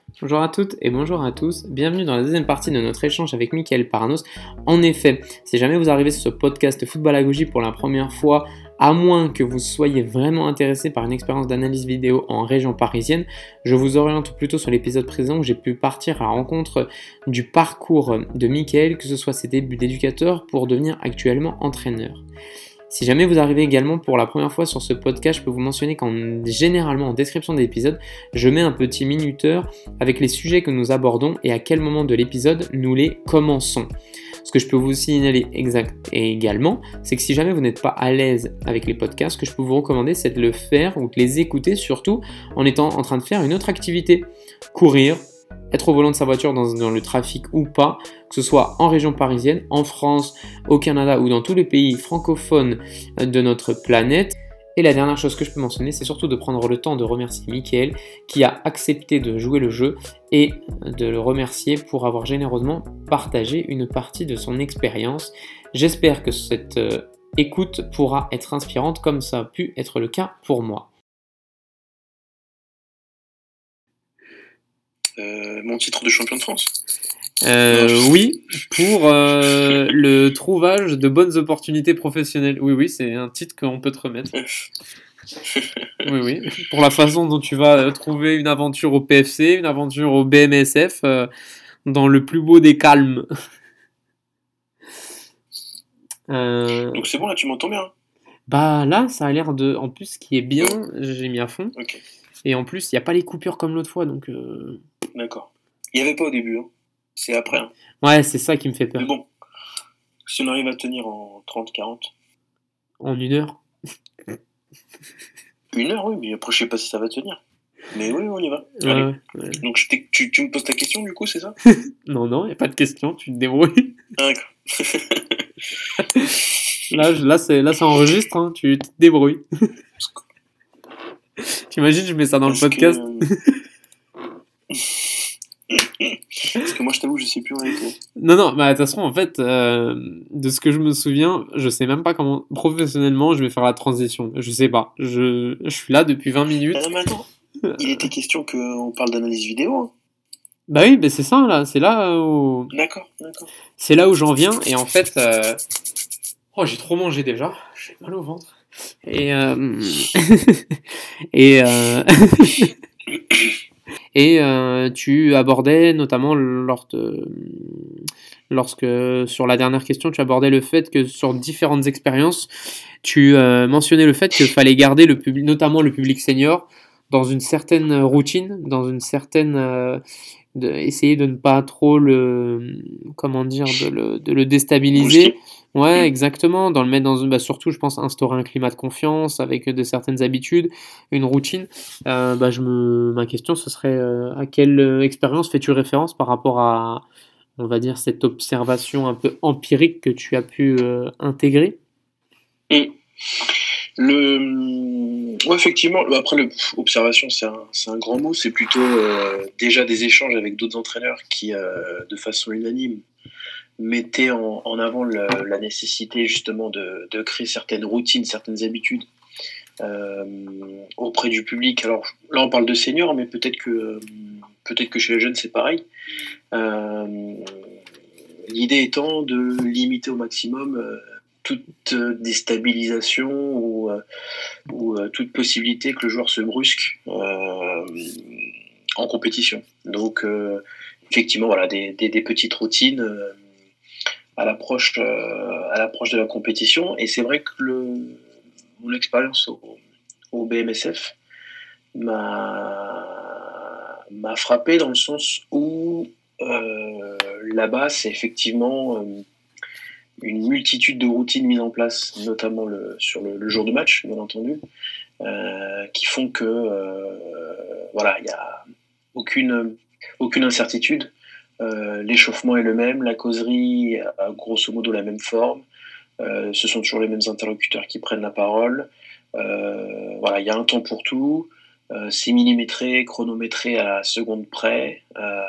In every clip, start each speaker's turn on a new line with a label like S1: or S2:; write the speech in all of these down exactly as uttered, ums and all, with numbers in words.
S1: Bonjour à toutes et bonjour à tous, bienvenue dans la deuxième partie de notre échange avec Mickaël Paranos. En effet, si jamais vous arrivez sur ce podcast Football à Gogie pour la première fois, à moins que vous soyez vraiment intéressé par une expérience d'analyse vidéo en région parisienne, je vous oriente plutôt sur l'épisode présent où j'ai pu partir à la rencontre du parcours de Mickaël, que ce soit ses débuts d'éducateur pour devenir actuellement entraîneur. Si jamais vous arrivez également pour la première fois sur ce podcast, je peux vous mentionner qu'en généralement en description de l'épisode, je mets un petit minuteur avec les sujets que nous abordons et à quel moment de l'épisode nous les commençons. Ce que je peux vous signaler exact et également, c'est que si jamais vous n'êtes pas à l'aise avec les podcasts, ce que je peux vous recommander, c'est de le faire ou de les écouter surtout en étant en train de faire une autre activité. Courir, être au volant de sa voiture dans, dans le trafic ou pas, que ce soit en région parisienne, en France, au Canada ou dans tous les pays francophones de notre planète. Et la dernière chose que je peux mentionner, c'est surtout de prendre le temps de remercier Mickaël qui a accepté de jouer le jeu et de le remercier pour avoir généreusement partagé une partie de son expérience. J'espère que cette euh, écoute pourra être inspirante comme ça a pu être le cas pour moi.
S2: Euh, mon titre de champion de France.
S1: Euh, oui, pour euh, le trouvage de bonnes opportunités professionnelles. Oui, oui, c'est un titre qu'on peut te remettre. Oui, oui. Pour la façon dont tu vas trouver une aventure au P F C, une aventure au B M S F, euh, dans le plus beau des calmes.
S2: Euh... Donc c'est bon, là, tu m'entends bien?
S1: Bah là, ça a l'air de... En plus, ce qui est bien, oh. J'ai mis à fond.
S2: Okay.
S1: Et en plus, il n'y a pas les coupures comme l'autre fois, donc... Euh...
S2: D'accord. Il n'y avait pas au début, hein. C'est après. Hein.
S1: Ouais, c'est ça qui me fait peur.
S2: Mais bon, si on arrive à tenir en trente quarante.
S1: En une heure.
S2: Une heure, oui, mais après, je sais pas si ça va tenir. Mais oui, on y va.
S1: Ouais,
S2: Allez.
S1: Ouais, ouais.
S2: Donc, je tu, tu me poses ta question, du coup, c'est ça?
S1: Non, non, il n'y a pas de question, tu te débrouilles.
S2: Ah, d'accord.
S1: là, je, là, c'est, là, ça enregistre, hein, tu te débrouilles. T'imagines, je mets ça dans
S2: Parce
S1: le podcast.
S2: Que... Parce que moi, je t'avoue, je sais plus où on était.
S1: Non, non, bah, de toute façon, en fait, euh, de ce que je me souviens, je sais même pas comment, professionnellement, je vais faire la transition. Je sais pas. Je, je suis là depuis vingt minutes.
S2: Ah non, mais attends. Il était question qu'on parle d'analyse vidéo. Hein.
S1: Bah oui, bah c'est ça, là. C'est là où...
S2: D'accord, d'accord.
S1: C'est là où j'en viens. Et en fait... Euh... Oh, j'ai trop mangé déjà. J'ai mal au ventre. Et... Euh... et... Euh... Et euh, tu abordais notamment lors de, lorsque sur la dernière question, tu abordais le fait que sur différentes expériences, tu euh, mentionnais le fait qu'il fallait garder le public, notamment le public senior, dans une certaine routine, dans une certaine euh, de, essayer de ne pas trop le comment dire de le, de le déstabiliser. Ouais, exactement. Dans le mettre dans une, bah surtout, je pense instaurer un climat de confiance avec de certaines habitudes, une routine. Euh, bah, je me, ma question, ce serait euh, à quelle euh, expérience fais-tu référence par rapport à, on va dire, cette observation un peu empirique que tu as pu euh, intégrer?
S2: Et le, ouais, effectivement. Après, l'observation, c'est un, c'est un grand mot. C'est plutôt euh, déjà des échanges avec d'autres entraîneurs qui, euh, de façon unanime, mettait en, en avant le, la nécessité justement de, de créer certaines routines, certaines habitudes euh, auprès du public. Alors là, on parle de seniors, mais peut-être que peut-être que chez les jeunes, c'est pareil. Euh, l'idée étant de limiter au maximum euh, toute déstabilisation ou, euh, ou euh, toute possibilité que le joueur se brusque euh, en compétition. Donc, euh, effectivement, voilà, des, des, des petites routines. Euh, à l'approche euh, à l'approche de la compétition, et c'est vrai que le, mon expérience au, au B M S F m'a m'a frappé dans le sens où euh, là-bas c'est effectivement euh, une multitude de routines mises en place, notamment le, sur le, le jour de match, bien entendu, euh, qui font que euh, voilà, il y a aucune aucune incertitude. Euh, l'échauffement est le même, la causerie a grosso modo la même forme, euh, ce sont toujours les mêmes interlocuteurs qui prennent la parole, euh, voilà, il y a un temps pour tout, euh, c'est millimétré, chronométré à la seconde près, euh,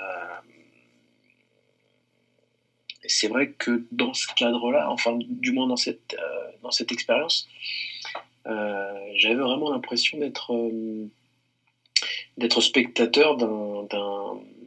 S2: et c'est vrai que dans ce cadre-là, enfin du moins dans cette, euh, dans cette expérience, euh, j'avais vraiment l'impression d'être, euh, d'être spectateur d'un, d'un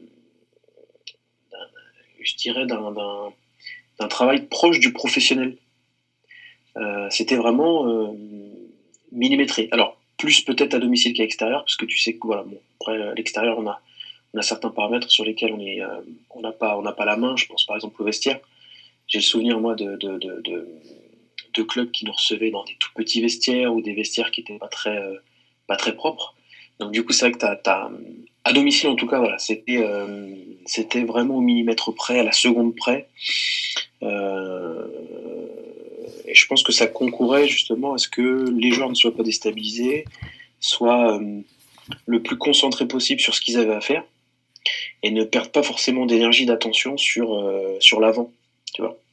S2: je dirais, d'un, d'un, d'un travail proche du professionnel. Euh, c'était vraiment euh, millimétré. Alors, plus peut-être à domicile qu'à l'extérieur, parce que tu sais que, voilà, bon, après, à l'extérieur, on a, on a certains paramètres sur lesquels on est, euh, on n'a pas, on n'a pas la main. Je pense par exemple au vestiaire. J'ai le souvenir, moi, de, de, de, de, de clubs qui nous recevaient dans des tout petits vestiaires ou des vestiaires qui n'étaient pas très, euh, pas très propres. Donc, du coup, c'est vrai que t'as, t'as, à domicile, en tout cas, voilà, c'était, euh, c'était vraiment au millimètre près, à la seconde près. Euh, et je pense que ça concourait justement à ce que les joueurs ne soient pas déstabilisés, soient euh, le plus concentrés possible sur ce qu'ils avaient à faire et ne perdent pas forcément d'énergie, d'attention sur, euh, sur l'avant. Tu vois.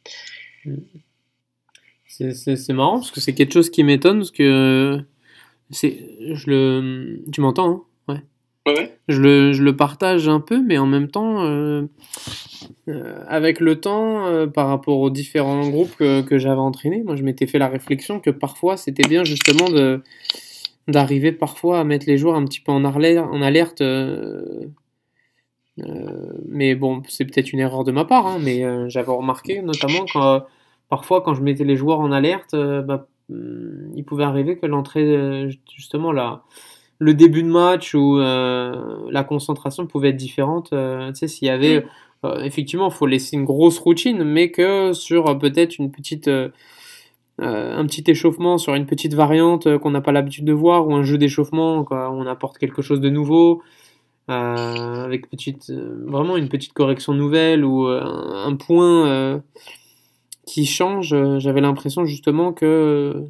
S1: C'est, c'est, c'est marrant parce que c'est quelque chose qui m'étonne parce que c'est, je le, tu m'entends, hein? Ouais.
S2: Ouais, ouais.
S1: Je le, je le partage un peu, mais en même temps, euh, euh, avec le temps, euh, par rapport aux différents groupes que, que j'avais entraînés, moi je m'étais fait la réflexion que parfois c'était bien justement de, d'arriver parfois à mettre les joueurs un petit peu en alerte, en alerte euh, euh, mais bon, c'est peut-être une erreur de ma part, hein, mais euh, j'avais remarqué notamment quand parfois quand je mettais les joueurs en alerte, euh, bah, hum, il pouvait arriver que l'entrée, euh, justement là, le début de match ou euh, la concentration pouvait être différente. Euh, tu sais, s'il y avait, euh, effectivement, il faut laisser une grosse routine, mais que sur euh, peut-être une petite, euh, euh, un petit échauffement, sur une petite variante euh, qu'on n'a pas l'habitude de voir, ou un jeu d'échauffement, quoi, où on apporte quelque chose de nouveau, euh, avec petite, euh, vraiment une petite correction nouvelle ou euh, un, un point euh, qui change. euh, J'avais l'impression justement que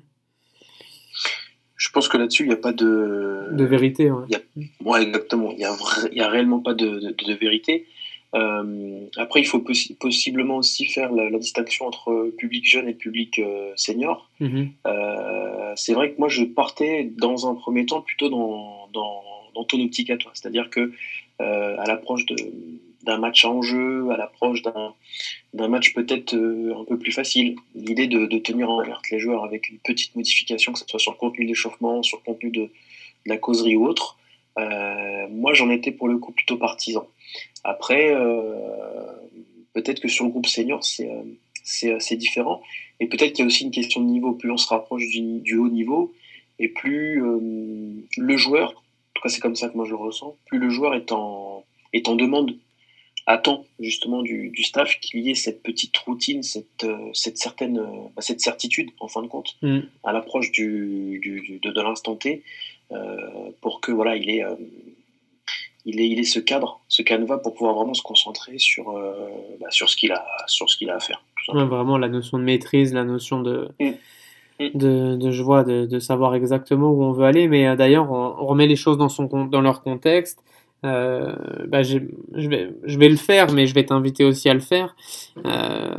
S2: Je pense que là-dessus, il n'y a pas de.
S1: de vérité. Ouais.
S2: Il y a... Ouais, exactement. Il n'y a, vra... y a réellement pas de, de, de vérité. Euh, après, il faut possi- possiblement aussi faire la, la distinction entre public jeune et public euh, senior.
S1: Mhm.
S2: Euh, c'est vrai que moi, je partais dans un premier temps plutôt dans, dans, dans ton optique à toi. C'est-à-dire que euh, à l'approche de, d'un match en jeu, à l'approche d'un, d'un match peut-être euh, un peu plus facile, l'idée de, de tenir en alerte les joueurs avec une petite modification, que ce soit sur le contenu d'échauffement, sur le contenu de, de la causerie ou autre, euh, moi, j'en étais pour le coup plutôt partisan. Après, euh, peut-être que sur le groupe senior, c'est, euh, c'est, c'est différent. Et peut-être qu'il y a aussi une question de niveau. Plus on se rapproche du, du haut niveau, et plus euh, le joueur, en tout cas c'est comme ça que moi je le ressens, plus le joueur est en, est en demande, attend justement du, du staff qu'il y ait cette petite routine, cette, euh, cette certaine euh, bah, cette certitude, en fin de compte,
S1: Mm.
S2: à l'approche du, du, de, de l'instant T, euh, pour que voilà, il ait... Euh, il est, il est ce cadre, ce canevas pour pouvoir vraiment se concentrer sur, euh, bah, sur, ce qu'il a, sur ce qu'il a à faire.
S1: Ouais, vraiment la notion de maîtrise, la notion de,
S2: Mm. Mm.
S1: de, de je vois, de, de savoir exactement où on veut aller. Mais euh, d'ailleurs, on, on remet les choses dans, son, con- dans leur contexte. Euh, bah, j'ai- je, vais, je vais le faire, mais je vais t'inviter aussi à le faire. Euh,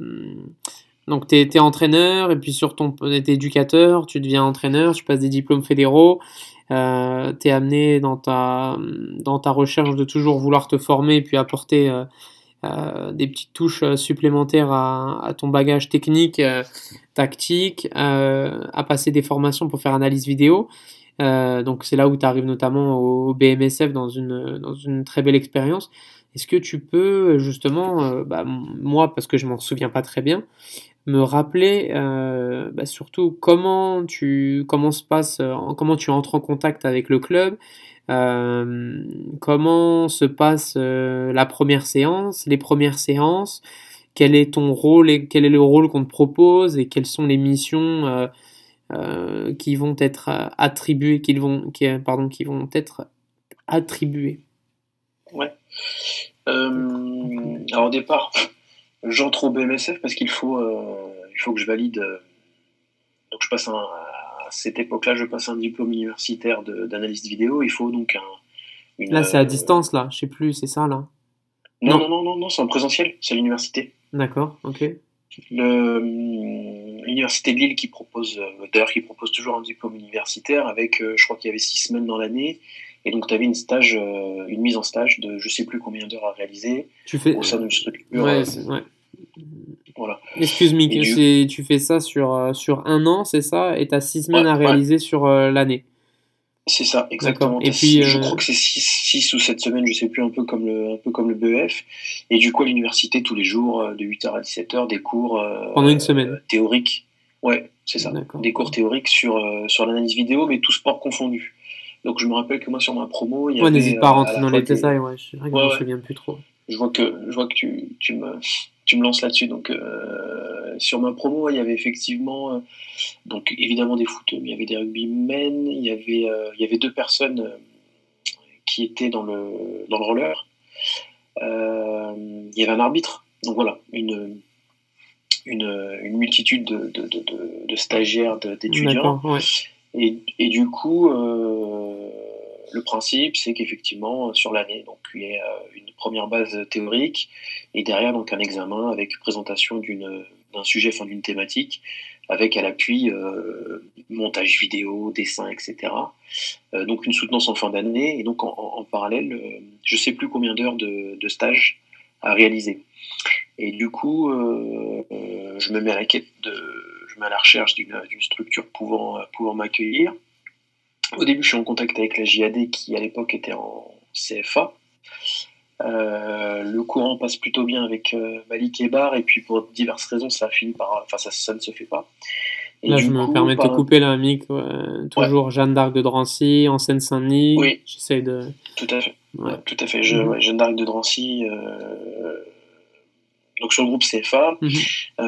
S1: donc, tu es entraîneur, et puis sur ton, t'es éducateur, tu deviens entraîneur, tu passes des diplômes fédéraux. Euh, tu es amené dans ta, dans ta recherche de toujours vouloir te former et puis apporter euh, euh, des petites touches euh, supplémentaires à, à ton bagage technique, euh, tactique, euh, à passer des formations pour faire analyse vidéo. Euh, donc c'est là où tu arrives notamment au B M S F dans une, dans une très belle expérience. Est-ce que tu peux justement, euh, bah, moi parce que je m'en souviens pas très bien, me rappeler euh, bah, surtout comment tu comment se passe, euh, comment tu entres en contact avec le club, euh, comment se passe euh, la première séance, les premières séances, quel est ton rôle et quel est le rôle qu'on te propose et quelles sont les missions euh, euh, qui vont être euh, attribuées, qui vont, qui, pardon, qui vont être attribuées.
S2: Ouais. Euh, alors au départ, j'entre au B M S F parce qu'il faut, euh, il faut que je valide. Euh, donc je passe un, à cette époque-là, je passe un diplôme universitaire de, d'analyste vidéo. Il faut donc un. Une,
S1: Là, c'est à
S2: euh,
S1: distance, là, je sais plus, c'est ça, là?
S2: Non,
S1: Non.
S2: non, non, non, non, c'est en présentiel, c'est à l'université.
S1: D'accord, ok.
S2: Le, l'université de Lille qui propose, euh, d'ailleurs, qui propose toujours un diplôme universitaire avec, euh, je crois qu'il y avait six semaines dans l'année. Et donc, tu avais une, stage, euh, une mise en stage de je sais plus combien d'heures à réaliser
S1: Tu fais.
S2: au sein d'une structure.
S1: Ouais,
S2: euh,
S1: c'est- ouais.
S2: voilà.
S1: Excuse-moi,
S2: Et du,
S1: c'est- tu fais ça sur, euh, sur un an, c'est ça? Et tu as six semaines
S2: ouais,
S1: à
S2: ouais,
S1: réaliser sur euh, l'année.
S2: C'est ça,
S3: D'accord.
S2: exactement.
S3: Et
S2: T'as
S3: puis,
S2: six- je
S3: euh,
S2: crois que c'est six ou sept semaines, je sais plus, un peu comme le, un peu comme le B E F. Et du coup, à l'université, tous les jours, euh, de huit heures à dix-sept heures, des cours
S3: pendant une
S2: euh,
S3: semaine.
S2: théoriques. Ouais, c'est ça.
S3: D'accord.
S2: Des cours théoriques sur, euh, sur l'analyse vidéo, mais tout sport confondu. Donc, je me rappelle que moi, sur ma promo, il y
S3: Ouais,
S2: avait
S3: n'hésite pas à
S2: euh, à
S3: rentrer
S2: la
S3: dans
S2: fois
S3: les
S2: des.
S3: détails, ouais. C'est vrai que je
S2: Ouais,
S3: m'en
S2: ouais.
S3: souviens plus trop.
S2: Je vois que, je vois que tu, tu me, tu me lances là-dessus. Donc, euh, sur ma promo, il y avait effectivement, euh, donc évidemment des foot, il y avait des rugbymen, il y avait, euh, il y avait deux personnes euh, qui étaient dans le, dans le roller. Euh, il y avait un arbitre. Donc voilà, une, une, une multitude de, de, de, de- de stagiaires, de- d'étudiants.
S3: D'accord, ouais.
S2: Et, et du coup, euh, le principe, c'est qu'effectivement, sur l'année, donc il y a une première base théorique et derrière donc un examen avec présentation d'une, d'un sujet, enfin d'une thématique, avec à l'appui euh, montage vidéo, dessin, et cetera. Euh, donc une soutenance en fin d'année et donc en, en- en parallèle, euh, je sais plus combien d'heures de, de stage à réaliser. Et du coup, euh, euh, je me mets à la quête de, je me mets à la recherche d'une, d'une structure pouvant, pouvant m'accueillir. Au début, je suis en contact avec la J A D qui, à l'époque, était en C F A. Euh, le courant passe plutôt bien avec euh, Malik Ebar, et puis pour diverses raisons, ça a fini par, enfin, ça, ça ne se fait pas. Et
S3: Là, je
S2: du
S3: me
S2: coup,
S3: permets de te
S2: par,
S3: couper là, Mick. Ouais.
S2: ouais,
S3: Toujours Jeanne d'Arc de Drancy, en Seine-Saint-Denis.
S2: oui,
S3: J'essaie de.
S2: tout à fait,
S3: Ouais.
S2: ouais, tout à fait. Je,
S3: Mhm.
S2: ouais, Jeanne d'Arc de Drancy, euh, donc sur le groupe C F A.
S3: Mhm.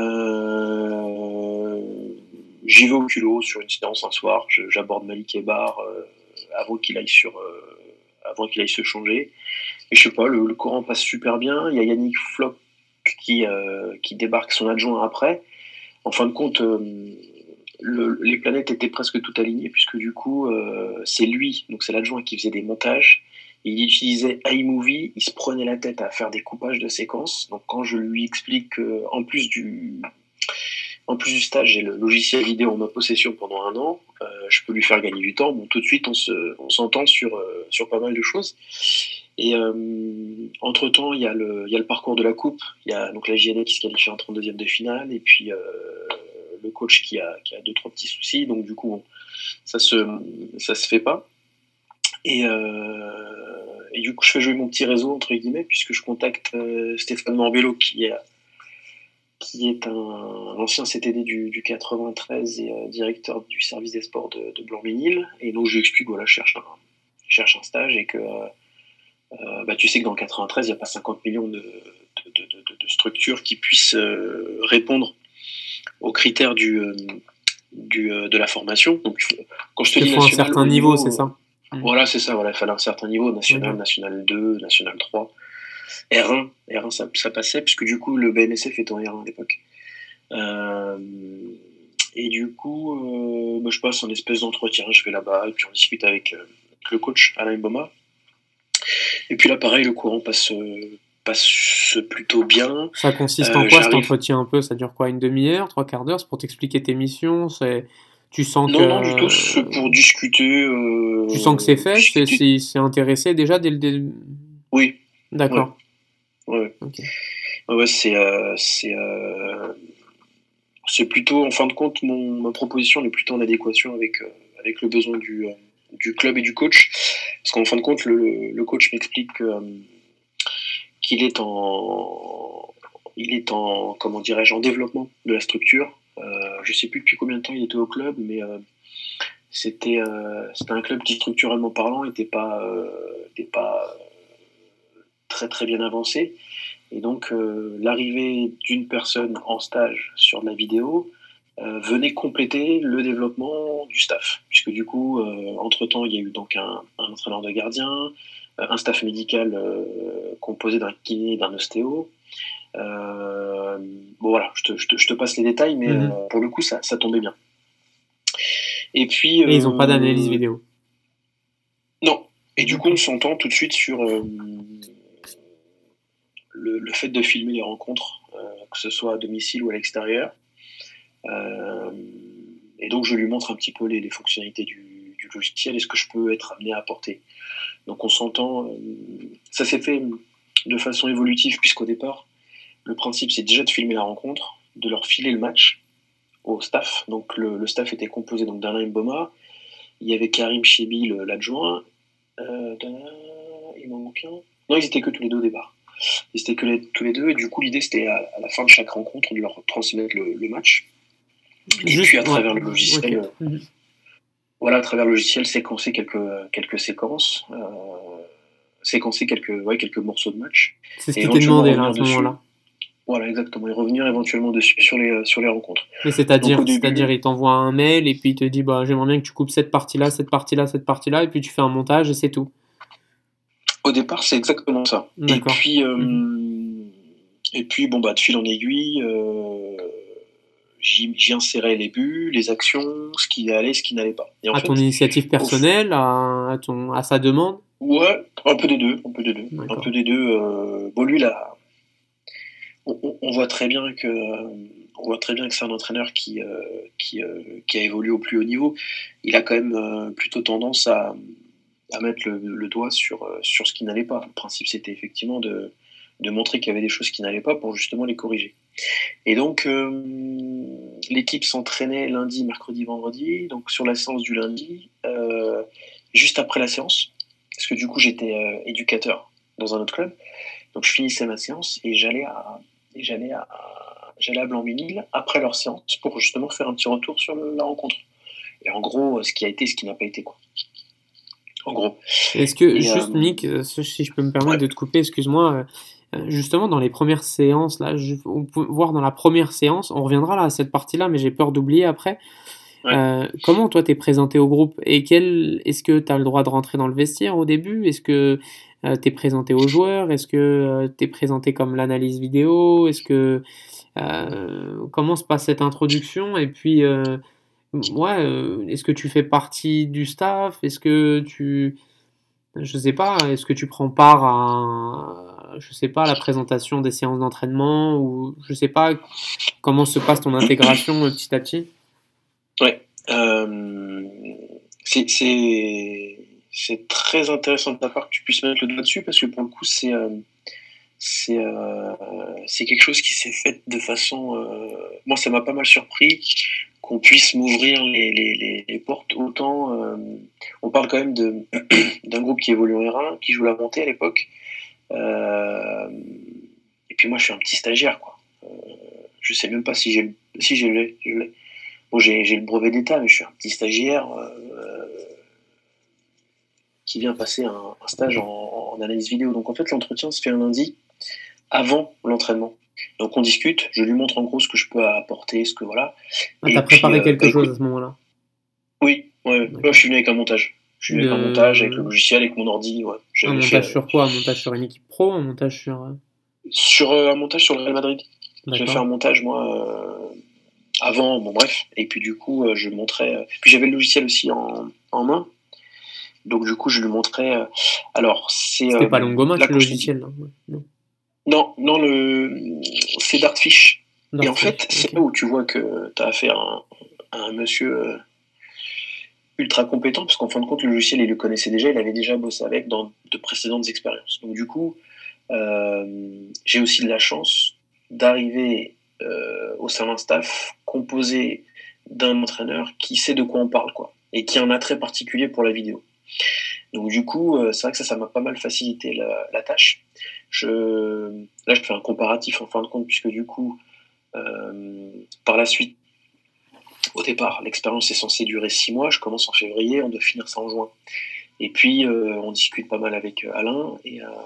S2: Euh, j'y vais au culot sur une séance un soir. Je, j'aborde Malik Ebar euh, avant qu'il aille sur, euh, avant qu'il aille se changer. Et je sais pas, le, le courant passe super bien. Il y a Yannick Flock qui, euh, qui débarque son adjoint après. En fin de compte, euh, le, les planètes étaient presque toutes alignées, puisque du coup, euh, c'est lui, donc c'est l'adjoint qui faisait des montages. Il utilisait iMovie, il se prenait la tête à faire des coupages de séquences. Donc quand je lui explique qu'en plus du, en plus du stage, j'ai le logiciel vidéo en ma possession pendant un an, euh, je peux lui faire gagner du temps. Bon, tout de suite, on, se, on s'entend sur, euh, sur pas mal de choses. Et euh, entre-temps, il y, a le, il y a le parcours de la coupe. Il y a donc la J N A qui se qualifie en trente-deuxième de finale. Et puis euh, le coach qui a, qui a deux, trois petits soucis. Donc du coup, bon, ça se, ça se fait pas. Et, euh, et du coup, je fais jouer mon petit réseau, entre guillemets, puisque je contacte euh, Stéphane Morbello, qui est, qui est un, un ancien C T D du, du quatre-vingt-treize et euh, directeur du service des sports de, de Blanc-Ménil. Et donc, je lui explique, voilà, je cherche un, je cherche un stage et que euh, bah, tu sais que dans le quatre-vingt-treize, il n'y a pas cinquante millions de, de, de, de, de structures qui puissent euh, répondre aux critères du, euh, du, euh, de la formation. Donc, quand je te
S3: Il
S2: dis
S3: faut un
S2: national,
S3: certain
S2: au
S3: niveau,
S2: niveau,
S3: c'est
S2: euh,
S3: ça. Mhm.
S2: voilà, c'est ça, voilà, il fallait un certain niveau, national,
S3: D'accord.
S2: national deux, national trois, R un, R un ça, ça passait, puisque du coup le B N S F était en R un à l'époque. Euh, et du coup, euh, bah, je passe un espèce d'entretien, je vais là-bas, et puis on discute avec euh, le coach Alain Boma. Et puis là, pareil, le courant passe, euh, passe plutôt bien.
S3: Ça consiste en
S2: Euh,
S3: quoi cet
S2: j'arrive.
S3: entretien un peu? Ça dure quoi? Une demi-heure, trois quarts d'heure? C'est pour t'expliquer tes missions? C'est... Tu sens
S2: Non, non, du tout, c'est
S3: que
S2: pour discuter.
S3: tu sens que c'est
S2: Euh,
S3: fait? C'est,
S2: discuter.
S3: c'est, c'est intéressé déjà dès le dé-
S2: Oui, ouais,
S3: D'accord.
S2: ouais.
S3: Ok.
S2: Ouais, ouais, c'est. Euh, c'est euh, c'est plutôt, en fin de compte, mon, ma proposition est plutôt en adéquation avec, euh, avec le besoin du, euh, du club et du coach. Parce qu'en fin de compte, le, le coach m'explique que, euh, qu'il est en, il est en, comment dirais-je, en développement de la structure. Euh, je sais plus depuis combien de temps il était au club, mais euh, c'était, euh, c'était un club qui, structurellement parlant, n'était pas, euh, était pas très très bien avancé. Et donc, euh, l'arrivée d'une personne en stage sur de la vidéo euh, venait compléter le développement du staff. Puisque du coup, euh, entre-temps, il y a eu donc un, un entraîneur de gardien, euh, un staff médical euh, composé d'un kiné et d'un ostéo. Euh, bon voilà, je te, je, te, je te passe les détails, mais
S3: Mhm.
S2: euh, pour le coup, ça, ça tombait bien. Et puis,
S3: Et ils ont pas d'analyse
S2: euh,
S3: vidéo.
S2: non. Et du coup, on
S3: D'accord.
S2: s'entend tout de suite sur euh, le, le fait de filmer les rencontres, euh, que ce soit à domicile ou à l'extérieur. Euh, et donc, je lui montre un petit peu les, les fonctionnalités du, du, logiciel et ce que je peux être amené à apporter. Donc, on s'entend. Euh, ça s'est fait de façon évolutive, puisqu'au départ, le principe, c'est déjà de filmer la rencontre, de leur filer le match au staff. Donc, le, le staff était composé donc d'Alain Mboma. il y avait Karim Chebi, le- l'adjoint. Euh, il m'en manque un. Non, ils étaient que tous les deux au départ. Ils étaient que les- tous les deux, et du coup, l'idée, c'était à, à la fin de chaque rencontre de leur transmettre le, le match. Et
S3: Juste,
S2: puis, à
S3: ouais.
S2: travers le logiciel,
S3: Ok. Mhm.
S2: voilà, à travers le logiciel, séquencer quelques, quelques séquences, euh, séquencer quelques, ouais, quelques morceaux de match,
S3: C'est ce
S2: et
S3: qui t'est
S2: éventuellement
S3: demandé là à
S2: revenir
S3: ce
S2: dessus.
S3: moment-là.
S2: Voilà, exactement, et revenir éventuellement dessus sur les, euh, sur les rencontres.
S3: Mais
S2: Donc,
S3: c'est-à-dire,
S2: au
S3: c'est-à-dire,
S2: début,
S3: il t'envoie un mail et puis il te dit, bah, j'aimerais bien que tu coupes cette partie-là, cette partie-là, cette partie-là, et puis tu fais un montage et c'est tout.
S2: au départ, c'est exactement ça. Et
S3: D'accord.
S2: puis, euh,
S3: Mhm.
S2: et puis, bon, bah, de fil en aiguille, euh, j'y, j'y insérais les buts, les actions, ce qui allait, ce qui n'allait pas. Et en
S3: À ton
S2: fait,
S3: initiative
S2: au f-
S3: personnelle, à, à ton, à sa demande.
S2: ouais, un peu des deux, un peu des deux, un peu
S3: D'accord.
S2: des deux. Euh, bon, lui, là, on, on- on voit très bien que, euh, on voit très bien que c'est un entraîneur qui, euh, qui, euh, qui a évolué au plus haut niveau. Il a quand même euh, plutôt tendance à, à mettre le, le doigt sur, euh, sur ce qui n'allait pas. Le principe, c'était effectivement de, de montrer qu'il y avait des choses qui n'allaient pas pour justement les corriger. Et donc, euh, l'équipe s'entraînait lundi, mercredi, vendredi. Donc, sur la séance du lundi, euh, juste après la séance, parce que du coup, j'étais euh, éducateur dans un autre club. Donc, je finissais ma séance et j'allais à, et j'allais à, j'allais à Blanc-Ménil après leur séance pour justement faire un petit retour sur le- la rencontre. Et en gros, ce qui a été, ce qui n'a pas été, quoi. En gros.
S3: Est-ce que,
S2: Et euh,
S3: juste, Mick, euh, si je peux me permettre
S2: ouais,
S3: de te couper, excuse-moi, euh, euh, justement, dans les premières séances, là, je- on peut voir dans la première séance, on reviendra là à cette partie-là, mais j'ai peur d'oublier après.
S2: ouais.
S3: Euh, comment toi t'es présenté au groupe et quel est-ce que tu as le droit de rentrer dans le vestiaire au début? Est-ce que euh, t'es présenté aux joueurs? Est-ce que euh, t'es présenté comme l'analyse vidéo? Est-ce que euh, comment se passe cette introduction? Et puis euh, ouais, euh, est-ce que tu fais partie du staff? Est-ce que tu je sais pas, est-ce que tu prends part à je sais pas à la présentation des séances d'entraînement ou je sais pas comment se passe ton intégration euh, petit à petit?
S2: Ouais. Euh, c'est, c'est, c'est très intéressant de ta part que tu puisses mettre le doigt dessus parce que pour le coup, c'est, euh, c'est, euh, c'est quelque chose qui s'est fait de façon. Euh, moi, ça m'a pas mal surpris qu'on puisse m'ouvrir les, les, les, les portes autant. Euh, on parle quand même de, d'un groupe qui évolue en R un, qui joue la montée à l'époque. Euh, et puis moi, je suis un petit stagiaire, quoi. Euh, je sais même pas si j'ai, le- si j'ai le, je l'ai. Bon, j'ai, j'ai le brevet d'État, mais je suis un petit stagiaire euh, qui vient passer un, un stage en, en analyse vidéo. Donc en fait, l'entretien se fait un lundi avant l'entraînement. Donc on discute, je lui montre en gros ce que je peux apporter, ce que voilà.
S3: Ah,
S2: Et
S3: t'as
S2: puis,
S3: préparé
S2: euh,
S3: quelque
S2: bah
S3: chose à
S2: écoute,
S3: ce moment-là?
S2: oui, ouais, ouais, je
S3: D'accord.
S2: suis venu avec un montage. Je suis venu avec un montage, avec le
S3: De...
S2: logiciel, avec mon ordi, ouais.
S3: Un
S2: J'avais fait
S3: montage
S2: euh,
S3: sur quoi? Un montage sur une équipe pro? Un montage sur... euh,
S2: sur euh, un montage sur le Real Madrid. J'avais fait un
S3: D'accord.
S2: montage, moi, euh, avant, bon bref. Et puis du coup, euh, je montrais. euh, Puis j'avais le logiciel aussi en, en main. Donc du coup, je lui montrais. euh, Alors, c'est
S3: C'était
S2: euh,
S3: pas Longomax
S2: là
S3: le
S2: quand je te dis.
S3: logiciel, là. Ouais. Non.
S2: Non, non, le c'est Dartfish. Et en fait,
S3: Dartfish,
S2: c'est
S3: ok.
S2: là où tu vois que tu as affaire à un, à un monsieur euh, ultra compétent, parce qu'en fin de compte, le logiciel, il le connaissait déjà, il avait déjà bossé avec dans de précédentes expériences. Donc du coup, euh, j'ai aussi de la chance d'arriver euh, au sein d'un staff composé d'un entraîneur qui sait de quoi on parle, quoi, et qui a un attrait particulier pour la vidéo. Donc du coup, euh, c'est vrai que ça, ça m'a pas mal facilité la, la tâche. Je, là, je fais un comparatif en fin de compte, puisque du coup, euh, par la suite, au départ, l'expérience est censée durer six mois. Je commence en février, on doit finir ça en juin. Et puis, euh, on discute pas mal avec Alain, et, euh,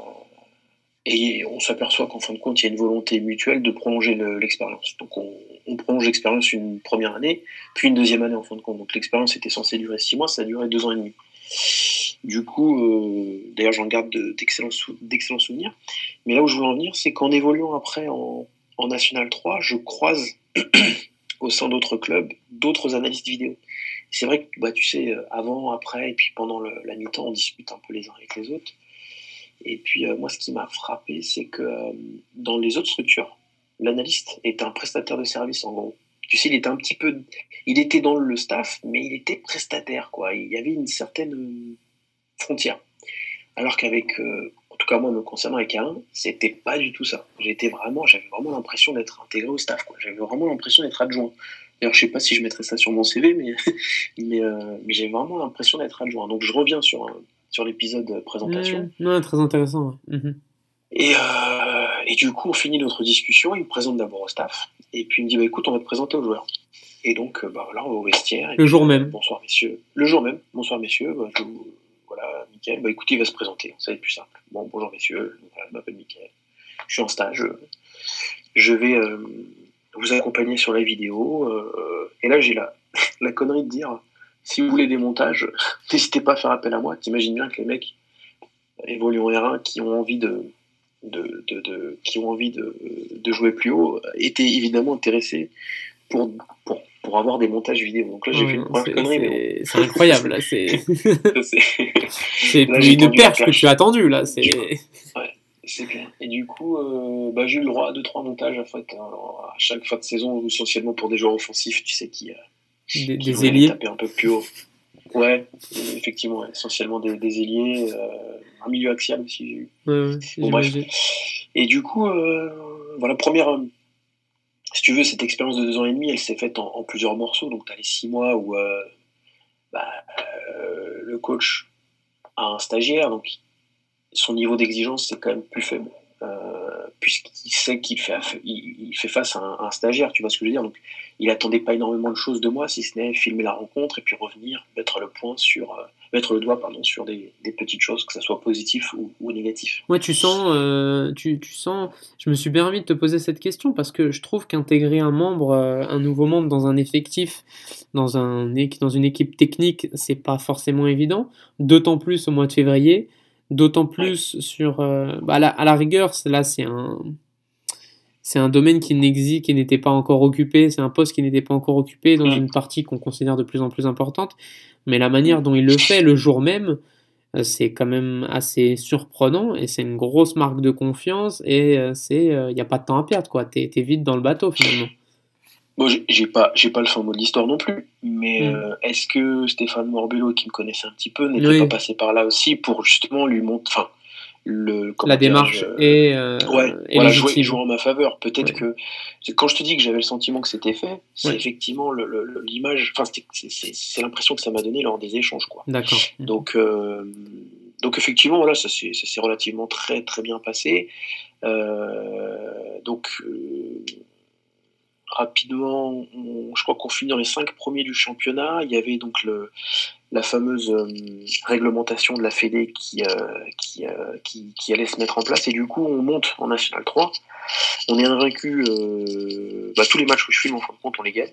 S2: et on s'aperçoit qu'en fin de compte, il y a une volonté mutuelle de prolonger le, l'expérience. Donc on, on prolonge l'expérience une première année, puis une deuxième année en fin de compte. Donc l'expérience était censée durer six mois, ça a duré deux ans et demi. Du coup, euh, d'ailleurs, j'en garde de, d'excellents, sou- d'excellents souvenirs. Mais là où je veux en venir, c'est qu'en évoluant après en, en National trois, je croise au sein d'autres clubs d'autres analystes vidéo. C'est vrai que bah, tu sais, avant, après, et puis pendant le, la mi-temps, on discute un peu les uns avec les autres. Et puis euh, moi, ce qui m'a frappé, c'est que euh, dans les autres structures, l'analyste est un prestataire de service en gros. Tu sais, il était un petit peu, il était dans le staff, mais il était prestataire, quoi. Il y avait une certaine euh, frontière. Alors qu'avec, euh, en tout cas moi, me concernant avec Alain, c'était pas du tout ça. J'étais vraiment, j'avais vraiment l'impression d'être intégré au staff, quoi. J'avais vraiment l'impression d'être adjoint. D'ailleurs, je sais pas si je mettrais ça sur mon C V, mais, mais, euh, mais j'ai vraiment l'impression d'être adjoint. Donc je reviens sur, un- sur l'épisode présentation.
S3: Mmh, ouais, très intéressant. Ouais. Mmh.
S2: Et, euh, et du coup, on finit notre discussion. Il me présente d'abord au staff. Et puis il me dit, bah, écoute, on va te présenter aux joueurs. Et donc, euh, bah, voilà, on va au vestiaire. Et
S3: Le
S2: puis,
S3: jour
S2: euh,
S3: même.
S2: Bonsoir, messieurs. Le jour même. Bonsoir, messieurs. Bah, je vous- Voilà, Mickaël. Bah, écoutez, il va se présenter. Ça va être plus simple. Bon, bonjour, messieurs. Voilà, je m'appelle Mickaël. Je suis en stage. Je vais euh, vous accompagner sur la vidéo. euh, et là, j'ai la, la connerie de dire, si vous voulez des montages, n'hésitez pas à faire appel à moi. T'imagines bien que les mecs évoluent en R un qui ont envie de, de, de, de- qui ont envie de, de jouer plus haut étaient évidemment intéressés pour, pour, pour avoir des montages vidéo. Donc là, j'ai
S3: Ouais,
S2: fait une
S3: non,
S2: première
S3: c'est,
S2: connerie, mais bon.
S3: c'est, c'est incroyable, là. C'est,
S2: Ça, c'est-
S3: c'est
S2: Là, j'ai
S3: une
S2: tendu la
S3: perche que
S2: perche.
S3: tu as tendue, là. C'est
S2: Du coup, ouais, c'est clair. Et du coup, euh, bah, j'ai eu le droit à deux trois montages en fait, à chaque fin de saison, essentiellement pour des joueurs offensifs, tu sais, qui, euh,
S3: des,
S2: qui
S3: des
S2: veulent aller
S3: ailiers.
S2: taper un peu plus haut. Ouais, effectivement, ouais, essentiellement des, des ailiers, euh, un milieu axial aussi, j'ai eu.
S3: Ouais, ouais,
S2: Bon, bref.
S3: j'imagine.
S2: Et du coup, euh, voilà, première, euh, si tu veux, cette expérience de deux ans et demi, elle s'est faite en, en plusieurs morceaux. Donc, tu as les six mois où euh, bah, euh, le coach a un stagiaire, donc son niveau d'exigence c'est quand même plus faible, euh, puisqu'il sait qu'il fait, il, il fait face à un, à un stagiaire, tu vois ce que je veux dire. Donc, il attendait pas énormément de choses de moi, si ce n'est filmer la rencontre et puis revenir, mettre le point sur, euh, mettre le doigt pardon, sur des, des petites choses, que ça soit positif ou, ou négatif.
S3: Ouais, tu sens, euh, tu, tu sens. Je me suis permis de te poser cette question parce que je trouve qu'intégrer un membre, euh, un nouveau membre dans un effectif, dans un, équ- dans une équipe technique, c'est pas forcément évident. D'autant plus au mois de février, d'autant
S2: Ouais.
S3: plus sur, euh, bah, à la, à la rigueur, c'est- là, c'est un, c'est un domaine qui n'existe, qui n'était pas encore occupé, c'est un poste qui n'était pas encore occupé dans
S2: Mmh.
S3: une partie qu'on considère de plus en plus importante. Mais la
S2: Mmh.
S3: manière dont il le fait le jour même, euh, c'est quand même assez surprenant et c'est une grosse marque de confiance et euh, c'est, il n'y a pas de temps à perdre quoi. T'es, t'es vite dans le bateau finalement.
S2: Bon, j'ai j'ai pas, j'ai pas le fin mot de l'histoire non plus, mais
S3: Hmm.
S2: euh, est-ce que Stéphane Morbello, qui me connaissait un petit peu, n'était
S3: Oui.
S2: pas passé par là aussi pour justement lui montrer, enfin, le, comment
S3: La démarche
S2: dirais-je, euh,
S3: est, euh,
S2: ouais,
S3: est
S2: voilà, jouer,
S3: légitime.
S2: jouer en ma faveur. Peut-être
S3: Ouais.
S2: que c'est- quand je te dis que j'avais le sentiment que c'était fait, c'est
S3: Ouais.
S2: effectivement le- le- le- l'image, enfin, c'était- c'est c'est- c'est l'impression que ça m'a donné lors des échanges, quoi.
S3: D'accord.
S2: Donc, euh, donc effectivement, voilà, ça s'est ça s'est relativement très très bien passé. Euh, donc euh, rapidement, on- je crois qu'on finit dans les cinq premiers du championnat. Il y avait donc le, la fameuse euh, réglementation de la Fédé qui, euh, qui, euh, qui, qui allait se mettre en place. Et du coup, on monte en National trois. On est invaincu. Euh, bah, tous les matchs que je filme, en fin de compte, on les gagne.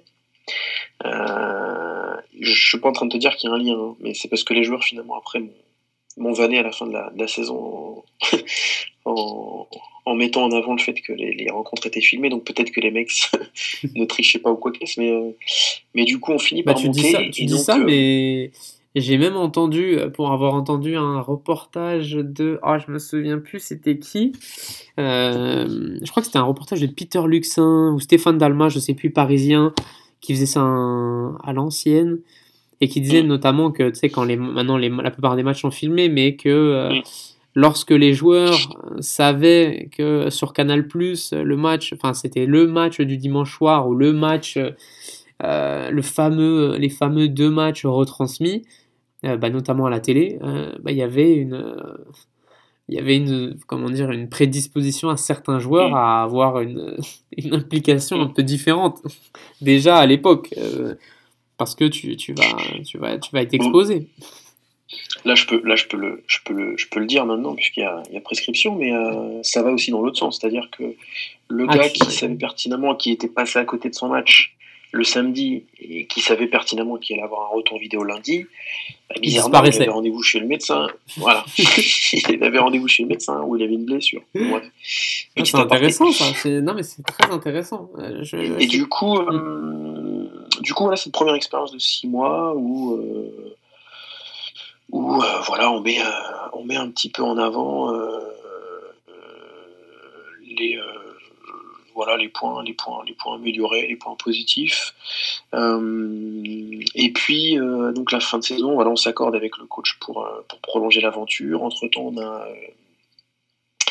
S2: Euh, je suis pas en train de te dire qu'il y a un lien, hein, mais c'est parce que les joueurs, finalement, après, m'ont, m'ont vanné à la fin de la, de la saison en, en, en mettant en avant le fait que les, les rencontres étaient filmées. Donc peut-être que les mecs ne trichaient pas ou quoi que ce, mais, euh, mais du coup, on finit
S3: Bah,
S2: par
S3: tu dis
S2: monter.
S3: ça, tu
S2: Et
S3: dis
S2: donc,
S3: ça,
S2: euh,
S3: mais j'ai même entendu, euh, pour avoir entendu un reportage de, ah, je me souviens plus, c'était qui. Euh, je crois que c'était un reportage de Peter Luxin ou Stéphane Dalma, je sais plus, parisien, qui faisait ça un- à l'ancienne et qui disait
S2: Mm.
S3: notamment que, tu sais, quand les, maintenant les, la plupart des matchs sont filmés, mais que euh,
S2: Mm.
S3: lorsque les joueurs savaient que sur Canal+, le match, enfin c'était le match du dimanche soir ou le match, euh, le fameux, les fameux deux matchs retransmis, euh, bah, notamment à la télé, euh, bah, il y avait une, euh, il y avait une, comment dire, une prédisposition à certains joueurs
S2: Mm.
S3: à avoir une, une implication un
S2: Mm.
S3: peu différente déjà à l'époque, euh, parce que tu, tu vas, tu vas, tu vas être
S2: Bon,
S3: exposé.
S2: là, je peux, là, je peux le, je peux le, je peux le dire maintenant puisqu'il y a, il y a prescription, mais euh, ça va aussi dans l'autre sens, c'est-à-dire que le
S3: Ah,
S2: gars
S3: tu,
S2: qui
S3: ouais.
S2: savait pertinemment qui était passé à côté de son match le samedi et qui savait pertinemment qu'il allait avoir un retour vidéo lundi, bah,
S3: Il
S2: bizarrement, il avait
S3: disparaissait.
S2: rendez-vous chez le médecin. Voilà, il avait rendez-vous chez le médecin où il avait une blessure. Bon, bref,
S3: Ah,
S2: petit
S3: c'est
S2: aparté.
S3: intéressant ça. C'est... Non mais c'est très intéressant. Euh, je-
S2: Et,
S3: je-
S2: et du coup,
S3: Mm.
S2: euh, du coup, voilà, cette première expérience de six mois où, euh, où euh, voilà, on met, euh, on met un petit peu en avant euh, euh, les, euh, voilà, les points, les points, les points améliorés, les points positifs. Euh, et puis, euh, donc la fin de saison, voilà, on s'accorde avec le coach pour, euh, pour prolonger l'aventure. Entre temps, on a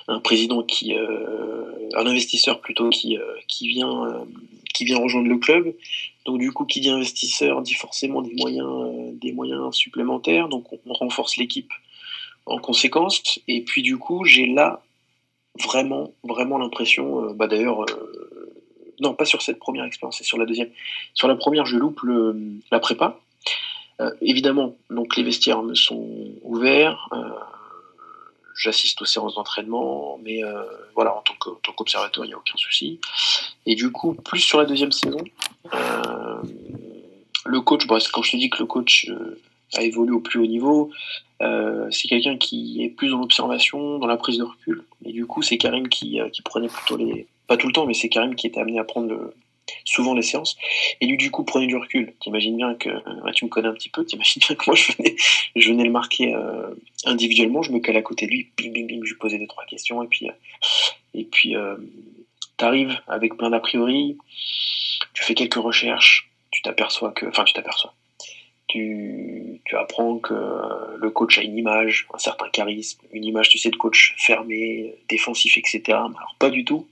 S2: un président qui, euh, un investisseur plutôt qui, euh, qui vient, euh, qui vient rejoindre le club. Donc du coup, qui dit investisseur dit forcément des moyens, euh, des moyens supplémentaires. Donc on, on renforce l'équipe en conséquence. Et puis du coup, j'ai là vraiment, vraiment l'impression, euh, bah d'ailleurs, euh, non pas sur cette première expérience, c'est sur la deuxième. Sur la première, je loupe le, la prépa. Euh, évidemment, donc les vestiaires me sont ouverts. Euh, J'assiste aux séances d'entraînement, mais euh, voilà, en tant que- en tant qu'observateur, il n'y a aucun souci. Et du coup, plus sur la deuxième saison, euh, le coach, bah, quand je te dis que le coach euh, a évolué au plus haut niveau, euh, c'est quelqu'un qui est plus dans l'observation, dans la prise de recul. Et du coup, c'est Karim qui, euh, qui prenait plutôt les... Pas tout le temps, mais c'est Karim qui était amené à prendre le- souvent les séances. Et lui, du coup, prenait du recul. T'imagines bien que... ouais, tu me connais un petit peu, t'imagines bien que moi, je venais, je venais le marquer euh, individuellement, je me calais à côté de lui, bing, bing, bing, je lui posais deux, trois questions, et puis... euh, et puis euh, t'arrives avec plein d'a priori, tu fais quelques recherches, tu t'aperçois que... Enfin, tu t'aperçois. Tu, tu apprends que euh, le coach a une image, un certain charisme, une image, tu sais, de coach fermé, défensif, et cetera. Mais alors, pas du tout.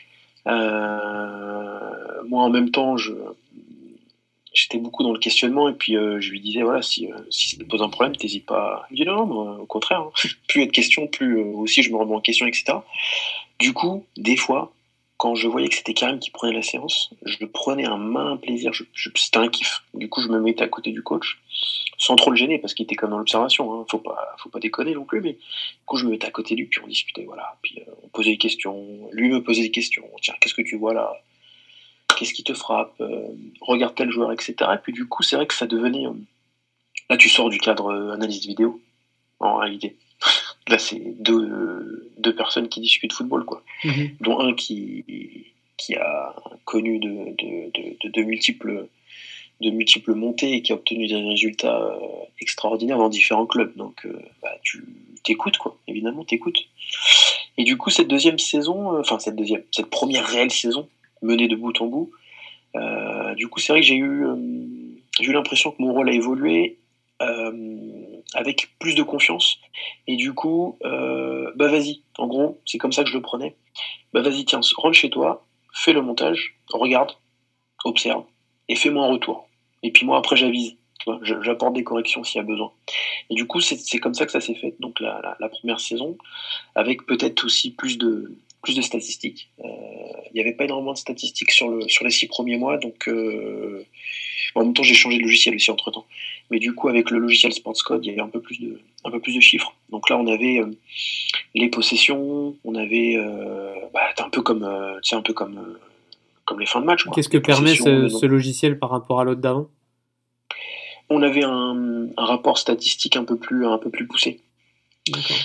S2: Euh, moi, en même temps, je, j'étais beaucoup dans le questionnement et puis euh, je lui disais, voilà, si, euh, si ça te pose un problème, t'hésites pas. Il me dit, non, non, moi, au contraire. Hein. Plus il y a de questions, plus euh, aussi je me remets en question, et cetera. Du coup, des fois, quand je voyais que c'était Karim qui prenait la séance, je prenais un main plaisir, je, je, c'était un kiff. Du coup, je me mettais à côté du coach, sans trop le gêner, parce qu'il était comme dans l'observation, hein. faut, pas, faut pas déconner non plus, mais du coup, je me mettais à côté de lui, puis on discutait, voilà, puis euh, on posait des questions, lui me posait des questions, tiens, qu'est-ce que tu vois là, qu'est-ce qui te frappe, euh, regarde tel joueur, et cetera. Et puis du coup, c'est vrai que ça devenait... euh, là, tu sors du cadre euh, analyse vidéo, en réalité. Là, c'est deux, deux personnes qui discutent football, quoi.
S3: Mhm.
S2: Dont un qui, qui a connu de, de, de, de, de multiples, de multiples montées et qui a obtenu des résultats euh, extraordinaires dans différents clubs. Donc, euh, bah, tu t'écoutes, quoi. Évidemment, t'écoutes. Et du coup, cette deuxième saison, euh, enfin, cette deuxième, cette première réelle saison, menée de bout en bout, euh, du coup, c'est vrai que j'ai eu, euh, j'ai eu l'impression que mon rôle a évolué euh, avec plus de confiance. Et du coup, euh, bah vas-y, en gros, c'est comme ça que je le prenais. Bah vas-y, tiens, rentre chez toi, fais le montage, regarde, observe, et fais-moi un retour. Et puis moi, après, j'avise. Tu vois, j'apporte des corrections s'il y a besoin. Et du coup, c'est, c'est comme ça que ça s'est fait, donc la, la, la première saison, avec peut-être aussi plus de, plus de statistiques. Euh, Il n'y avait pas énormément de statistiques sur, le, sur les six premiers mois, donc euh, en même temps, j'ai changé de logiciel aussi entre-temps. Mais du coup, avec le logiciel SportsCode, il y avait un peu plus de, un peu plus de chiffres. Donc là, on avait euh, les possessions, on avait... Euh, bah, c'est un peu comme, euh, un peu comme, euh, comme les fins de match, quoi.
S3: Qu'est-ce que
S2: Les
S3: permet ce,
S2: possessions,
S3: ce logiciel par rapport à l'autre d'avant?
S2: on avait un, un rapport statistique un peu plus, un peu plus poussé.
S3: D'accord.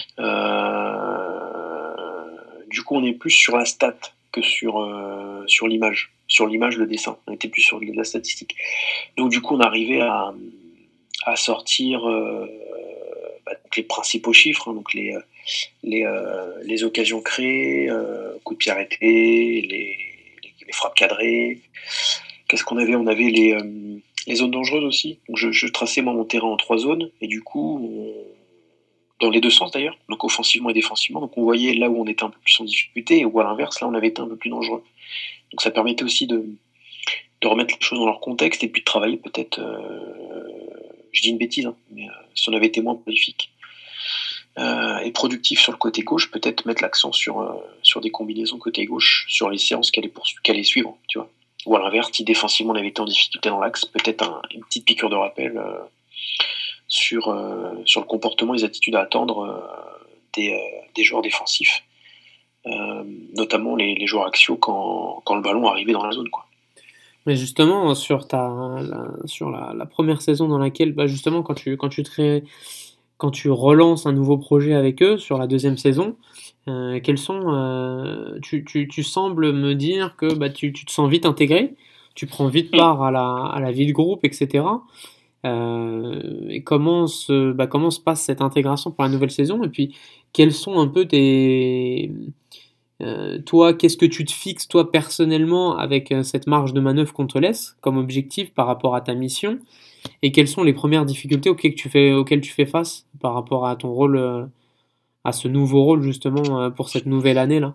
S2: Euh, du coup, on est plus sur la stat que sur, euh, sur l'image. Sur l'image, le dessin. On était plus sur de la statistique. Donc, du coup, on arrivait à, à sortir euh, bah, donc les principaux chiffres, hein, donc les, les, euh, les occasions créées, euh, coups de pied arrêtés, les, les, les frappes cadrées. Qu'est-ce qu'on avait? On avait les, euh, les zones dangereuses aussi. Donc, je, je traçais moi, mon terrain en trois zones, et du coup, on, dans les deux sens d'ailleurs, donc offensivement et défensivement. Donc on voyait là où on était un peu plus en difficulté, ou à l'inverse, là on avait été un peu plus dangereux. Donc ça permettait aussi de, de remettre les choses dans leur contexte et puis de travailler peut-être, euh, je dis une bêtise, hein, mais euh, si on avait été moins prolifique euh, et productif sur le côté gauche, peut-être mettre l'accent sur, euh, sur des combinaisons côté gauche, sur les séances qu'elle allait suivre, tu vois. Ou à l'inverse, si défensivement on avait été en difficulté dans l'axe, peut-être un, une petite piqûre de rappel euh, sur, euh, sur le comportement et les attitudes à attendre euh, des, euh, des joueurs défensifs, euh, notamment les, les joueurs axiaux quand, quand le ballon arrivait dans la zone, quoi.
S3: Mais justement, sur, ta, la, sur la, la première saison dans laquelle, bah justement, quand tu, quand, tu te ré, quand tu relances un nouveau projet avec eux, sur la deuxième saison, euh, quels sont, euh, tu, tu, tu sembles me dire que bah, tu, tu te sens vite intégré, tu prends vite part à la, à la vie de groupe, et cetera. Euh, et comment se, bah, comment se passe cette intégration pour la nouvelle saison? Et puis, quels sont un peu tes... Euh, toi, qu'est-ce que tu te fixes, toi, personnellement, avec euh, cette marge de manœuvre qu'on te laisse comme objectif par rapport à ta mission? Et quelles sont les premières difficultés auxquelles tu fais, auxquelles tu fais face par rapport à ton rôle, euh, à ce nouveau rôle justement euh, pour cette nouvelle année là?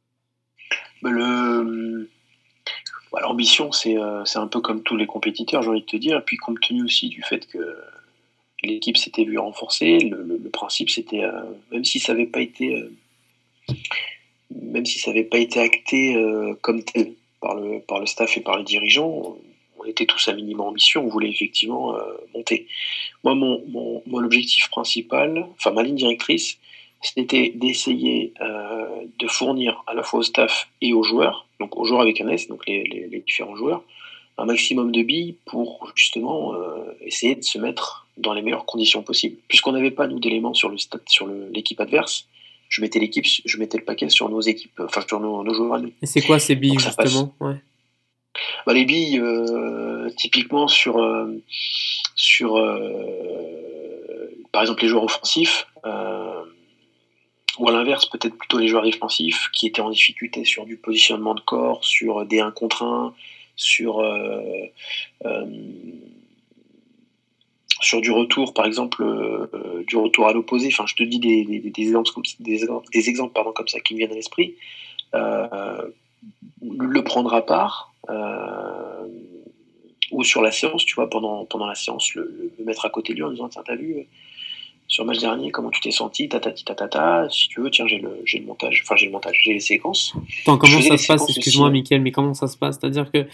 S2: Le... Bah, l'ambition, c'est, euh, c'est un peu comme tous les compétiteurs, j'ai envie de te dire. Et puis, compte tenu aussi du fait que l'équipe s'était vue renforcée, le, le, le principe, c'était, euh, même si ça n'avait pas été, euh, même si ça n'avait pas été acté euh, comme tel par le, par le staff et par les dirigeants, on était tous à minimum ambition, on voulait effectivement euh, monter. Moi, mon, mon, mon objectif principal, enfin ma ligne directrice, c'était d'essayer euh, de fournir à la fois au staff et aux joueurs, donc aux joueurs avec un S, donc les, les, les différents joueurs, un maximum de billes pour justement euh, essayer de se mettre dans les meilleures conditions possibles. Puisqu'on n'avait pas, nous, d'éléments sur, le stade, sur le, l'équipe adverse, je mettais, l'équipe, je mettais le paquet sur nos équipes, enfin sur nos, nos joueurs à nous.
S3: Et c'est quoi ces billes,
S2: Donc, ça passe.
S3: justement? Ouais.
S2: Bah, les billes, euh, typiquement sur, euh, sur euh, par exemple les joueurs offensifs, euh, ou à l'inverse peut-être plutôt les joueurs défensifs qui étaient en difficulté sur du positionnement de corps, sur des un contre un, sur, euh, euh, sur du retour par exemple, euh, du retour à l'opposé. Enfin, je te dis des, des, des exemples, comme, des, des exemples pardon, comme ça qui me viennent à l'esprit. Euh, le prendre à part, euh, ou sur la séance, tu vois, pendant, pendant la séance, le, le mettre à côté de lui en disant tiens, t'as vu sur le match dernier comment tu t'es senti, tatati tatata, si tu veux, tiens, j'ai le, j'ai le montage, enfin j'ai le montage, j'ai les séquences.
S3: Attends, comment ça se passe, excuse-moi
S2: aussi,
S3: Mickaël, mais comment ça se passe? C'est-à-dire que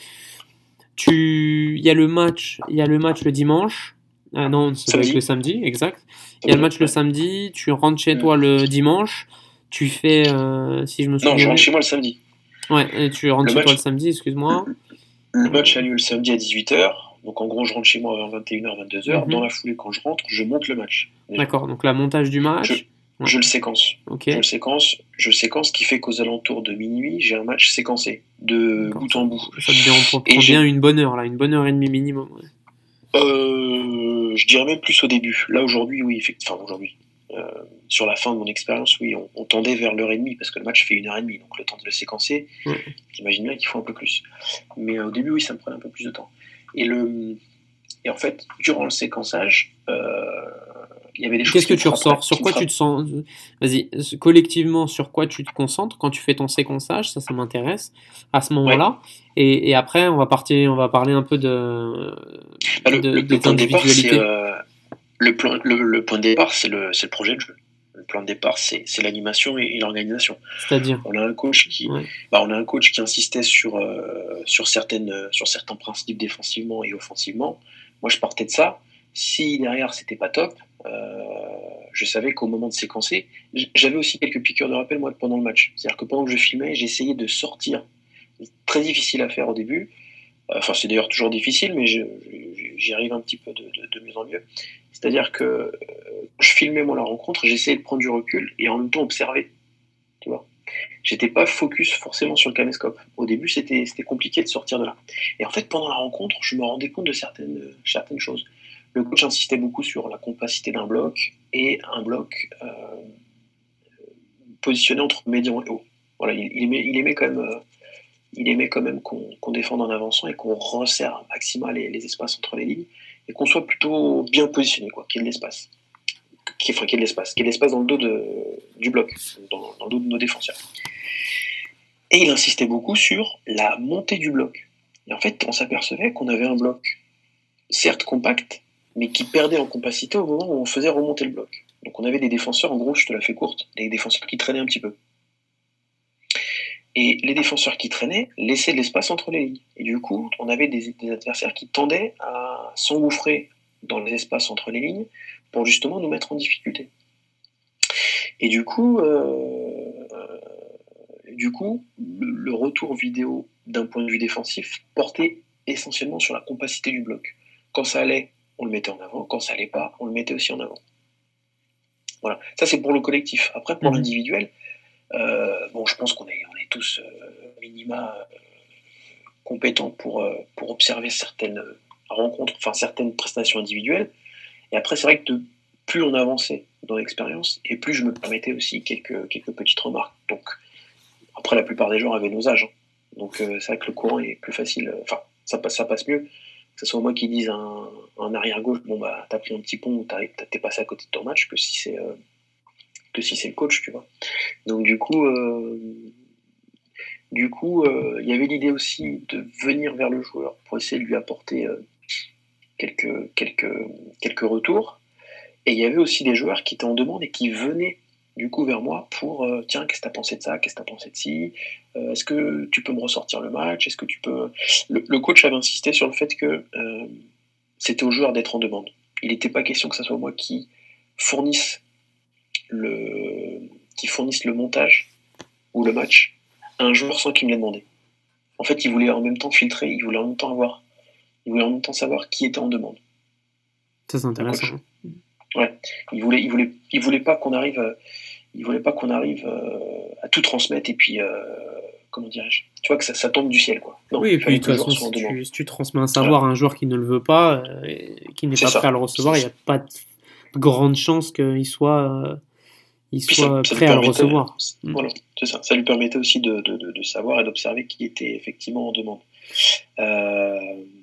S3: tu, il y a le match, il y a le match le dimanche, ah non, c'est avec le samedi, exact. Il y a le match ouais. le samedi, tu rentres chez mmh. toi le dimanche, tu fais, euh, si je me souviens.
S2: Non, je rentre chez moi le samedi.
S3: Ouais, et tu rentres le chez match, toi le samedi, excuse-moi.
S2: Le match a lieu le samedi à dix-huit heures, donc en gros je rentre chez moi vers vingt et une heures, vingt-deux heures. Mmh. Dans la foulée, quand je rentre, je monte le match.
S3: Déjà. D'accord, donc la montage du match.
S2: Je,
S3: ouais.
S2: je le séquence.
S3: Okay.
S2: Je le séquence, je le séquence, ce qui fait qu'aux alentours de minuit, j'ai un match séquencé, de D'accord, bout en bout.
S3: Ça te prend bien une bonne heure, là, une bonne heure et demie minimum. Ouais.
S2: Euh, je dirais même plus au début. Là aujourd'hui, oui, effectivement, enfin aujourd'hui. Euh, sur la fin de mon expérience, oui, on, on tendait vers l'heure et demie parce que le match fait une heure et demie, donc le temps de le séquencer, ouais. J'imagine bien qu'il faut un peu plus. Mais euh, au début, oui, ça me prenait un peu plus de temps. Et, le, et en fait, durant le séquençage, euh, il y avait des choses.
S3: Qu'est-ce que tu ressors? Sur quoi tu te sens? Vas-y, collectivement, sur quoi tu te concentres quand tu fais ton séquençage? Ça, ça m'intéresse à ce moment-là. Ouais. Et, et après, on va partir, on va parler un peu de,
S2: bah, le,
S3: de
S2: le,
S3: des
S2: le point
S3: individualités.
S2: De départ, c'est, euh, le, plan, le, le point de départ, c'est le, c'est le projet de jeu. Le plan de départ, c'est, c'est l'animation et, et l'organisation.
S3: C'est-à-dire,
S2: on a un coach qui, ouais. bah, on a un coach qui insistait sur euh, sur certaines sur certains principes défensivement et offensivement. Moi, je partais de ça. Si derrière c'était pas top, euh, je savais qu'au moment de séquencer, j'avais aussi quelques piqûres de rappel moi pendant le match. C'est-à-dire que pendant que je filmais, j'essayais de sortir. C'est très difficile à faire au début. Enfin, c'est d'ailleurs toujours difficile, mais je, je, j'y arrive un petit peu de, de, de mieux en mieux. C'est-à-dire que euh, je filmais moi la rencontre, j'essayais de prendre du recul et en même temps observer. Tu vois, j'étais pas focus forcément sur le caméscope. Au début, c'était, c'était compliqué de sortir de là. Et en fait, pendant la rencontre, je me rendais compte de certaines, certaines choses. Le coach insistait beaucoup sur la compacité d'un bloc et un bloc euh, positionné entre médian et haut. Voilà, il, il, aimait, il aimait quand même. Euh, Il aimait quand même qu'on, qu'on défende en avançant et qu'on resserre un maximum les, les espaces entre les lignes et qu'on soit plutôt bien positionné, quoi, qu'il y ait de l'espace. Qu'il y ait, qu'il y ait de l'espace, qu'il y ait de l'espace dans le dos de, du bloc, dans, dans le dos de nos défenseurs. Et il insistait beaucoup sur la montée du bloc. Et en fait, on s'apercevait qu'on avait un bloc, certes compact, mais qui perdait en compacité au moment où on faisait remonter le bloc. Donc on avait des défenseurs, en gros, je te la fais courte, des défenseurs qui traînaient un petit peu. Et les défenseurs qui traînaient laissaient de l'espace entre les lignes. Et du coup, on avait des, des adversaires qui tendaient à s'engouffrer dans les espaces entre les lignes pour justement nous mettre en difficulté. Et du coup, euh, euh, du coup le, le retour vidéo d'un point de vue défensif portait essentiellement sur la compacité du bloc. Quand ça allait, on le mettait en avant. Quand ça allait pas, on le mettait aussi en avant. Voilà. Ça, c'est pour le collectif. Après, pour mmh. l'individuel, Euh, bon, je pense qu'on est, on est tous euh, minima euh, compétents pour, euh, pour observer certaines rencontres, enfin certaines prestations individuelles. Et après, c'est vrai que de, plus on avançait dans l'expérience, et plus je me permettais aussi quelques, quelques petites remarques. Donc, après, la plupart des gens avaient nos âges. Hein. Donc, euh, c'est vrai que le courant est plus facile. Enfin, ça passe, ça passe mieux. Que ce soit moi qui dise un, un arrière-gauche, bon, bah, t'as pris un petit pont ou t'es passé à côté de ton match, que si c'est. Euh, que si c'est le coach, tu vois. Donc du coup, euh, du coup, euh, il y avait l'idée aussi de venir vers le joueur pour essayer de lui apporter euh, quelques, quelques, quelques retours. Et il y avait aussi des joueurs qui étaient en demande et qui venaient du coup vers moi pour euh, tiens, qu'est-ce que tu as pensé de ça, qu'est-ce que tu as pensé de ci, euh, est-ce que tu peux me ressortir le match, est-ce que tu peux. Le, le coach avait insisté sur le fait que euh, c'était au joueur d'être en demande. Il n'était pas question que ce soit moi qui fournisse le, qui fournisse le montage ou le match à un joueur sans qu'il me l'ait demandé. En fait, il voulait en même temps filtrer, il voulait en même temps avoir, il voulait en même temps savoir qui était en demande.
S3: Ça, c'est intéressant.
S2: Ouais, il voulait, il voulait, il voulait pas qu'on arrive, à, il voulait pas qu'on arrive euh, à tout transmettre et puis, euh, comment dirais-je, tu vois que ça, ça tombe du ciel, quoi.
S3: Non, oui, et puis de toute façon, si tu, si tu transmets un savoir voilà. à un joueur qui ne le veut pas, euh, et qui n'est c'est pas ça. prêt à le recevoir, il n'y a pas de grande chance qu'il soit, euh, il soit ça, ça prêt à le recevoir.
S2: Voilà, c'est ça. Ça lui permettait aussi de, de, de, de savoir et d'observer qui était effectivement en demande. Euh,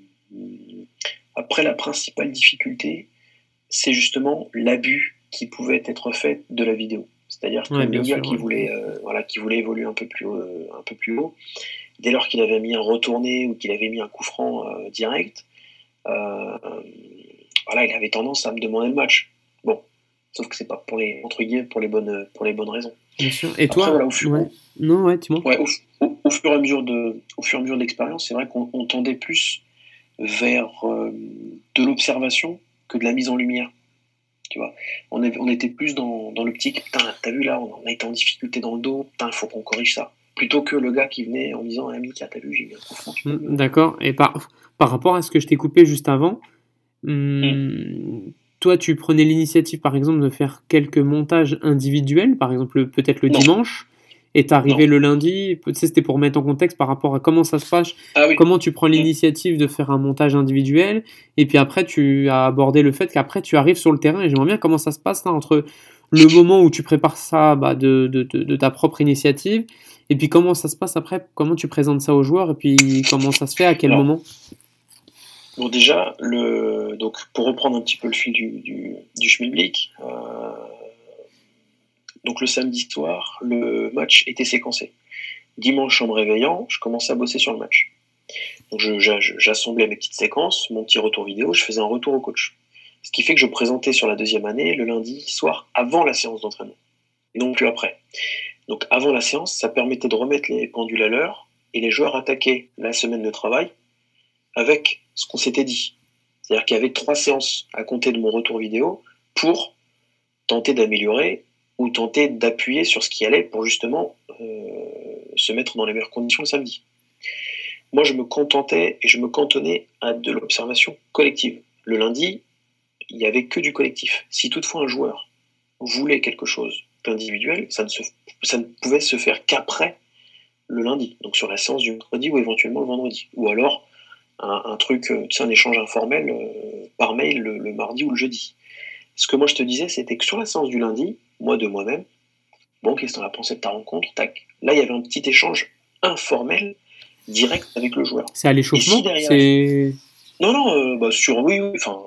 S2: après, la principale difficulté, c'est justement l'abus qui pouvait être fait de la vidéo. C'est-à-dire que ouais, le gars sûr, qui, ouais. voulait, euh, voilà, qui voulait évoluer un peu plus haut, euh, un peu plus haut, dès lors qu'il avait mis un retourné ou qu'il avait mis un coup franc euh, direct, euh, voilà, il avait tendance à me demander le match. Bon, sauf que c'est pas pour les, entre guillemets, pour les bonnes, pour les bonnes raisons.
S3: Bien sûr. Et Après, toi, voilà, au fur, ouais. non, ouais, dis-moi.
S2: Ouais, au, au, au fur et à mesure de, au fur et à mesure de l'expérience, c'est vrai qu'on on tendait plus vers euh, de l'observation que de la mise en lumière. Tu vois, on, est, on était plus dans, dans l'optique, putain, t'as vu là, on a été en difficulté dans le dos, putain, il faut qu'on corrige ça. Plutôt que le gars qui venait en disant, ah, Mika, t'as vu, j'ai eu un coup franc.
S3: Mmh, d'accord, et par, par rapport à ce que je t'ai coupé juste avant, hum, mmh. toi, tu prenais l'initiative, par exemple, de faire quelques montages individuels, par exemple, peut-être le non. dimanche, et t'arrivais le lundi, tu sais, c'était pour mettre en contexte par rapport à comment ça se passe, ah, oui. comment tu prends l'initiative de faire un montage individuel, et puis après tu as abordé le fait qu'après tu arrives sur le terrain, et j'aimerais bien comment ça se passe là, entre le moment où tu prépares ça bah, de, de, de, de ta propre initiative, et puis comment ça se passe après, comment tu présentes ça aux joueurs, et puis comment ça se fait, à quel Alors, moment
S2: Bon déjà, le, donc, pour reprendre un petit peu le fil du, du, du schmilblick, euh, donc le samedi soir, le match était séquencé. Dimanche, en me réveillant, je commençais à bosser sur le match. Donc je, je, j'assemblais mes petites séquences, mon petit retour vidéo, je faisais un retour au coach. Ce qui fait que je présentais sur la deuxième année le lundi soir avant la séance d'entraînement, et non plus après. Donc avant la séance, ça permettait de remettre les pendules à l'heure et les joueurs attaquaient la semaine de travail avec ce qu'on s'était dit. C'est-à-dire qu'il y avait trois séances à compter de mon retour vidéo pour tenter d'améliorer ou tenter d'appuyer sur ce qui allait pour justement euh, se mettre dans les meilleures conditions le samedi. Moi, je me contentais et je me cantonnais à de l'observation collective. Le lundi, il n'y avait que du collectif. Si toutefois un joueur voulait quelque chose d'individuel, ça ne, se, ça ne pouvait se faire qu'après le lundi, donc sur la séance du mercredi ou éventuellement le vendredi. Ou alors un, un truc, tu sais, un échange informel euh, par mail le, le mardi ou le jeudi. Ce que moi je te disais, c'était que sur la séance du lundi, moi de moi-même, bon, qu'est-ce que t'en as pensé de ta rencontre? Tac. Là, il y avait un petit échange informel, direct avec le joueur.
S3: C'est à l'échauffement si derrière... c'est...
S2: Non, non, euh, bah, sur oui, oui, enfin,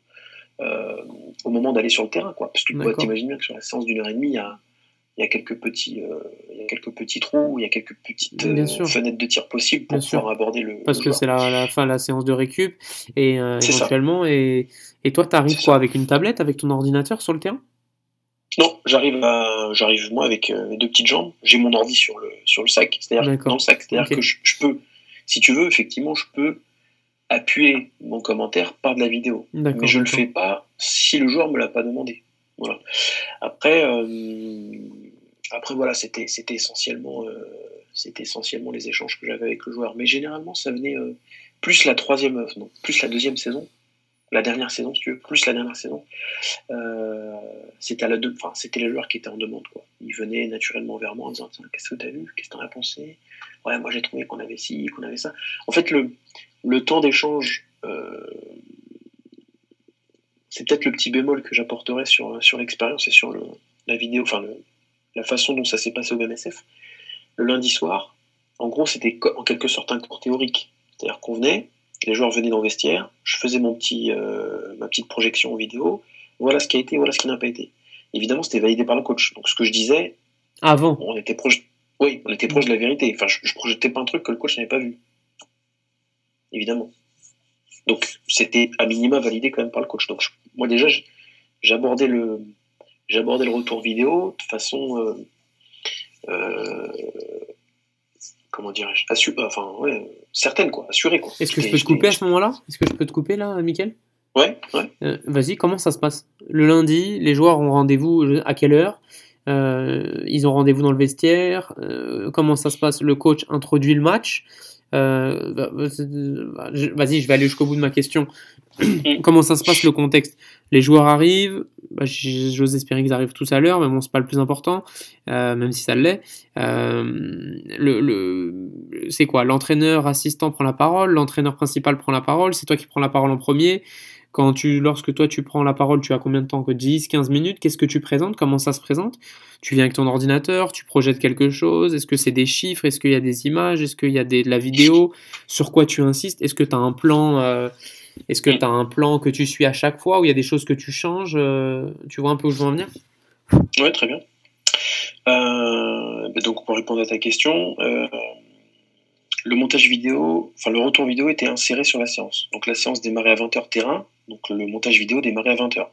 S2: euh, au moment d'aller sur le terrain, quoi. Parce que tu bah, t'imagines bien que sur la séance d'une heure et demie, il y a, il y a quelques petits, euh, il y a quelques petits trous, il y a quelques petites euh, fenêtres de tir possibles pour bien pouvoir sûr. aborder le.
S3: Parce
S2: le
S3: que
S2: joueur.
S3: c'est la, la fin, la séance de récup et euh, éventuellement. Et, et toi, t'arrives quoi, avec une tablette, avec ton ordinateur sur le terrain?
S2: Non, j'arrive à, j'arrive moi avec euh, mes deux petites jambes. J'ai mon ordi sur le sur le sac, c'est-à-dire D'accord. dans le sac, c'est-à-dire okay. que je, je peux, si tu veux, effectivement, je peux appuyer mon commentaire par de la vidéo, d'accord, mais je d'accord. le fais pas si le joueur me l'a pas demandé. Voilà. Après, euh, après voilà, c'était c'était essentiellement, euh, c'était essentiellement les échanges que j'avais avec le joueur, mais généralement ça venait euh, plus la troisième, euh, non, plus la deuxième saison. La dernière saison, si tu veux, plus la dernière saison, euh, c'était, à la deux, enfin, c'était les joueurs qui étaient en demande, quoi. Ils venaient naturellement vers moi en disant, tiens, qu'est-ce que tu as vu, qu'est-ce que tu en as pensé? Ouais, moi j'ai trouvé qu'on avait ci, qu'on avait ça. En fait, le, le temps d'échange, euh, c'est peut-être le petit bémol que j'apporterais sur, sur l'expérience et sur le, la vidéo, enfin le, la façon dont ça s'est passé au B M S F. Le lundi soir, en gros, c'était en quelque sorte un cours théorique. C'est-à-dire qu'on venait, les joueurs venaient dans le vestiaire, je faisais mon petit, euh, ma petite projection vidéo, voilà ce qui a été, voilà ce qui n'a pas été. évidemment, c'était validé par le coach. Donc, ce que je disais,
S3: avant,
S2: on était proche, oui, on était proche de la vérité. Enfin, je, je projetais pas un truc que le coach n'avait pas vu, évidemment. Donc, c'était à minima validé quand même par le coach. Donc, je, moi déjà, j'abordais le, j'abordais le retour vidéo de façon, euh, euh, comment dirais-je, assu- enfin, ouais, certaine, quoi, assurée, quoi.
S3: Est-ce que je peux te couper à ce moment-là? Est-ce que je peux te couper là, Mickaël?
S2: Ouais, ouais.
S3: Euh, vas-y, comment ça se passe? Le lundi, les joueurs ont rendez-vous à quelle heure? Euh, ils ont rendez-vous dans le vestiaire. Euh, comment ça se passe? Le coach introduit le match. Euh, vas-y, je vais aller jusqu'au bout de ma question. Comment ça se passe le contexte? Les joueurs arrivent, bah, j'ose espérer qu'ils arrivent tous à l'heure, mais bon, c'est pas le plus important, euh, même si ça l'est. Euh, le, le, c'est quoi? L'entraîneur assistant prend la parole, l'entraîneur principal prend la parole, c'est toi qui prends la parole en premier. Quand tu, lorsque toi tu prends la parole, tu as combien de temps? Que dix, quinze minutes? Qu'est-ce que tu présentes? Comment ça se présente? Tu viens avec ton ordinateur, tu projettes quelque chose? Est-ce que c'est des chiffres? Est-ce qu'il y a des images? Est-ce qu'il y a des, de la vidéo? Sur quoi tu insistes? Est-ce que tu as un plan euh, Est-ce que tu as un plan que tu suis à chaque fois ou il y a des choses que tu changes? euh, Tu vois un peu où je veux en venir?
S2: Ouais, très bien. Euh, donc pour répondre à ta question, euh, le montage vidéo, enfin le retour vidéo était inséré sur la séance. Donc la séance démarrait à vingt heures terrain, donc le montage vidéo démarrait à vingt heures.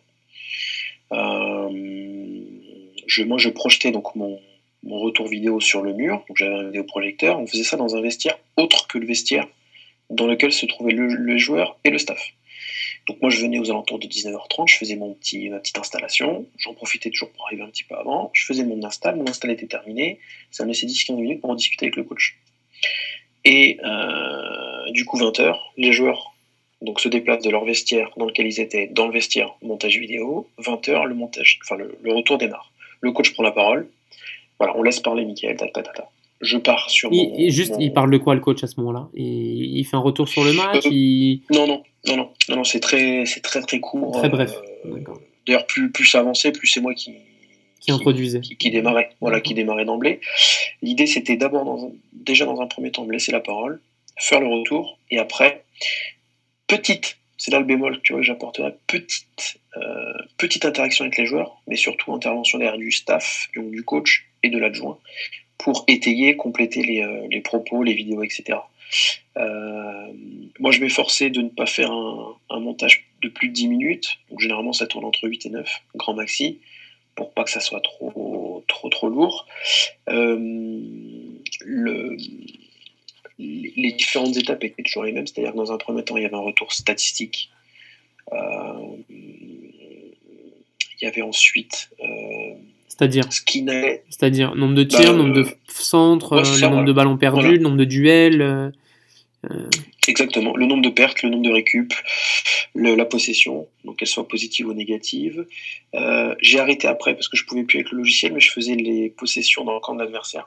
S2: Euh, je, moi je projetais donc mon, mon retour vidéo sur le mur, donc j'avais un vidéoprojecteur, on faisait ça dans un vestiaire autre que le vestiaire dans lequel se trouvait le, le joueur et le staff. Donc moi je venais aux alentours de dix-neuf heures trente, je faisais mon petit, ma petite installation, j'en profitais toujours pour arriver un petit peu avant, je faisais mon install, mon install était terminé, ça me laissait dix à quinze minutes pour en discuter avec le coach. Et euh, du coup vingt heures, les joueurs donc, se déplacent de leur vestiaire dans lequel ils étaient, dans le vestiaire montage vidéo, vingt heures, le, montage, enfin, le, le retour démarre. Le coach prend la parole, voilà, on laisse parler Mickaël, ta, ta, ta, ta. Je pars sur
S3: il,
S2: mon,
S3: il, juste,
S2: mon...
S3: il parle de quoi le coach à ce moment-là? il, il fait un retour sur le match?
S2: Euh,
S3: il...
S2: Non, non, non, non, non, non c'est très, c'est très, très court.
S3: Très bref.
S2: Euh, d'ailleurs, plus, plus ça avançait, plus c'est moi qui,
S3: qui, qui introduisait,
S2: qui, qui démarrait, voilà, qui démarrait d'emblée. L'idée, c'était d'abord, dans un, déjà dans un premier temps, de laisser la parole, faire le retour, et après, petite, c'est là le bémol tu vois, que j'apporterai, petite, euh, petite interaction avec les joueurs, mais surtout intervention derrière du staff, donc du coach et de l'adjoint, pour étayer, compléter les, euh, les propos, les vidéos, et cetera. Euh, moi, je m'efforçais de ne pas faire un, un montage de plus de dix minutes, donc généralement ça tourne entre huit et neuf, grand maxi, pour pas que ça soit trop, trop, trop lourd. Euh, le, les différentes étapes étaient toujours les mêmes, c'est-à-dire que dans un premier temps, il y avait un retour statistique. Euh, il y avait ensuite... Euh,
S3: C'est-à-dire
S2: ce qui n'allait...
S3: C'est-à-dire nombre de tirs, bah, nombre de centres, ouais, euh, le ça, nombre voilà. de ballons perdus, voilà. Le nombre de duels... Euh...
S2: Exactement, le nombre de pertes, le nombre de récup, le, la possession, donc qu'elle soit positive ou négative. Euh, j'ai arrêté après parce que je pouvais plus avec le logiciel, mais je faisais les possessions dans le camp de l'adversaire.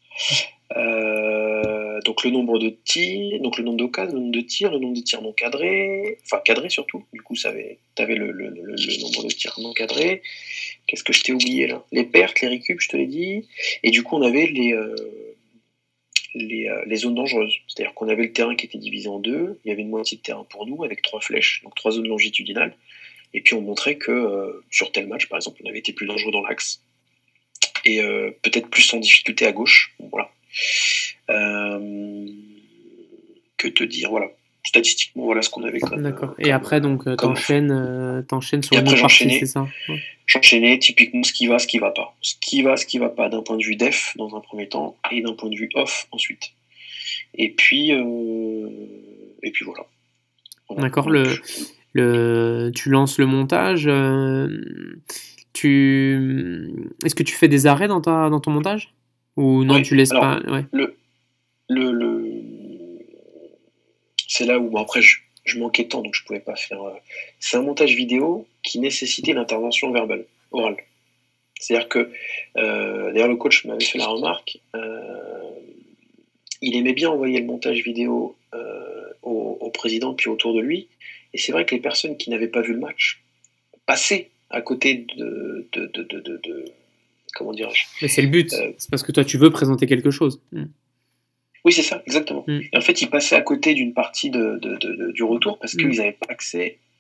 S2: Euh, donc le nombre de tirs, donc le nombre d'occasions, le nombre de tirs, le nombre de tirs non cadrés, enfin cadrés surtout. Du coup, tu avais le, le, le, le nombre de tirs non cadrés. Qu'est-ce que je t'ai oublié là? Les pertes, les récup, je te l'ai dit. Et du coup, on avait les euh, Les, euh, les zones dangereuses. C'est-à-dire qu'on avait le terrain qui était divisé en deux, il y avait une moitié de terrain pour nous, avec trois flèches, donc trois zones longitudinales, et puis on montrait que euh, sur tel match, par exemple, on avait été plus dangereux dans l'axe, et euh, peut-être plus en difficulté à gauche, voilà. Euh, que te dire, voilà. Statistiquement, voilà ce qu'on avait comme...
S3: D'accord.
S2: Comme,
S3: et après, donc,
S2: comme...
S3: t'enchaînes, euh, t'enchaînes sur
S2: et
S3: une
S2: après,
S3: autre partie, c'est ça? Ouais.
S2: J'enchaînais typiquement ce qui va, ce qui va pas. Ce qui va, ce qui va pas d'un point de vue def dans un premier temps et d'un point de vue off ensuite. Et puis, euh, et puis voilà.
S3: voilà. D'accord. Le, le, tu lances le montage. Euh, tu, est-ce que tu fais des arrêts dans ta, dans ton montage ou non, ouais. Tu laisses
S2: Alors,
S3: pas. Ouais.
S2: Le, le, le, c'est là où bon, après je, je manquais de temps donc je pouvais pas faire. Euh, c'est un montage vidéo qui nécessitait l'intervention verbale, orale. C'est-à-dire que, euh, d'ailleurs le coach m'avait fait la remarque, euh, il aimait bien envoyer le montage vidéo euh, au, au président puis autour de lui, et c'est vrai que les personnes qui n'avaient pas vu le match passaient à côté de... de, de, de, de, de comment dirais-je?
S3: Mais c'est le but, euh, c'est parce que toi tu veux présenter quelque chose. Mm.
S2: Oui, c'est ça, exactement.
S3: Mm.
S2: Et en fait, ils passaient à côté d'une partie de, de, de, de, du retour parce qu'ils n'avaient mm. pas accès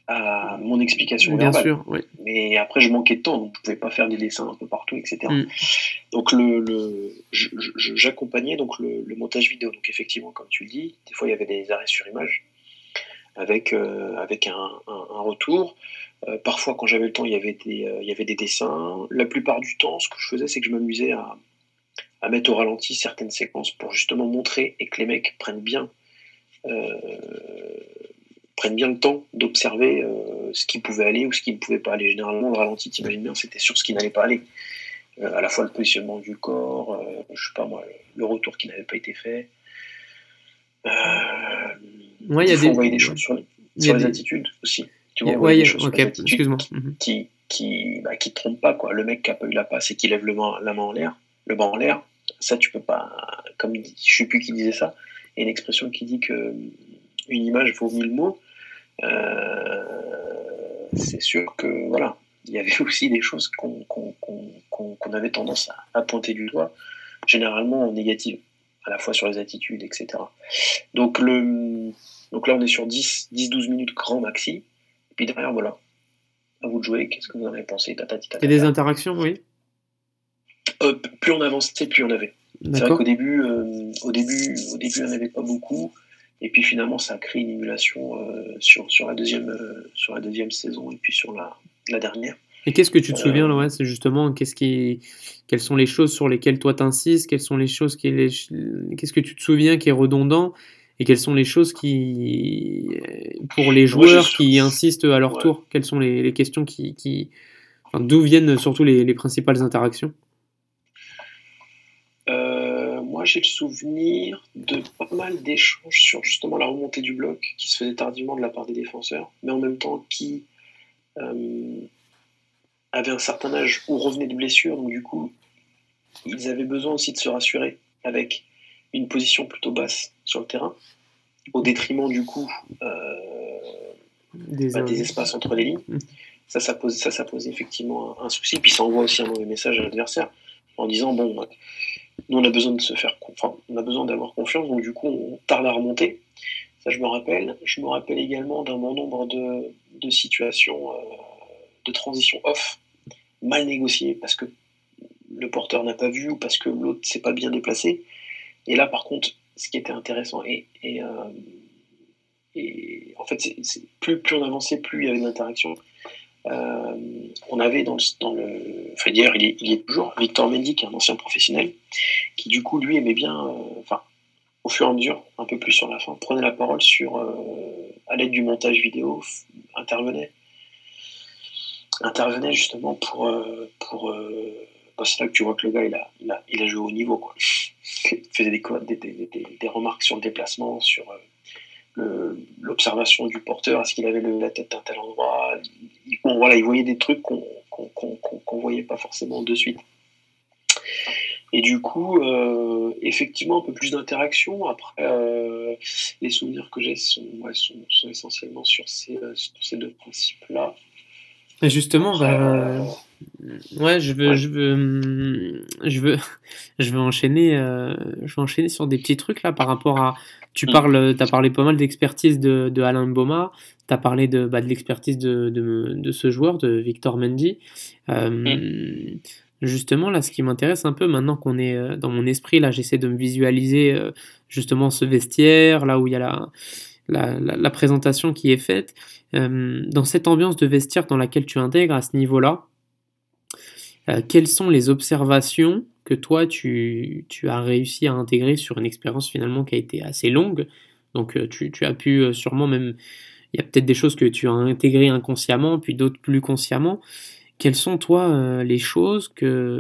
S2: à mon explication
S3: Bien
S2: verbale.
S3: sûr, oui.
S2: Mais après, je manquais de temps, donc je ne pouvais pas faire des dessins un peu partout, et cetera.
S3: Mm.
S2: Donc, le, le, je, je, j'accompagnais donc le, le montage vidéo. Donc, effectivement, comme tu le dis, des fois, il y avait des arrêts sur image avec, euh, avec un, un, un retour. Euh, parfois, quand j'avais le temps, il y avait des, euh, il y avait des dessins. La plupart du temps, ce que je faisais, c'est que je m'amusais à, à mettre au ralenti certaines séquences pour justement montrer et que les mecs prennent bien, euh, prennent bien le temps d'observer euh, ce qui pouvait aller ou ce qui ne pouvait pas aller. Généralement, le ralenti, t'imagines bien, c'était sur ce qui n'allait pas aller. Euh, à la fois le positionnement du corps, euh, je sais pas moi, le retour qui n'avait pas été fait. Euh,
S3: Ouais, il y
S2: des
S3: a
S2: fois,
S3: des...
S2: on voyait des choses sur les, sur les des... attitudes aussi. Tu vois, on voyait
S3: ouais,
S2: des choses
S3: okay.
S2: sur les attitudes
S3: Excuse-moi.
S2: qui,
S3: Mm-hmm.
S2: qui, qui, bah, qui te trompent pas, quoi. Le mec qui a pas eu la passe et qui lève le main, la main en l'air, le banc en l'air, ça tu peux pas, comme je sais plus qui disait ça, il y a une expression qui dit que une image vaut mille mots. Euh, c'est sûr que voilà, il y avait aussi des choses qu'on, qu'on, qu'on, qu'on, qu'on avait tendance à, à pointer du doigt, généralement en négative, à la fois sur les attitudes, et cetera. Donc, le, donc là, on est sur dix douze minutes grand maxi, et puis derrière, voilà, à vous de jouer, qu'est-ce que vous en avez pensé, tata, tata,
S3: Et des interactions, oui.
S2: Euh, plus on avançait, plus on avait. D'accord. C'est vrai qu'au début, euh, au début, au début, on n'avait pas beaucoup. Et puis finalement, ça a créé une émulation euh, sur, sur, la deuxième, euh, sur la deuxième saison et puis sur la, la dernière.
S3: Et qu'est-ce que tu te euh, souviens, là, ouais, c'est justement, qu'est-ce qui, quelles sont les choses sur lesquelles toi t'insistes, quelles sont les choses qui, les, qu'est-ce que tu te souviens qui est redondant, et quelles sont les choses qui, pour les joueurs Moi, qui insistent à leur ouais. tour, quelles sont les, les questions qui, qui enfin, d'où viennent surtout les, les principales interactions?
S2: Euh, moi, j'ai le souvenir de pas mal d'échanges sur justement la remontée du bloc qui se faisait tardivement de la part des défenseurs, mais en même temps qui euh, avaient un certain âge ou revenaient de blessure, donc du coup, ils avaient besoin aussi de se rassurer avec une position plutôt basse sur le terrain, au détriment du coup euh, des, bah, des espaces entre les lignes. Mmh. Ça, ça pose, ça, ça pose effectivement un, un souci, puis ça envoie aussi un mauvais message à l'adversaire en disant bon. Nous, on a besoin de se faire, enfin, on a besoin d'avoir confiance, donc du coup, on tarde à remonter. Ça, je me rappelle. Je me rappelle également d'un bon nombre de, de situations euh, de transition off mal négociées parce que le porteur n'a pas vu ou parce que l'autre s'est pas bien déplacé. Et là, par contre, ce qui était intéressant et, et, euh, et en fait, c'est, c'est, plus, plus on avançait, plus il y avait d'interaction. Euh, on avait dans le, dans le enfin d'ailleurs il est, il est toujours Victor Mendy qui est un ancien professionnel qui du coup lui aimait bien euh, enfin au fur et à mesure un peu plus sur la fin prenait la parole sur euh, à l'aide du montage vidéo intervenait intervenait justement pour euh, pour euh, bah c'est là que tu vois que le gars il a il a, il a joué au niveau quoi. Il faisait des, des, des, des, des remarques sur le déplacement sur euh, Le, l'observation du porteur, est-ce qu'il avait le, la tête à tel endroit, il, bon, voilà, il voyait des trucs qu'on qu'on, qu'on, qu'on, qu'on voyait pas forcément de suite. Et du coup, euh, effectivement, un peu plus d'interaction. Après, euh, les souvenirs que j'ai sont, ouais, sont, sont essentiellement sur ces, euh, sur ces deux principes-là.
S3: Et justement, Après, bah, euh, ouais, je veux, ouais. je veux, je veux, je veux enchaîner, euh, je veux enchaîner sur des petits trucs là par rapport à. Tu parles, t'as parlé pas mal d'expertise de, de Alain Mboma, t'as parlé de, bah, de l'expertise de, de, de ce joueur, de Victor Mendy. Euh, mm. Justement, là, ce qui m'intéresse un peu, maintenant qu'on est dans mon esprit, là, j'essaie de me visualiser euh, justement ce vestiaire, là où il y a la, la, la, la présentation qui est faite. Euh, dans cette ambiance de vestiaire dans laquelle tu intègres à ce niveau-là, euh, quelles sont les observations que toi, tu, tu as réussi à intégrer sur une expérience finalement qui a été assez longue. Donc, euh, tu, tu as pu euh, sûrement même... Il y a peut-être des choses que tu as intégrées inconsciemment, puis d'autres plus consciemment. Quelles sont, toi, euh, les choses que...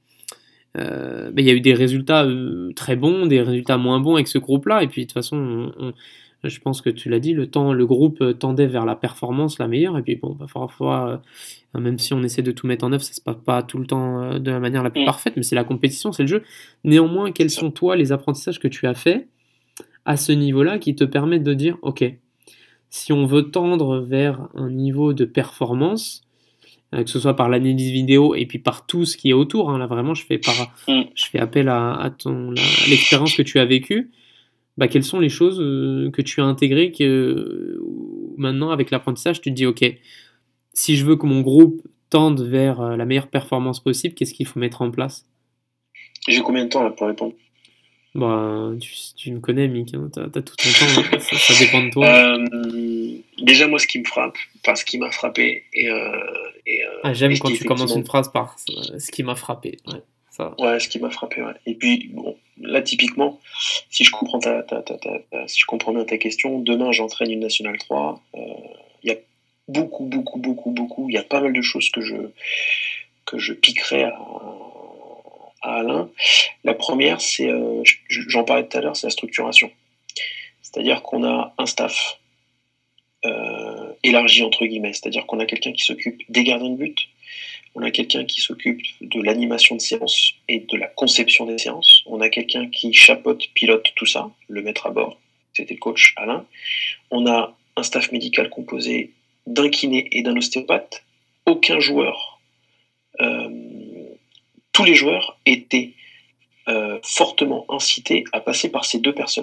S3: Euh, ben, y a eu des résultats euh, très bons, des résultats moins bons avec ce groupe-là. Et puis, de toute façon, on, on, je pense que tu l'as dit, le, temps, le groupe tendait vers la performance la meilleure. Et puis, bon, bah, parfois... Euh, même si on essaie de tout mettre en œuvre, ça se passe pas tout le temps de la manière la plus mmh. parfaite, mais c'est la compétition, c'est le jeu. Néanmoins, quels sont toi les apprentissages que tu as faits à ce niveau-là qui te permettent de dire, ok, si on veut tendre vers un niveau de performance, euh, que ce soit par l'analyse vidéo et puis par tout ce qui est autour, hein, là vraiment je fais, par, mmh. je fais appel à, à, ton, la, à l'expérience que tu as vécue, bah, quelles sont les choses euh, que tu as intégrées que, maintenant, avec l'apprentissage, tu te dis, ok, si je veux que mon groupe tende vers euh, la meilleure performance possible, qu'est-ce qu'il faut mettre en place?
S2: J'ai combien de temps là pour répondre?
S3: Bah, tu, tu me connais, Mick, hein, t'as, t'as tout ton temps, hein, ça, ça dépend de toi.
S2: Euh, déjà, moi, ce qui me frappe, enfin, ce qui m'a frappé, et, euh, et, euh,
S3: Ah, j'aime
S2: et ce
S3: quand
S2: qui
S3: tu commences
S2: effectivement-
S3: une phrase par euh, ce qui m'a frappé. Ouais, ça.
S2: Ouais, ce qui m'a frappé, ouais. Et puis, bon, là, typiquement, si je comprends ta, ta, ta, ta- ta- si je comprends bien ta question, demain, j'entraîne une Nationale trois. euh, Il y a beaucoup, beaucoup, beaucoup, beaucoup, il y a pas mal de choses que je, que je piquerai à, à Alain. La première, c'est, euh, j- j'en parlais tout à l'heure, c'est la structuration. C'est-à-dire qu'on a un staff euh, élargi, entre guillemets. C'est-à-dire qu'on a quelqu'un qui s'occupe des gardiens de but, on a quelqu'un qui s'occupe de l'animation de séance et de la conception des séances. On a quelqu'un qui chapeaute, pilote tout ça, le maître à bord. C'était le coach Alain. On a un staff médical composé d'un kiné et d'un ostéopathe. Aucun joueur, euh, tous les joueurs étaient euh, fortement incités à passer par ces deux personnes.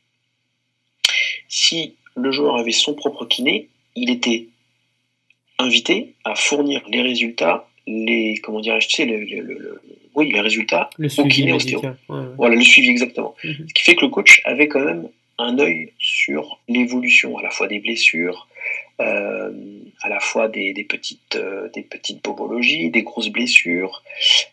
S2: Si le joueur avait son propre kiné, il était invité à fournir les résultats, les comment dirais-je, tu sais, le, le, le, le, oui, les résultats
S3: Le
S2: au
S3: suivi
S2: kiné ostéo.
S3: médical. Ouais, ouais.
S2: Voilà, le suivi exactement.
S3: Mhm.
S2: Ce qui fait que le coach avait quand même un œil sur l'évolution, à la fois des blessures, euh, à la fois des, des petites, euh, des petites bobologies, des grosses blessures.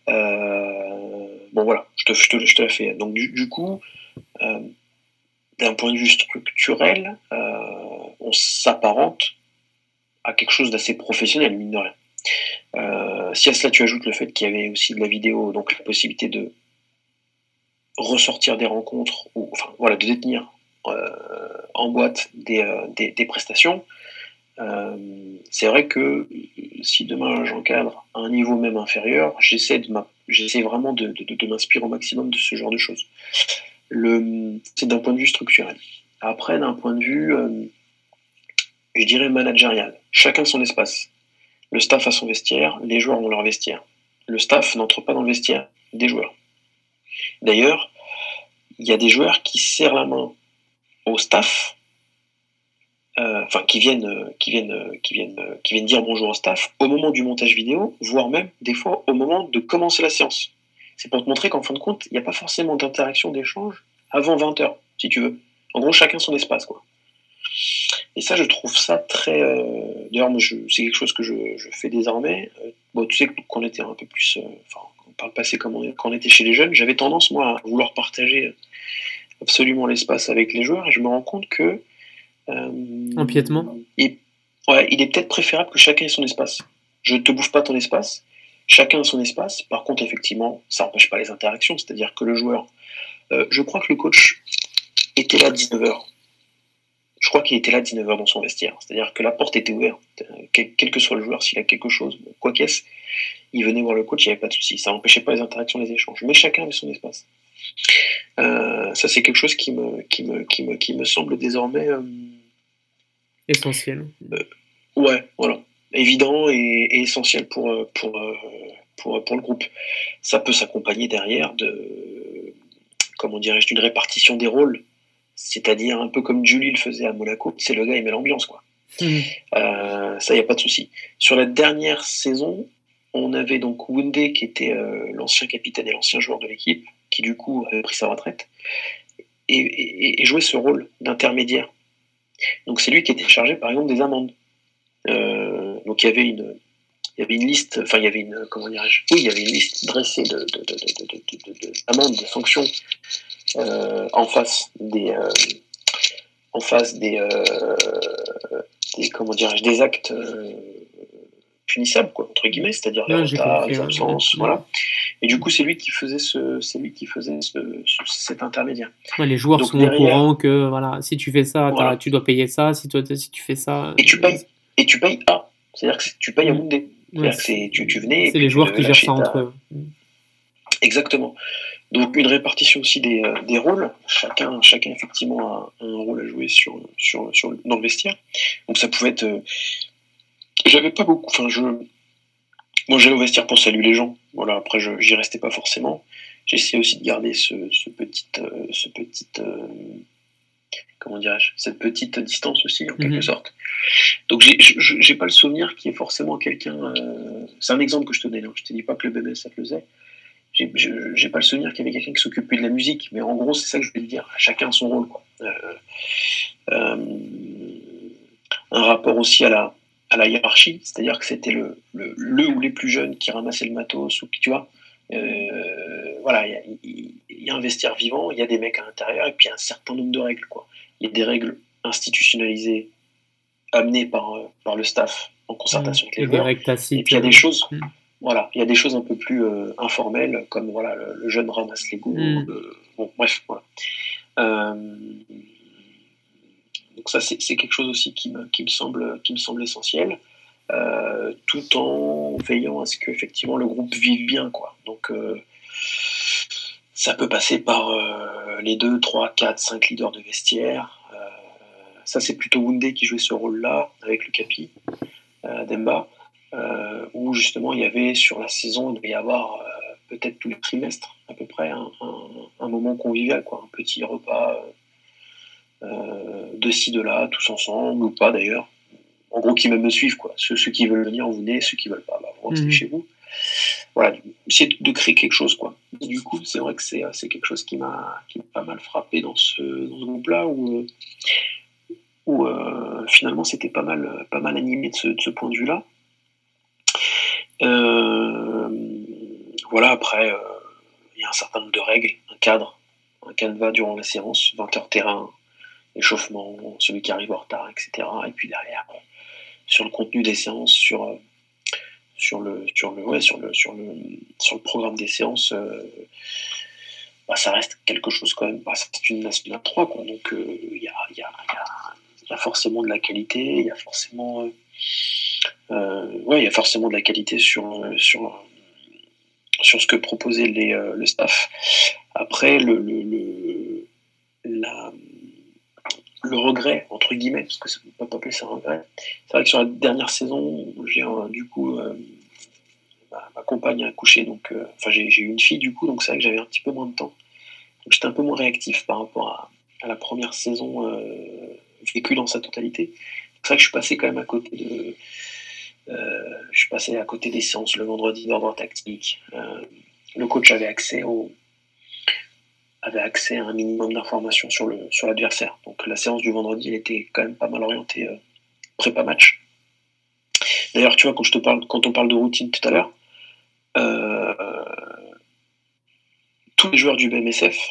S2: Euh, bon voilà, je te, je te, je te la fais. Donc du, du coup, euh, d'un point de vue structurel, euh, on s'apparente à quelque chose d'assez professionnel, mine de rien. Euh, si à cela tu ajoutes le fait qu'il y avait aussi de la vidéo, donc la possibilité de ressortir des rencontres, ou enfin voilà, de détenir euh, en boîte des, euh, des, des prestations, euh, c'est vrai que si demain j'encadre à un niveau même inférieur, j'essaie, de j'essaie vraiment de, de, de m'inspirer au maximum de ce genre de choses. Le, c'est d'un point de vue structurel. Après, d'un point de vue, euh, je dirais managérial, chacun son espace. Le staff a son vestiaire, les joueurs ont leur vestiaire. Le staff n'entre pas dans le vestiaire des joueurs. D'ailleurs, il y a des joueurs qui serrent la main au staff, euh, enfin qui viennent, euh, qui viennent, euh, qui viennent, euh, qui viennent dire bonjour au staff au moment du montage vidéo, voire même des fois au moment de commencer la séance. C'est pour te montrer qu'en fin de compte, il n'y a pas forcément d'interaction, d'échange avant vingt heures, si tu veux. En gros, chacun son espace, quoi. Et ça, je trouve ça très. Euh... D'ailleurs, moi, je... c'est quelque chose que je, je fais désormais. Euh, bon, tu sais, quand on était un peu plus. Euh... Enfin, par le passé, comme on... quand on était chez les jeunes, j'avais tendance, moi, à vouloir partager absolument l'espace avec les joueurs, et je me rends compte que. Euh...
S3: Empiètement
S2: il... Ouais, il est peut-être préférable que chacun ait son espace. Je ne te bouffe pas ton espace, chacun a son espace. Par contre, effectivement, ça n'empêche pas les interactions, c'est-à-dire que le joueur. Euh, je crois que le coach était là à dix-neuf heures. Je crois qu'il était là à dix-neuf heures dans son vestiaire. C'est-à-dire que la porte était ouverte. Quel, quel que soit le joueur, s'il a quelque chose, quoi qu'est-ce, il venait voir le coach, il n'y avait pas de souci. Ça n'empêchait pas les interactions, les échanges. Mais chacun avait son espace. Euh, ça, c'est quelque chose qui me, qui me, qui me, qui me semble désormais... Euh,
S3: essentiel.
S2: Euh, ouais, voilà. Évident et, et essentiel pour, pour, pour, pour le groupe. Ça peut s'accompagner derrière de... Comment dirais-je, d'une répartition des rôles. C'est-à-dire un peu comme Julie le faisait à Monaco, c'est le gars, il met l'ambiance, quoi. Mmh. Euh, ça, il n'y a pas de souci. Sur la dernière saison, on avait donc Woundé, qui était euh, l'ancien capitaine et l'ancien joueur de l'équipe, qui du coup avait pris sa retraite, et, et, et jouait ce rôle d'intermédiaire. Donc c'est lui qui était chargé, par exemple, des amendes. Euh, donc il y avait une... Il y avait une liste, enfin il y avait une, comment dirais-je, oui, il y avait une liste dressée de, de, de, de, de, de, de, d'amendes, de sanctions euh, en face des, euh, en face des, euh, des comment dirais-je, des actes euh, punissables, quoi, entre guillemets, c'est-à-dire les retards, les absences, ouais. Voilà. Et du coup, c'est lui qui faisait ce, c'est lui qui faisait ce, ce, cet intermédiaire.
S3: Ouais, les joueurs Donc, sont derrière, au courant que voilà, si tu fais ça, voilà. tu dois payer ça. Si toi, si tu fais ça,
S2: et tu payes, et tu payes A, c'est-à-dire que tu payes à Woundé.
S3: Ouais,
S2: c'est-à-dire que c'est, tu, tu venais.
S3: C'est les joueurs qui gèrent ça entre eux.
S2: Exactement. Donc une répartition aussi des, euh, des rôles. Chacun, chacun effectivement a un rôle à jouer sur, sur, sur, dans le vestiaire. Donc ça pouvait être. Euh, j'avais pas beaucoup. Enfin, je. Moi, j'allais au vestiaire pour saluer les gens. Voilà. Après, je, j'y restais pas forcément. J'essayais aussi de garder ce, ce petit, euh, ce petit, euh, comment dirais-je, cette petite distance aussi en quelque mmh. sorte. Donc j'ai, j'ai pas le souvenir qu'il y ait forcément quelqu'un. Euh, c'est un exemple que je te donne. Hein. Je te dis pas que le B M S F le faisait. J'ai, j'ai pas le souvenir qu'il y avait quelqu'un qui s'occupait de la musique, mais en gros c'est ça que je vais te dire. Chacun son rôle. Quoi. Euh, euh, un rapport aussi à la à la hiérarchie, c'est-à-dire que c'était le, le, le ou les plus jeunes qui ramassaient le matos, ou qui, tu vois, euh, voilà, il y, y, y a un vestiaire vivant, il y a des mecs à l'intérieur, et puis il y a un certain nombre de règles, quoi. Il y a des règles institutionnalisées, amenées par, par le staff en concertation mmh. avec les joueurs, et puis il y a des choses, mmh. voilà, il y a des choses un peu plus euh, informelles, comme voilà, le, le jeune ramasse les goûts, mmh. euh, bon, bref, voilà. Euh, Donc ça, c'est, c'est quelque chose aussi qui me, qui me, semble, qui me semble essentiel, euh, tout en veillant à ce qu'effectivement le groupe vive bien, quoi. Donc euh, ça peut passer par euh, les deux, trois, quatre, cinq leaders de vestiaire. Euh, ça, c'est plutôt Woundé qui jouait ce rôle-là, avec le Capi, euh, Demba, euh, où justement il y avait sur la saison, il devait y avoir euh, peut-être tous les trimestres, à peu près, un, un, un moment convivial, quoi, un petit repas... Euh, Euh, de ci, de là, tous ensemble, ou pas d'ailleurs. En gros, qui même me suivent, quoi. Ceux, ceux qui veulent venir, vous venez, ceux qui veulent pas, bah, vous restez mmh. chez vous. Voilà, essayer de créer quelque chose, quoi. Et du coup, c'est vrai que c'est, c'est quelque chose qui m'a, qui m'a pas mal frappé dans ce, dans ce groupe-là, où, où euh, finalement, c'était pas mal, pas mal animé de ce, de ce point de vue-là. Euh, voilà, après, il euh, y a un certain nombre de règles, un cadre, un canevas durant la séance, vingt heures terrain, échauffement, celui qui arrive en retard, et cetera. Et puis derrière, euh, sur le contenu des séances, sur, euh, sur, le, sur, le, ouais, sur, le, sur, le, sur le programme des séances, euh, bah, ça reste quelque chose quand même. Bah, c'est une nationale trois, quoi. Donc il euh, y, a, y, a, y, a, y a forcément de la qualité, il y a forcément. Euh, euh, ouais, il y a forcément de la qualité sur, sur, sur ce que proposait les, euh, le staff. Après, le, le, le la le regret, entre guillemets, parce que ça ne peut pas appeler ça un regret, c'est vrai que sur la dernière saison, j'ai euh, du coup, euh, ma, ma compagne a accouché, donc, euh, enfin j'ai, j'ai eu une fille du coup, donc c'est vrai que j'avais un petit peu moins de temps. Donc j'étais un peu moins réactif par rapport à, à la première saison euh, vécue dans sa totalité. C'est vrai que je suis passé quand même à côté de... Euh, je suis passé à côté des séances le vendredi d'ordre tactique. Euh, le coach avait accès au... avait accès à un minimum d'informations sur, le, sur l'adversaire. Donc la séance du vendredi, elle était quand même pas mal orientée euh, prépa-match. D'ailleurs, tu vois, quand, je te parle, quand on parle de routine tout à l'heure, euh, tous les joueurs du B M S F,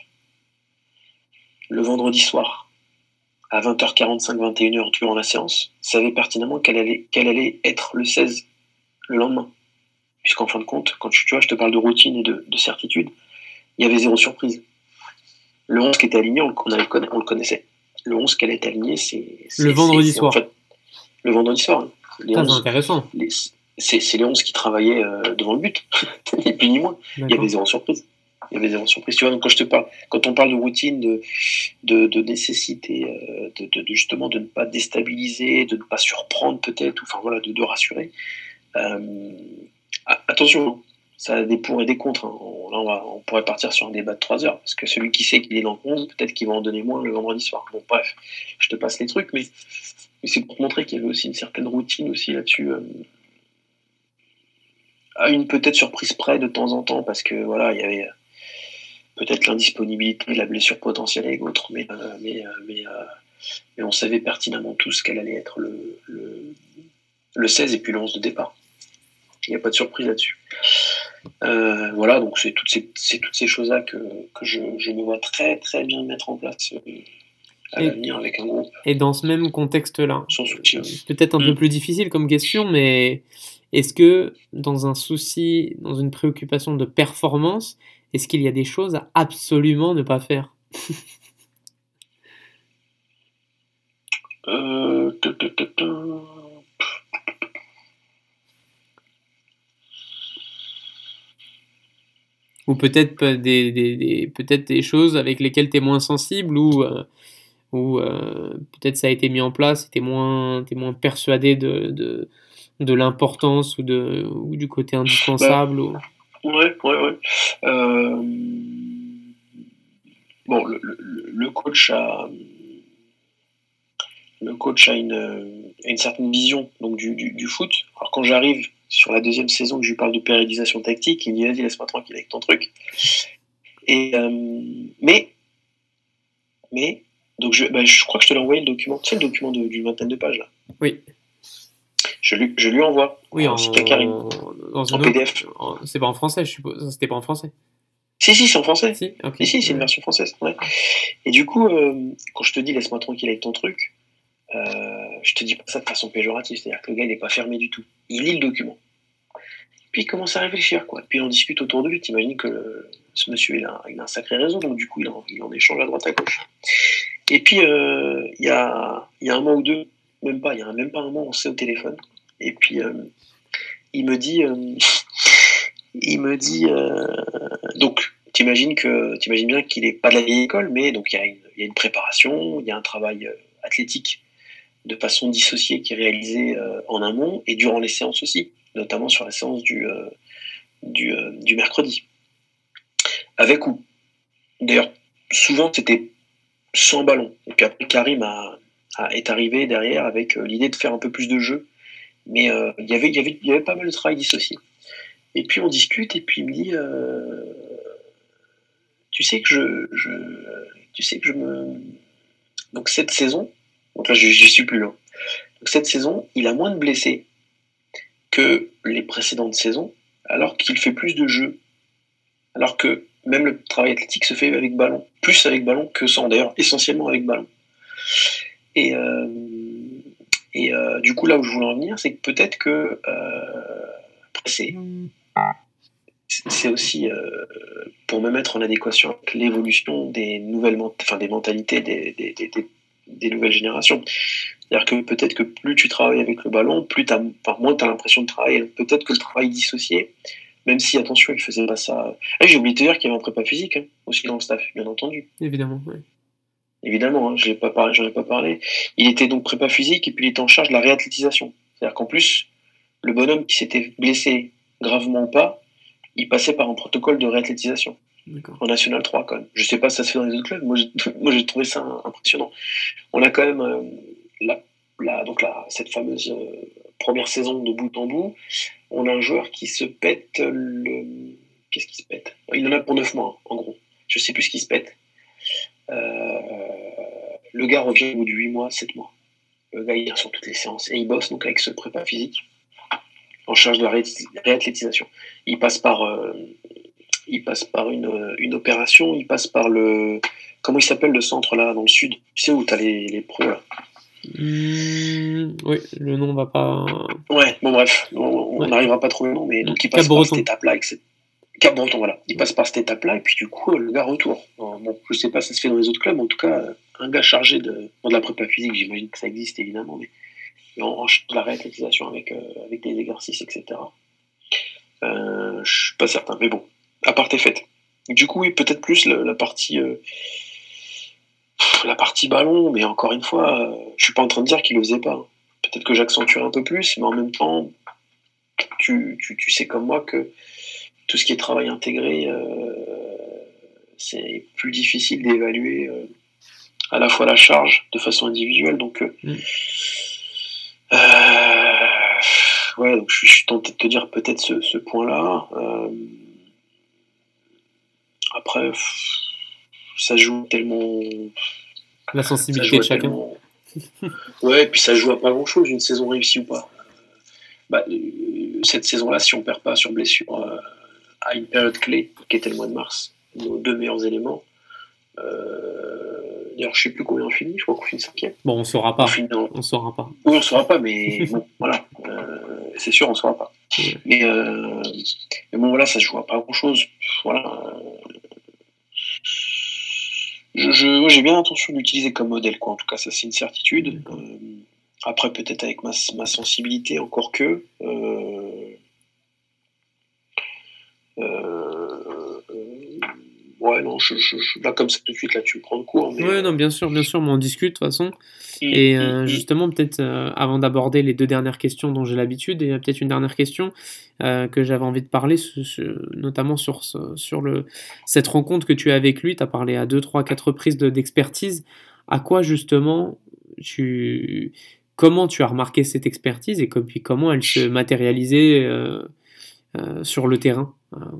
S2: le vendredi soir, à vingt heures quarante-cinq, vingt et une heures durant la séance, savaient pertinemment qu'elle allait, qu'elle allait être le seize le lendemain. Puisqu'en fin de compte, quand tu, tu vois, je te parle de routine et de, de certitude, il y avait zéro surprise. Le onze qui était aligné, on, on, avait, on le connaissait. Le onze qui allait être aligné, c'est... c'est
S3: le vendredi
S2: c'est, c'est,
S3: soir.
S2: En fait, le vendredi soir. Hein. Les
S3: Ça,
S2: onze,
S3: c'est intéressant.
S2: Les, c'est, c'est les onze qui travaillaient euh, devant le but, ni plus ni moins. D'accord. Il y avait zéro surprise. Il y avait zéro surprise. Tu vois, donc quand je te parle, quand on parle de routine, de, de, de nécessité, euh, de, de, de justement de ne pas déstabiliser, de ne pas surprendre peut-être, ou enfin voilà, de, de rassurer. Euh, attention, ça a des pour et des contre. Hein. On, là, on, va, on pourrait partir sur un débat de trois heures, parce que celui qui sait qu'il est dans le onze, peut-être qu'il va en donner moins le vendredi soir. Bon, bref, je te passe les trucs, mais, mais c'est pour te montrer qu'il y avait aussi une certaine routine aussi là-dessus. Euh, à une peut-être surprise près de temps en temps, parce que voilà, il y avait peut-être l'indisponibilité, la blessure potentielle et autres, mais, euh, mais, euh, mais, euh, mais on savait pertinemment tous qu'elle allait être le, le, le seize et puis le onze de départ. Il n'y a pas de surprise là-dessus. Euh, voilà, donc c'est toutes ces, c'est toutes ces choses-là que, que je, je me vois très très bien mettre en place euh, à et, l'avenir avec un groupe.
S3: Et dans ce même contexte-là,
S2: sans soutien.
S3: Peut-être un mmh. peu plus difficile comme question, mais est-ce que dans un souci, dans une préoccupation de performance, est-ce qu'il y a des choses à absolument ne pas faire?
S2: euh,
S3: Ou peut-être des, des, des, peut-être des choses avec lesquelles tu es moins sensible, ou, euh, ou euh, peut-être ça a été mis en place, tu es moins, t'es moins persuadé de, de, de l'importance ou, de, ou du côté indispensable.
S2: Bah, ou... Ouais, ouais, ouais. Euh... Bon, le, le, le coach a, le coach a une, a une certaine vision donc, du, du, du foot. Alors quand j'arrive sur la deuxième saison, que je lui parle de périodisation tactique, il me dit vas-y, laisse-moi tranquille avec ton truc. Et, euh, mais, mais, donc je, bah, je crois que je te l'ai envoyé le document, tu sais, le document de, d'une vingtaine de pages là.
S3: Oui.
S2: Je lui, je lui envoie.
S3: Oui, en,
S2: en, Karim,
S3: dans une
S2: en P D F.
S3: Autre, en, c'est pas en français, je suppose. C'était pas en français.
S2: Si, si, c'est en français.
S3: Si, okay.
S2: si, si c'est ouais. Une version française. Ouais. Et du coup, euh, quand je te dis laisse-moi tranquille avec ton truc, euh, je te dis pas ça de façon péjorative. C'est-à-dire que le gars, il n'est pas fermé du tout. Il lit le document. Puis il commence à réfléchir, quoi. Puis on discute autour de lui. T'imagines que le, ce monsieur, il a, il a un sacré réseau, donc du coup, il en, il en échange à droite à gauche. Et puis, euh, il y, a, y a un mois ou deux, même pas, il y a même pas un mois, on s'est au téléphone. Et puis, euh, il me dit... Euh, il me dit... Euh, donc, t'imagines, que, t'imagines bien qu'il n'est pas de la vieille école, mais donc il y, a une, il y a une préparation, il y a un travail euh, athlétique de façon dissociée qui est réalisé euh, en amont et durant les séances aussi, notamment sur la séance du, euh, du, euh, du mercredi. Avec ou d'ailleurs, souvent c'était sans ballon. Et puis après, Karim a, a, est arrivé derrière avec euh, l'idée de faire un peu plus de jeu. Mais euh, y avait, y avait, y avait pas mal de travail dissocié. Et puis on discute, et puis il me dit euh, tu sais que je, je tu sais que je me donc cette saison, donc là je j'y suis plus là. Donc cette saison, il a moins de blessés que les précédentes saisons, alors qu'il fait plus de jeux, alors que même le travail athlétique se fait avec ballon, plus avec ballon que sans, d'ailleurs essentiellement avec ballon. Et euh, et euh, du coup là où je voulais en venir, c'est que peut-être que euh, c'est c'est aussi euh, pour me mettre en adéquation avec l'évolution des nouvelles, enfin des mentalités des, des, des, des, des nouvelles générations. C'est-à-dire que peut-être que plus tu travailles avec le ballon, plus t'as, enfin, moins tu as l'impression de travailler. Peut-être que le travail dissocié, même si, attention, il faisait pas ça... Ah, j'ai oublié de te dire qu'il y avait un prépa physique, hein, aussi dans le staff, bien entendu.
S3: Évidemment, oui.
S2: Évidemment, hein, j'ai pas parlé, j'en ai pas parlé. Il était donc prépa physique et puis il était en charge de la réathlétisation. C'est-à-dire qu'en plus, le bonhomme qui s'était blessé gravement ou pas, il passait par un protocole de réathlétisation. D'accord. En National trois, quand même. Je sais pas si ça se fait dans les autres clubs, moi j'ai, moi, j'ai trouvé ça impressionnant. On a quand même euh, la, la, donc la, cette fameuse euh, première saison de bout en bout, on a un joueur qui se pète le... Qu'est-ce qu'il se pète ? Il en a pour neuf mois, en gros. Je sais plus ce qu'il se pète. Euh, le gars revient au bout de huit mois, sept mois. Le gars, il vient sur toutes les séances. Et il bosse donc avec ce prépa physique en charge de la réathlétisation. Il passe par, euh, il passe par une, une opération, il passe par le... Comment il s'appelle le centre là, dans le sud ? Tu sais où tu as les, les pros là ?
S3: Mmh, oui, le nom va pas...
S2: Ouais, bon bref, on n'arrivera ouais. pas à trouver le nom, mais donc il passe par cette étape-là. Avec cette... Cap-Breton, voilà. Il passe par cette étape-là, et puis du coup, le gars retourne. Bon, je sais pas si ça se fait dans les autres clubs, en tout cas, un gars chargé de, bon, de la prépa physique, j'imagine que ça existe évidemment, mais en, en de la réathlétisation avec, euh, avec des exercices, et cetera. Euh, je suis pas certain, mais bon, à part est faite. Du coup, oui, peut-être plus la, la partie... Euh, la partie ballon, mais encore une fois, euh, je suis pas en train de dire qu'il le faisait pas. Peut-être que j'accentuerai un peu plus, mais en même temps, tu, tu, tu sais comme moi que tout ce qui est travail intégré, euh, c'est plus difficile d'évaluer euh, à la fois la charge de façon individuelle. Donc, euh, mm. euh, ouais, donc je, suis, je suis tenté de te dire peut-être ce, ce point-là. Euh, après, ça joue tellement.
S3: La sensibilité de chacun.
S2: Tellement... ouais, et puis ça joue à pas grand-chose, une saison réussie ou pas. Bah, cette saison-là, si on perd pas sur blessure euh, à une période clé, qui était le mois de mars, nos deux meilleurs éléments. Euh, d'ailleurs, je sais plus combien on finit, je crois qu'on finit cinquième.
S3: Bon, on saura pas. On,
S2: en...
S3: on saura pas.
S2: Oui, on saura pas, mais bon, voilà. Euh, c'est sûr, on saura pas. Ouais. Mais, euh, mais bon, voilà, ça se joue à pas grand-chose. Voilà. Je, je, moi, j'ai bien l'intention d'utiliser comme modèle, quoi. En tout cas, ça, c'est une certitude. Euh, après, peut-être avec ma, ma sensibilité, encore que. Euh, euh, ouais, non, je, je, je, là, comme ça, tout de suite, là, tu me prends de court. Mais...
S3: Ouais, non, bien sûr, bien sûr, mais on discute, de toute façon. Mmh, et euh, mmh. justement, peut-être, euh, avant d'aborder les deux dernières questions dont j'ai l'habitude, et peut-être une dernière question euh, que j'avais envie de parler, ce, ce, notamment sur, ce, sur le, cette rencontre que tu as avec lui. Tu as parlé à deux, trois, quatre reprises de, d'expertise. À quoi, justement, tu, comment tu as remarqué cette expertise et puis comment elle se matérialisait euh, euh, sur le terrain?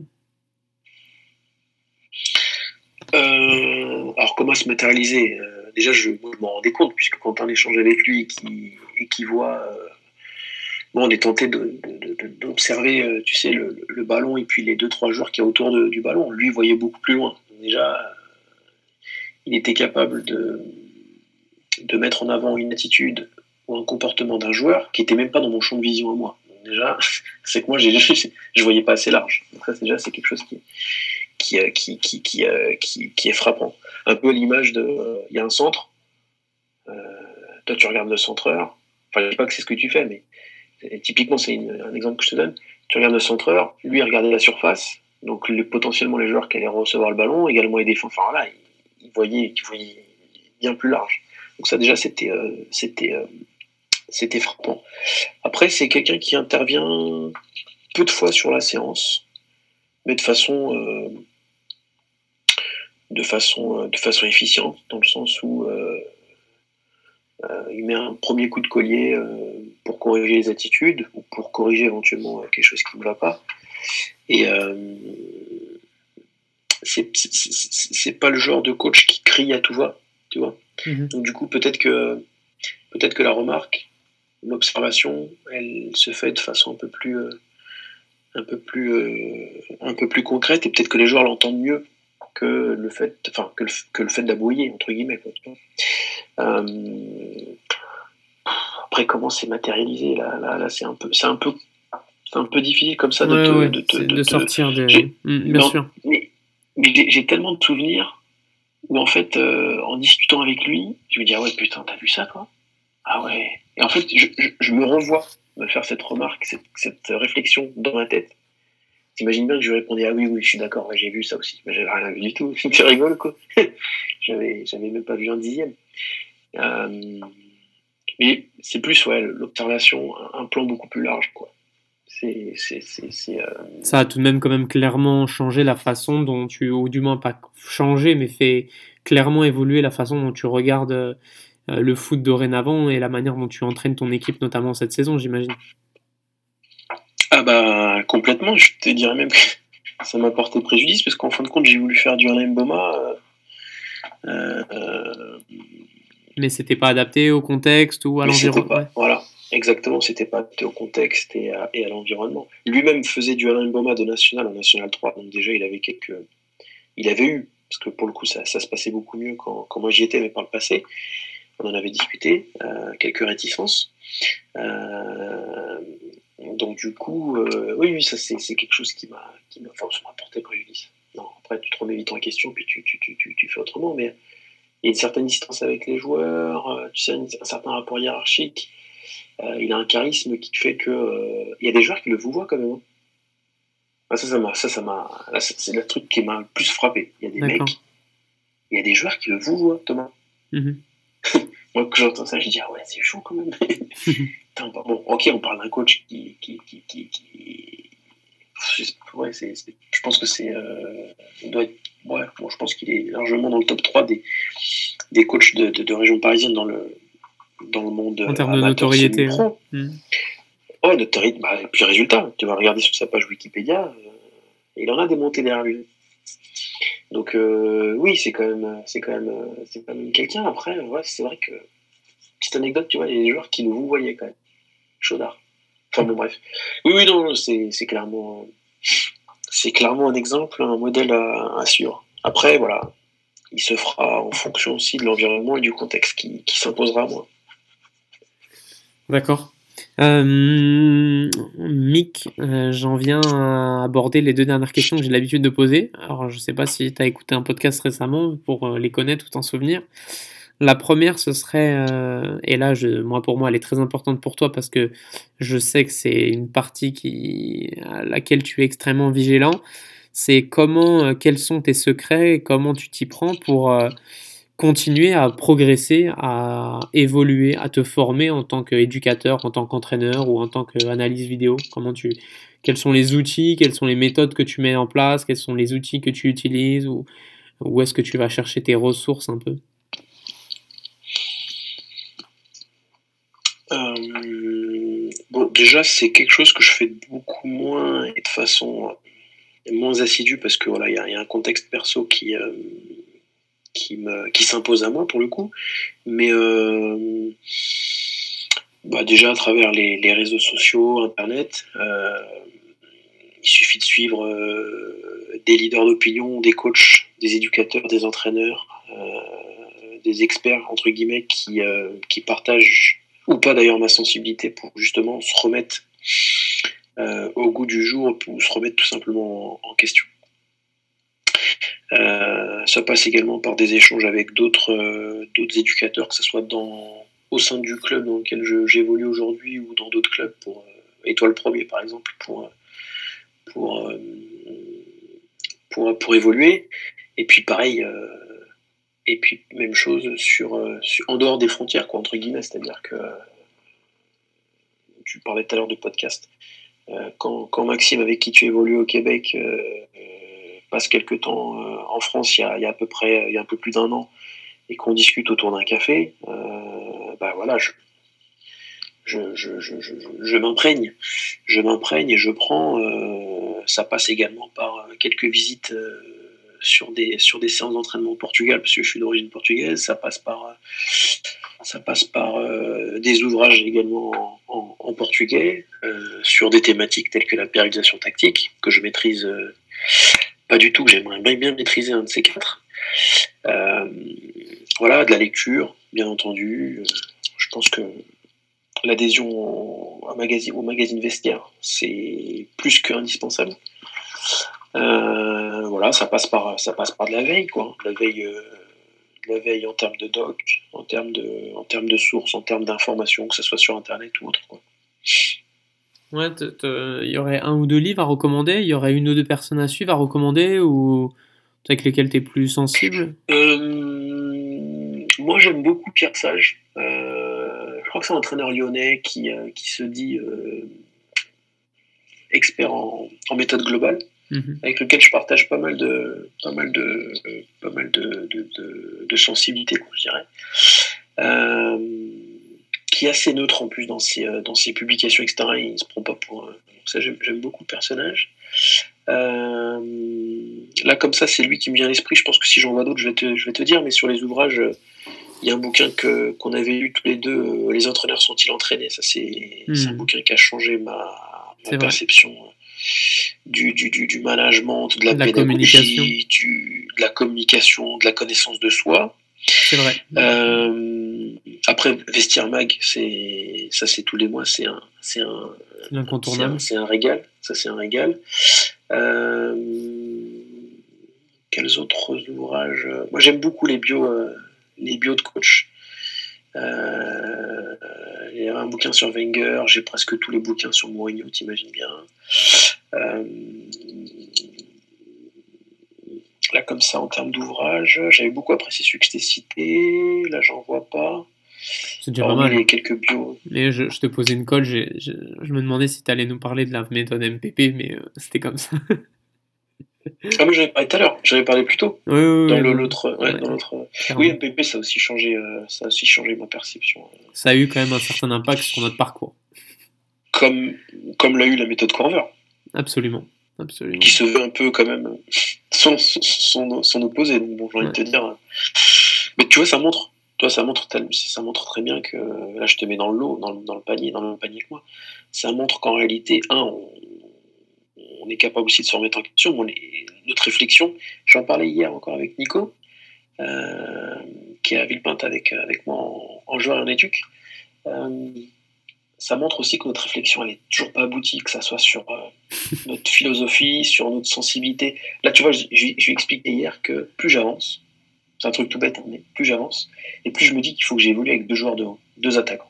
S2: Euh, alors comment se matérialiser? euh, Déjà, je, je m'en rendais compte, puisque quand on échange avec lui et qu'il et qu'il voit... Euh, bon, on est tenté de, de, de, d'observer, euh, tu sais, le, le ballon et puis les deux, trois joueurs qu'il y a autour de, du ballon. Lui, il voyait beaucoup plus loin. Donc déjà, euh, il était capable de, de mettre en avant une attitude ou un comportement d'un joueur qui n'était même pas dans mon champ de vision à moi. Donc déjà, c'est que moi, j'ai, je ne voyais pas assez large. Donc ça, déjà, c'est quelque chose qui... Qui, qui, qui, qui, qui, qui est frappant. Un peu à l'image de... Il euh, y a un centre, euh, toi tu regardes le centreur, enfin je ne dis pas que c'est ce que tu fais, mais typiquement c'est une, un exemple que je te donne, tu regardes le centreur, lui il regardait la surface, donc le, potentiellement les joueurs qui allaient recevoir le ballon, également les défenseurs, enfin là, il, il, voyait, il voyait bien plus large. Donc ça déjà c'était, euh, c'était, euh, c'était frappant. Après c'est quelqu'un qui intervient peu de fois sur la séance, mais de façon... Euh, de façon, de façon efficiente, dans le sens où euh, euh, il met un premier coup de collier euh, pour corriger les attitudes, ou pour corriger éventuellement quelque chose qui ne va pas. Et euh, c'est, c'est, c'est, c'est pas le genre de coach qui crie à tout va, tu vois. Mm-hmm. Donc du coup, peut-être que, peut-être que la remarque, l'observation, elle se fait de façon un peu plus, euh, un peu plus, euh, un peu plus concrète, et peut-être que les joueurs l'entendent mieux que le fait, enfin que le, que le fait d'aboyer entre guillemets. Quoi. Euh, après, comment c'est matérialisé là, là, là, c'est un peu, c'est un peu, c'est un peu difficile comme ça de,
S3: ouais,
S2: te,
S3: ouais,
S2: de, te,
S3: de,
S2: de,
S3: de
S2: te,
S3: sortir de. Mmh, bien
S2: non,
S3: sûr.
S2: Mais, mais j'ai, j'ai tellement de souvenirs où en fait, euh, en discutant avec lui, je me dis ah ouais putain, t'as vu ça toi? Ah ouais. Et en fait, je, je, je me revois me faire cette remarque, cette, cette réflexion dans ma tête. T'imagines bien que je répondais ah oui oui je suis d'accord, ouais, j'ai vu ça aussi, mais j'avais rien vu du tout. Tu rigoles quoi. j'avais j'avais même pas vu un dixième. Euh, mais c'est plus ouais l'observation, un plan beaucoup plus large quoi. C'est c'est c'est, c'est euh...
S3: Ça a tout de même quand même clairement changé la façon dont tu, ou du moins pas changé, mais fait clairement évoluer la façon dont tu regardes euh, le foot dorénavant et la manière dont tu entraînes ton équipe notamment cette saison, j'imagine.
S2: Ah bah complètement, je te dirais même que ça m'a porté préjudice parce qu'en fin de compte j'ai voulu faire du Alain Mboma. Euh, euh,
S3: Mais c'était pas adapté au contexte ou à l'environnement.
S2: Ouais. Voilà, exactement, c'était pas adapté au contexte et à, et à l'environnement. Lui-même faisait du Alain Mboma de National en National trois, donc déjà il avait quelques, il avait eu, parce que pour le coup ça, ça se passait beaucoup mieux quand, quand moi j'y étais, mais par le passé, on en avait discuté, euh, quelques réticences. Euh, Donc du coup, euh, oui, oui, ça c'est, c'est quelque chose qui m'a, qui m'a, enfin, ça m'a porté préjudice. Non, après tu te remets vite en question, puis tu, tu, tu, tu, tu fais autrement, mais il y a une certaine distance avec les joueurs, euh, tu sais, un, un certain rapport hiérarchique. Euh, il a un charisme qui fait que, euh, il y a des joueurs qui le vous voient quand même. Hein. Ah, ça, ça m'a, ça, ça m'a, là, c'est, c'est le truc qui m'a le plus frappé. Il y a des D'accord. mecs, il y a des joueurs qui le vous voient, Thomas. Mm-hmm. Moi, quand j'entends ça, je dis ah ouais, c'est chaud quand même. Putain, bon, ok, on parle d'un coach qui, qui, qui, qui, qui... Ouais, c'est, c'est, je pense que c'est, euh, il doit être, ouais, bon, je pense qu'il est largement dans le top trois des, des coachs de, de, de région parisienne dans le, dans le monde
S3: en termes de notoriété. Hein.
S2: Mmh. Oh, notoriété, bah, et puis résultat, tu vas regarder sur sa page Wikipédia, euh, il en a des montées derrière lui. Donc euh, oui, c'est quand même, c'est quand même, c'est quand même quelqu'un. Après, ouais, c'est vrai que petite anecdote, tu vois, il y a des joueurs qui nous voyaient quand même. Chaudard. Enfin bon, bref. Oui, oui, non, c'est, c'est clairement, c'est clairement un exemple, un modèle à, à suivre. Après, voilà, il se fera en fonction aussi de l'environnement et du contexte qui, qui s'imposera à moi.
S3: D'accord. Euh, Mick, euh, j'en viens à aborder les deux dernières questions que j'ai l'habitude de poser. Alors, je ne sais pas si tu as écouté un podcast récemment pour les connaître ou t'en souvenir. La première, ce serait, euh, et là, je, moi, pour moi, elle est très importante pour toi parce que je sais que c'est une partie qui, à laquelle tu es extrêmement vigilant. C'est comment, euh, quels sont tes secrets et comment tu t'y prends pour euh, continuer à progresser, à évoluer, à te former en tant qu'éducateur, en tant qu'entraîneur ou en tant qu'analyse vidéo. Comment tu, quels sont les outils, quelles sont les méthodes que tu mets en place, quels sont les outils que tu utilises ou où est-ce que tu vas chercher tes ressources un peu?
S2: Euh, bon, déjà, c'est quelque chose que je fais beaucoup moins et de façon euh, moins assidue parce que voilà, il y, y, a un contexte perso qui, euh, qui, me, qui s'impose à moi pour le coup. Mais euh, bah, déjà, à travers les, les réseaux sociaux, Internet, euh, il suffit de suivre euh, des leaders d'opinion, des coachs, des éducateurs, des entraîneurs, euh, des experts, entre guillemets, qui, euh, qui partagent ou pas d'ailleurs ma sensibilité pour justement se remettre euh, au goût du jour ou se remettre tout simplement en, en question. Euh, ça passe également par des échanges avec d'autres euh, d'autres éducateurs, que ce soit dans, au sein du club dans lequel je, j'évolue aujourd'hui ou dans d'autres clubs, pour euh, Étoile Premier par exemple, pour, pour, euh, pour, pour évoluer. Et puis pareil, euh, et puis même chose sur, euh, sur, en dehors des frontières, quoi, entre guillemets, c'est-à-dire que tu parlais tout à l'heure de podcast. Euh, quand, quand Maxime, avec qui tu évolues au Québec, euh, euh, passe quelques temps euh, en France, il y, a, il y a à peu près, il y a un peu plus d'un an, et qu'on discute autour d'un café, euh, bah voilà, je, je, je, je, je, je m'imprègne, je m'imprègne et je prends. Euh, ça passe également par quelques visites euh, sur des sur des séances d'entraînement au Portugal, parce que je suis d'origine portugaise. Ça passe par ça passe par euh, des ouvrages également en, en, en portugais euh, sur des thématiques telles que la périodisation tactique, que je maîtrise euh, pas du tout, que j'aimerais bien, bien maîtriser un de ces quatre. Euh, voilà, de la lecture, bien entendu. Je pense que l'adhésion au magazine, au magazine Vestiaire, c'est plus qu'indispensable. Euh, voilà, ça passe par, ça passe par de la veille, quoi. De la veille, euh, de la veille en termes de doc, en termes de, en termes de sources, en termes d'informations, que ce soit sur Internet ou autre, quoi.
S3: Ouais, il y aurait un ou deux livres à recommander, il y aurait une ou deux personnes à suivre à recommander, ou avec lesquels tu es plus sensible?
S2: euh, Moi, j'aime beaucoup Pierre Sage. Euh, je crois que c'est un entraîneur lyonnais qui, euh, qui se dit euh, expert en, en méthode globale, mmh. avec lequel je partage pas mal de, pas mal de, pas mal de, de, de, de sensibilité, je dirais. Euh, qui est assez neutre en plus dans ses, dans ses publications, et cetera. Il ne se prend pas pour... Ça, j'aime, j'aime beaucoup le personnage. Euh, là, comme ça, c'est lui qui me vient à l'esprit. Je pense que si j'en vois d'autres, je vais te, je vais te dire. Mais sur les ouvrages, il y a un bouquin que, qu'on avait lu tous les deux, Les entraîneurs sont-ils entraînés. Ça, c'est, mmh. c'est un bouquin qui a changé ma, ma perception du, du, du, du management, de la, la pédagogie, du, de la communication, de la connaissance de soi.
S3: C'est vrai.
S2: Euh, après, Vestiaire Mag, c'est, ça c'est tous les mois, c'est un, c'est un, c'est un, c'est un régal. Ça c'est un régal. Euh, quels autres ouvrages? Moi j'aime beaucoup les bios, euh, les bios de coach. Euh, il y a un bouquin sur Wenger, j'ai presque tous les bouquins sur Mourinho, t'imagines bien. Euh, Là, comme ça, en termes d'ouvrage, j'avais beaucoup apprécié celui que je t'ai cité. Là, j'en vois pas.
S3: C'est déjà pas mal.
S2: Les quelques bios.
S3: Mais je, je te posais une colle, j'ai, je, je me demandais si tu allais nous parler de la méthode M P P, mais euh, c'était comme ça.
S2: Ah, mais j'avais parlé tout à l'heure, j'avais parlé plus tôt.
S3: Oui, oui,
S2: dans,
S3: oui,
S2: le,
S3: non.
S2: l'autre, ouais, ouais, dans l'autre. Oui, M P P, ça a aussi changé, euh, ça a aussi changé ma perception.
S3: Ça a eu quand même un certain impact sur notre parcours.
S2: Comme, comme l'a eu la méthode Corver.
S3: Absolument. Absolument.
S2: Qui se veut un peu quand même son, son, son opposé. Donc bon, j'ai envie ouais. de te dire. Mais tu vois, ça montre, tu vois, ça montre, ça montre très bien que là, je te mets dans le lot, dans le, dans le panier, dans le même panier que moi. Ça montre qu'en réalité, un, on, on est capable aussi de se remettre en question. Bon, les, notre réflexion, j'en parlais hier encore avec Nico, euh, qui est à Villepinte avec, avec moi en, en joueur et en éduc. Euh, ça montre aussi que notre réflexion, elle est toujours pas aboutie, que ça soit sur euh, notre philosophie, sur notre sensibilité. Là, tu vois, je, je, je lui ai expliqué hier que plus j'avance, c'est un truc tout bête, mais plus j'avance, et plus je me dis qu'il faut que j'évolue avec deux joueurs de haut, deux attaquants.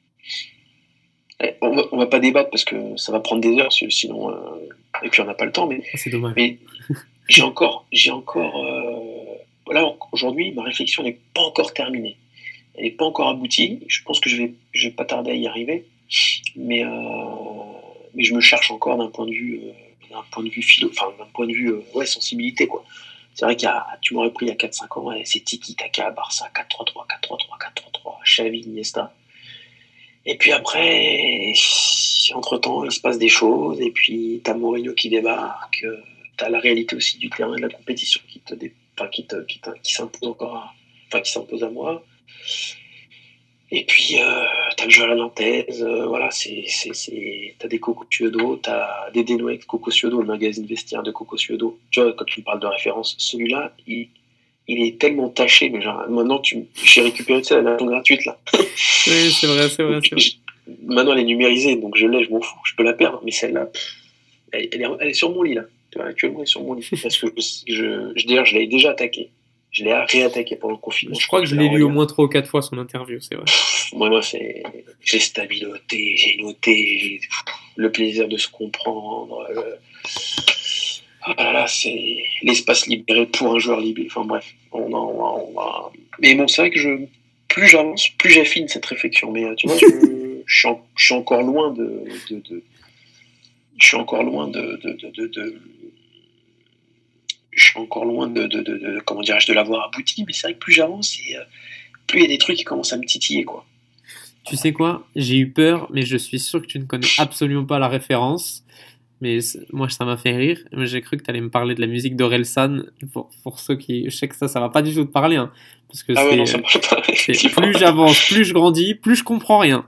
S2: Et on va, on va pas débattre parce que ça va prendre des heures, sinon, euh, et puis on n'a pas le temps, mais,
S3: c'est dommage.
S2: Mais j'ai encore, j'ai encore, euh, voilà, aujourd'hui, ma réflexion n'est pas encore terminée. Elle n'est pas encore aboutie. Je pense que je vais, je vais pas tarder à y arriver. Mais, euh, mais je me cherche encore d'un point de vue, euh, d'un point de vue philo, enfin d'un point de vue, euh, ouais, sensibilité, quoi. C'est vrai qu'il y a, tu m'aurais pris il y a quatre cinq ans, ouais, c'est Tiki Taka, Barça, quatre trois trois, quatre trois trois, quatre trois trois, Xavi, Iniesta. Et puis après, entre-temps, il se passe des choses, et puis t'as Mourinho qui débarque, euh, t'as la réalité aussi du terrain et de la compétition qui te, dé... enfin, qui te, qui te, qui s'impose encore, à... enfin qui s'impose à moi. Et puis euh, t'as le jeu à la nantaise, euh, voilà, c'est, c'est, c'est... t'as des Coco Ciodo, t'as des dénoués de Coco Ciodo, le magazine vestiaire de Coco Ciodo. Tu vois, quand tu me parles de référence, celui-là, il, il est tellement taché, mais genre, maintenant, tu... j'ai récupéré tu sais, la version gratuite, là.
S3: Oui, c'est vrai, c'est vrai, c'est vrai.
S2: Maintenant, elle est numérisée, donc je l'ai, je m'en fous, je peux la perdre, mais celle-là, elle, elle, est, elle est sur mon lit, là. Tu vois, actuellement, elle est sur mon lit. Parce que je, je, d'ailleurs, je l'avais déjà attaqué. Je l'ai réattaqué pendant le confinement.
S3: Je, je crois que je l'ai lu au moins trois ou quatre fois, son interview, c'est vrai.
S2: Moi, moi, c'est... J'ai stabiloté, j'ai noté, j'ai le plaisir de se comprendre. Le... Ah là là, c'est l'espace libéré pour un joueur libéré. Enfin bref, on, en, on va... Mais bon, c'est vrai que je... plus j'avance, plus j'affine cette réflexion. Mais tu vois, je, je, suis, en... je suis encore loin de... de, de... Je suis encore loin de... de, de, de, de... Je suis encore loin de, de, de, de comment dirais-je, de l'avoir abouti. Mais c'est vrai que plus j'avance, et, euh, plus il y a des trucs qui commencent à me titiller, quoi.
S3: Tu sais quoi? J'ai eu peur, mais je suis sûr que tu ne connais absolument pas la référence. Mais moi, ça m'a fait rire. J'ai cru que tu allais me parler de la musique d'Orelsan. Pour, pour ceux qui... Je sais que ça, ça va pas du tout te parler. Hein, parce que
S2: ah
S3: c'est,
S2: ouais, non, ça marche pas.
S3: C'est plus j'avance, plus je grandis, plus je comprends rien.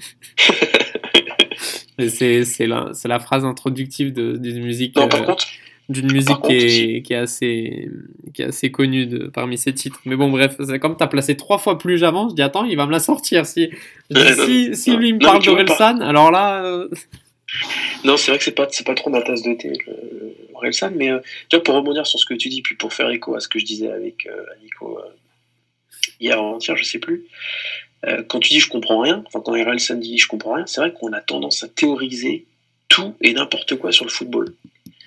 S3: c'est, c'est, la, c'est la phrase introductive de, d'une musique...
S2: Non, par
S3: euh,
S2: contre...
S3: d'une musique
S2: Par contre,
S3: qui, est,
S2: si...
S3: qui, est assez, qui est assez connue de, parmi ses titres. Mais bon, bref, c'est comme tu as placé trois fois plus j'avance, je dis attends, il va me la sortir. Si, je dis,
S2: Ouais,
S3: si,
S2: non,
S3: si
S2: non,
S3: lui me
S2: non,
S3: parle
S2: par...
S3: d'Orelsan, alors là. Euh...
S2: Non, c'est vrai que c'est pas, c'est pas trop ma tasse de thé, Orelsan, mais euh, tu vois, pour rebondir sur ce que tu dis, puis pour faire écho à ce que je disais avec euh, Nico euh, hier ou avant-hier, je sais plus, euh, quand tu dis je comprends rien, enfin quand Orelsan dit je comprends rien, c'est vrai qu'on a tendance à théoriser tout et n'importe quoi sur le football.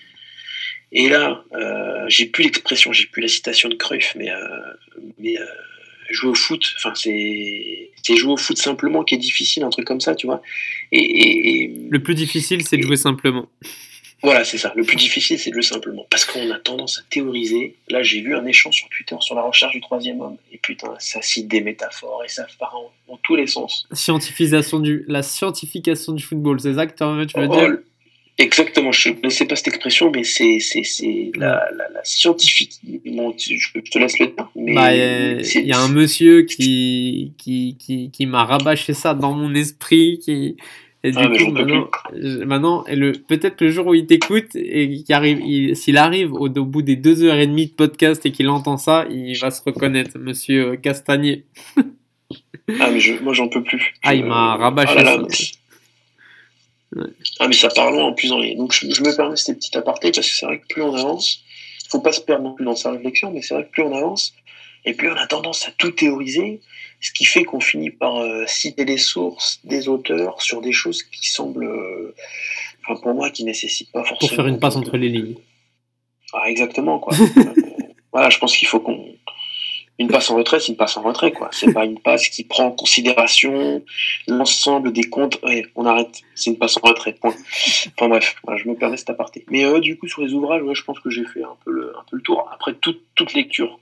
S2: Et là, euh, j'ai plus l'expression, j'ai plus la citation de Cruyff, mais, euh, mais euh, jouer au foot, enfin c'est, c'est jouer au foot simplement qui est difficile, un truc comme ça, tu vois. Et, et, et
S3: le plus difficile, c'est de jouer simplement.
S2: Voilà, c'est ça. Le plus difficile, c'est de jouer simplement. Parce qu'on a tendance à théoriser. Là, j'ai vu un échange sur Twitter sur la recherche du troisième homme. Et putain, ça cite des métaphores et ça part en, en tous les sens.
S3: Scientifisation du, la scientification du football, c'est ça que tu veux
S2: oh,
S3: dire?
S2: Exactement, je ne sais pas cette expression, mais c'est, c'est, c'est la, la, la scientifique. Bon, je, je te laisse le dire. Mais
S3: bah, il y a un monsieur qui, qui, qui, qui m'a rabâché ça dans mon esprit. Qui, et du
S2: ah,
S3: coup, maintenant, maintenant et le, peut-être le jour où il t'écoute et qu'il arrive, il, s'il arrive au, au bout des deux heures et demie de podcast et qu'il entend ça, il va se reconnaître, monsieur Castagnier.
S2: ah, mais je, moi, j'en peux plus.
S3: Ah,
S2: je,
S3: il m'a rabâché
S2: ah là là,
S3: ça.
S2: mais... Ouais. Ah mais ça part loin en plus dans les... Donc je, je me permets ces petits apartés parce que c'est vrai que plus on avance, il faut pas se perdre non plus dans sa réflexion, mais c'est vrai que plus on avance, et plus on a tendance à tout théoriser, ce qui fait qu'on finit par euh, citer des sources, des auteurs sur des choses qui semblent, euh, enfin pour moi, qui nécessitent pas forcément...
S3: Pour faire une passe
S2: de...
S3: entre les lignes.
S2: Ah exactement quoi. euh, voilà, je pense qu'il faut qu'on... Une passe en retrait, c'est une passe en retrait, quoi. C'est pas une passe qui prend en considération l'ensemble des comptes. Ouais, on arrête. C'est une passe en retrait, point. Enfin bref, voilà, je me permets cet aparté. Mais euh, du coup, sur les ouvrages, ouais, je pense que j'ai fait un peu le, un peu le tour. Après, toute, toute lecture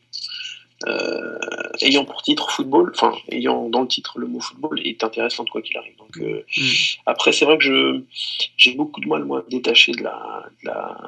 S2: euh, ayant pour titre football, enfin, ayant dans le titre le mot football, est intéressante, quoi qu'il arrive. Donc, euh, mmh. Après, c'est vrai que je, j'ai beaucoup de mal, moi, à me détacher de la... De la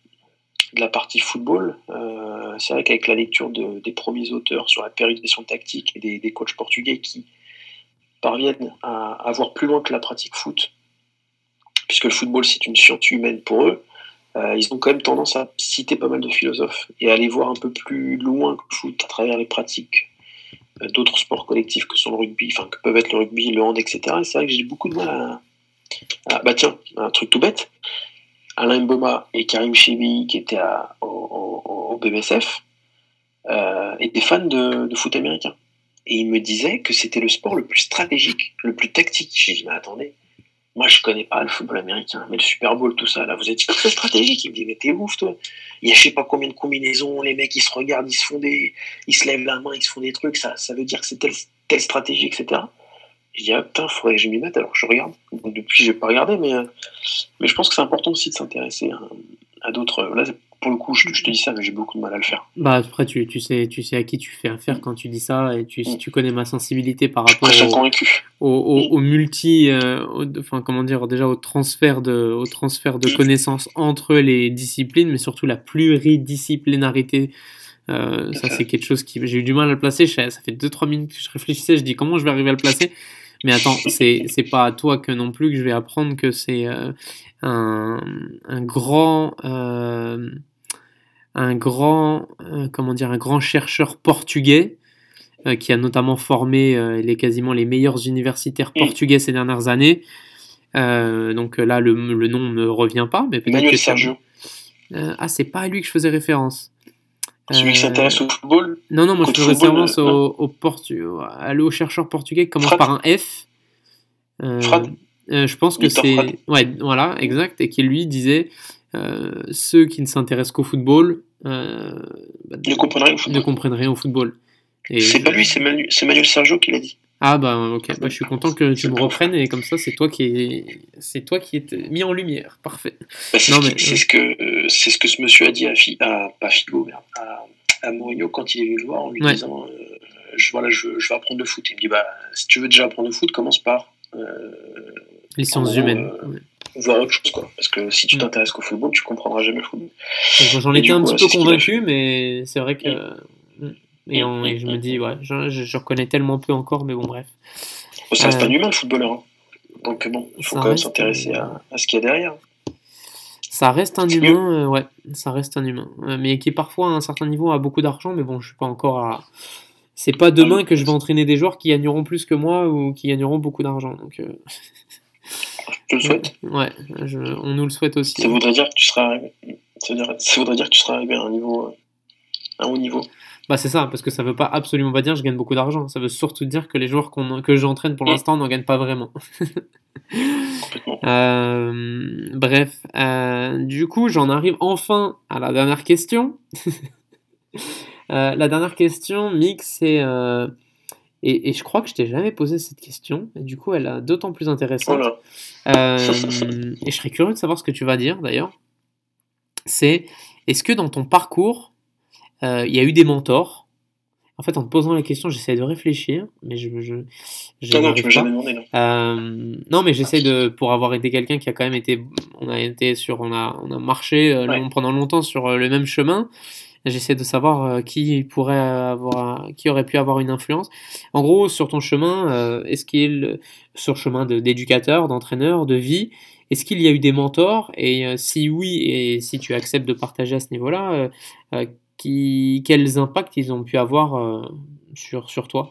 S2: de la partie football. Euh, c'est vrai qu'avec la lecture de, des premiers auteurs sur la périodisation tactique et des, des coachs portugais qui parviennent à, à voir plus loin que la pratique foot, puisque le football c'est une science humaine pour eux, euh, ils ont quand même tendance à citer pas mal de philosophes et à aller voir un peu plus loin que le foot à travers les pratiques euh, d'autres sports collectifs que sont le rugby, enfin que peuvent être le rugby, le hand, et cetera. Et c'est vrai que j'ai beaucoup de mal à, à... Bah tiens, un truc tout bête, Alain Mboma et Karim Chebi, qui étaient à, au, au, au B M S F, euh, étaient fans de, de foot américain. Et ils me disaient que c'était le sport le plus stratégique, le plus tactique. J'ai dit, mais attendez, moi je connais pas le football américain, mais le Super Bowl, tout ça, là, vous êtes très stratégique. Il me dit, mais t'es ouf, toi. Il y a je sais pas combien de combinaisons, les mecs ils se regardent, ils se font des. Ils se lèvent la main, ils se font des trucs, ça, ça veut dire que c'est telle, telle stratégie, et cetera. Je dis, ah putain, faudrait que je m'y mette alors que je regarde. Donc, depuis, j'ai pas regardé, mais, euh, mais je pense que c'est important aussi de s'intéresser à, à d'autres. Là, pour le coup, je, je te dis ça, mais j'ai beaucoup de mal à le faire.
S3: Bah après, tu, tu sais, tu sais à qui tu fais affaire quand tu dis ça, et tu,
S2: Mm.
S3: tu connais ma sensibilité par
S2: Je
S3: rapport
S2: préfère
S3: au,
S2: convaincu.
S3: au, au, au multi, euh, au- enfin comment dire, déjà au transfert de, au transfert de
S2: Mm.
S3: connaissances entre les disciplines, mais surtout la pluridisciplinarité. Euh,
S2: Tout à
S3: ça,
S2: fait.
S3: c'est quelque chose qui j'ai eu du mal à le placer. Je- ça fait deux trois minutes que je réfléchissais. Je dis comment je vais arriver à le placer. Mais attends, c'est c'est pas à toi que non plus que je vais apprendre que c'est euh, un, un grand euh, un grand euh, comment dire un grand chercheur portugais euh, qui a notamment formé euh, les quasiment les meilleurs universitaires
S2: Mm.
S3: portugais ces dernières années. Euh, donc là, le, le nom me revient pas, mais peut-être
S2: Manuel
S3: que tu as...
S2: Sergio,
S3: Euh, ah, c'est pas à lui que je faisais référence.
S2: celui qui
S3: Euh,
S2: s'intéresse au football.
S3: Non, non, moi je
S2: Côté
S3: fais
S2: football,
S3: référence
S2: euh, non.
S3: au, au, portu... à- au chercheur portugais qui commence
S2: Fred,
S3: par un F. Euh,
S2: Frad,
S3: euh, je pense que
S2: Victor Frad.
S3: c'est. Ouais, voilà, exact. Et qui lui disait euh, ceux qui ne s'intéressent qu'au football euh, bah,
S2: Ne comprennent rien au
S3: ne
S2: football.
S3: comprennent rien au football. Et
S2: C'est
S3: je-
S2: pas lui, c'est Manu- c'est Manuel Sergio qui l'a dit.
S3: Ah bah ok, bah, je suis content que tu
S2: C'est
S3: me
S2: le prof.
S3: reprennes et comme ça c'est toi qui est c'est toi qui es mis en lumière. Parfait.
S2: Bah, c'est
S3: Non
S2: ce,
S3: mais
S2: qui- c'est
S3: ouais.
S2: ce que euh, c'est ce que ce monsieur a dit à, Fi- à pas Figo, merde, à, à Mourinho quand il est venu le voir en lui
S3: Ouais.
S2: disant euh, je, voilà, je, je vais apprendre le foot. Il me dit bah si tu veux déjà apprendre le foot, commence par euh,
S3: Les
S2: en
S3: sciences
S2: gros,
S3: humaines.
S2: euh,
S3: Ouais.
S2: voir autre chose quoi. Parce que si tu
S3: Mm.
S2: t'intéresses qu'au football, tu comprendras jamais le football.
S3: Donc, j'en
S2: Et
S3: étais
S2: du
S3: un
S2: coup,
S3: petit
S2: ouais,
S3: peu
S2: c'est ce qu'il a fait.
S3: convaincu, mais c'est vrai que
S2: Mm.
S3: et, en-
S2: Mm,
S3: et je
S2: mm,
S3: me
S2: mm,
S3: dis
S2: mm.
S3: ouais, je, je, je reconnais tellement peu encore, mais bon bref.
S2: Oh, ça reste
S3: Euh,
S2: un humain le footballeur. Hein. Donc bon, il faut
S3: ça
S2: quand même
S3: reste
S2: s'intéresser
S3: euh,
S2: à, à ce qu'il y a derrière.
S3: ça reste un
S2: C'est mieux.
S3: humain, euh, ouais, ça reste un humain, Euh, mais qui parfois à un certain niveau a beaucoup d'argent, mais bon, je suis pas encore à. C'est pas demain que je vais entraîner des joueurs qui gagneront plus que moi ou qui gagneront beaucoup d'argent. Donc, euh,
S2: Je te le souhaite.
S3: ouais, je- on nous le souhaite aussi.
S2: Ça
S3: hein.
S2: voudrait dire que tu seras arrivé. Ça voudrait, ça voudrait dire que tu seras arrivé à un niveau, euh, un haut niveau.
S3: Bah c'est ça, parce que ça veut pas absolument pas dire que je gagne beaucoup d'argent. Ça veut surtout dire que les joueurs qu'on, que j'entraîne pour
S2: Mm.
S3: l'instant n'en gagnent pas vraiment.
S2: Complètement.
S3: Euh, bref, euh, du coup, j'en arrive enfin à la dernière question. Euh, la dernière question, Mick, c'est euh, et, et je crois que je t'ai jamais posé cette question, et du coup, elle est d'autant plus intéressante.
S2: Voilà.
S3: Euh, et je serais curieux de savoir ce que tu vas dire d'ailleurs. C'est est-ce que dans ton parcours, euh, il y a eu des mentors? En fait, en te posant la question, j'essaie de réfléchir, mais je, je, je
S2: Non, non, tu
S3: n'arrive
S2: m'as jamais
S3: pas.
S2: demandé, non.
S3: Euh, non, mais j'essaie de, pour avoir été quelqu'un qui a quand même été, on a été sur, on a, on a marché euh,
S2: Ouais.
S3: long- pendant longtemps sur euh, le même chemin. J'essaie de savoir euh, qui pourrait avoir, qui aurait pu avoir une influence. En gros, sur ton chemin, euh, est-ce qu'il, sur le chemin de- d'éducateur, d'entraîneur, de vie, est-ce qu'il y a eu des mentors? Et euh, si oui, et si tu acceptes de partager à ce niveau-là, euh, euh, qui, quels impacts ils ont pu avoir euh, sur, sur toi?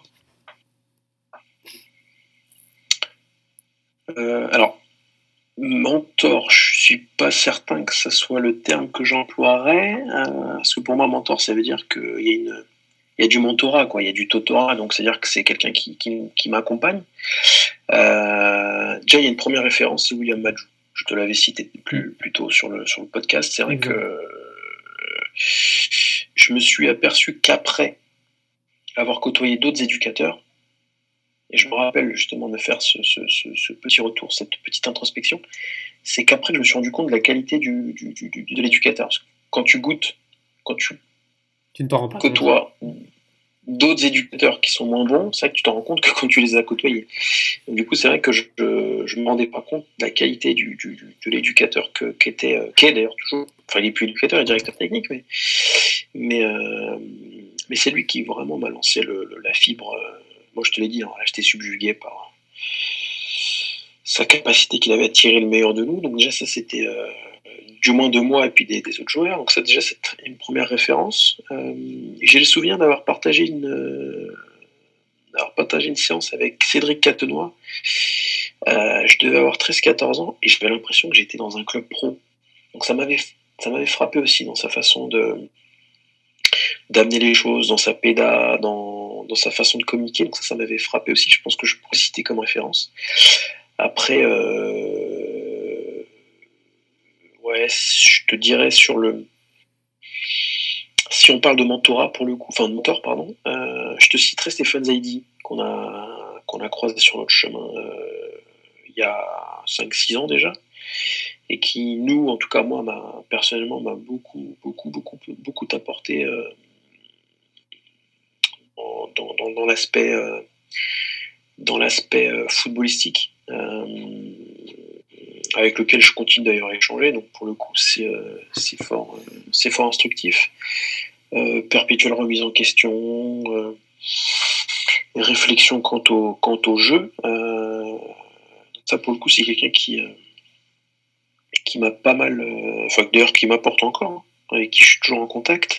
S2: Euh, alors, mentor, je suis pas certain que ce soit le terme que j'emploierais, euh, parce que pour moi, mentor, ça veut dire qu'il y a une, il y a du mentorat, quoi, il y a du tutorat, donc c'est-à-dire que c'est quelqu'un qui, qui, qui m'accompagne. Euh, déjà, il y a une première référence, c'est William Madjou. Je te l'avais cité plus, plus tôt sur le, sur le podcast. C'est vrai
S3: Exact.
S2: que euh, je me suis aperçu qu'après avoir côtoyé d'autres éducateurs, et je me rappelle justement de faire ce, ce, ce, ce petit retour, cette petite introspection, c'est qu'après je me suis rendu compte de la qualité du, du, du, du- de l'éducateur. Parce que quand tu goûtes, quand tu
S3: Tu ne t'en rends pas compte.
S2: côtoies d'autres éducateurs qui sont moins bons, c'est vrai que tu t'en rends compte que quand tu les as côtoyés. Donc, du coup, c'est vrai que je ne me rendais pas compte de la qualité du, du, du- de l'éducateur que, qu'était, euh, qu'est d'ailleurs toujours. Enfin, il est plus éducateur, il est directeur technique, mais, mais, euh, mais c'est lui qui vraiment m'a lancé le, le- la fibre. euh, moi, je te l'ai dit, hein, là, j'étais subjugué par sa capacité qu'il avait à tirer le meilleur de nous. Donc, déjà, ça, c'était. euh, du moins de moi et puis des, des autres joueurs. Donc ça déjà c'est une première référence. Euh, j'ai le souvenir d'avoir partagé une euh, d'avoir partagé une séance avec Cédric Catenois. Euh, je devais avoir treize quatorze ans et j'avais l'impression que j'étais dans un club pro. Donc ça m'avait ça m'avait frappé aussi dans sa façon de d'amener les choses, dans sa péda, dans, dans sa façon de communiquer. Donc ça, ça m'avait frappé aussi. Je pense que je pourrais citer comme référence. Après, euh, ouais, je te dirais sur le. Si on parle de mentorat pour le coup, enfin de mentor, pardon, euh, je te citerai Stéphane Zaidi, qu'on a, qu'on a croisé sur notre chemin euh, il y a cinq six ans déjà. et qui, nous, en tout cas moi, m'a, personnellement, m'a beaucoup, beaucoup, beaucoup, beaucoup apporté euh, dans, dans, dans l'aspect, euh, dans l'aspect euh, footballistique, euh, avec lequel je continue d'ailleurs à échanger. Donc pour le coup, c'est, euh, c'est, fort, euh, c'est fort instructif. Euh, perpétuelle remise en question, euh, réflexion quant au, quant au jeu. Euh, ça, pour le coup, c'est quelqu'un qui, euh, qui m'a pas mal, euh, enfin d'ailleurs qui m'apporte encore, hein, avec qui je suis toujours en contact.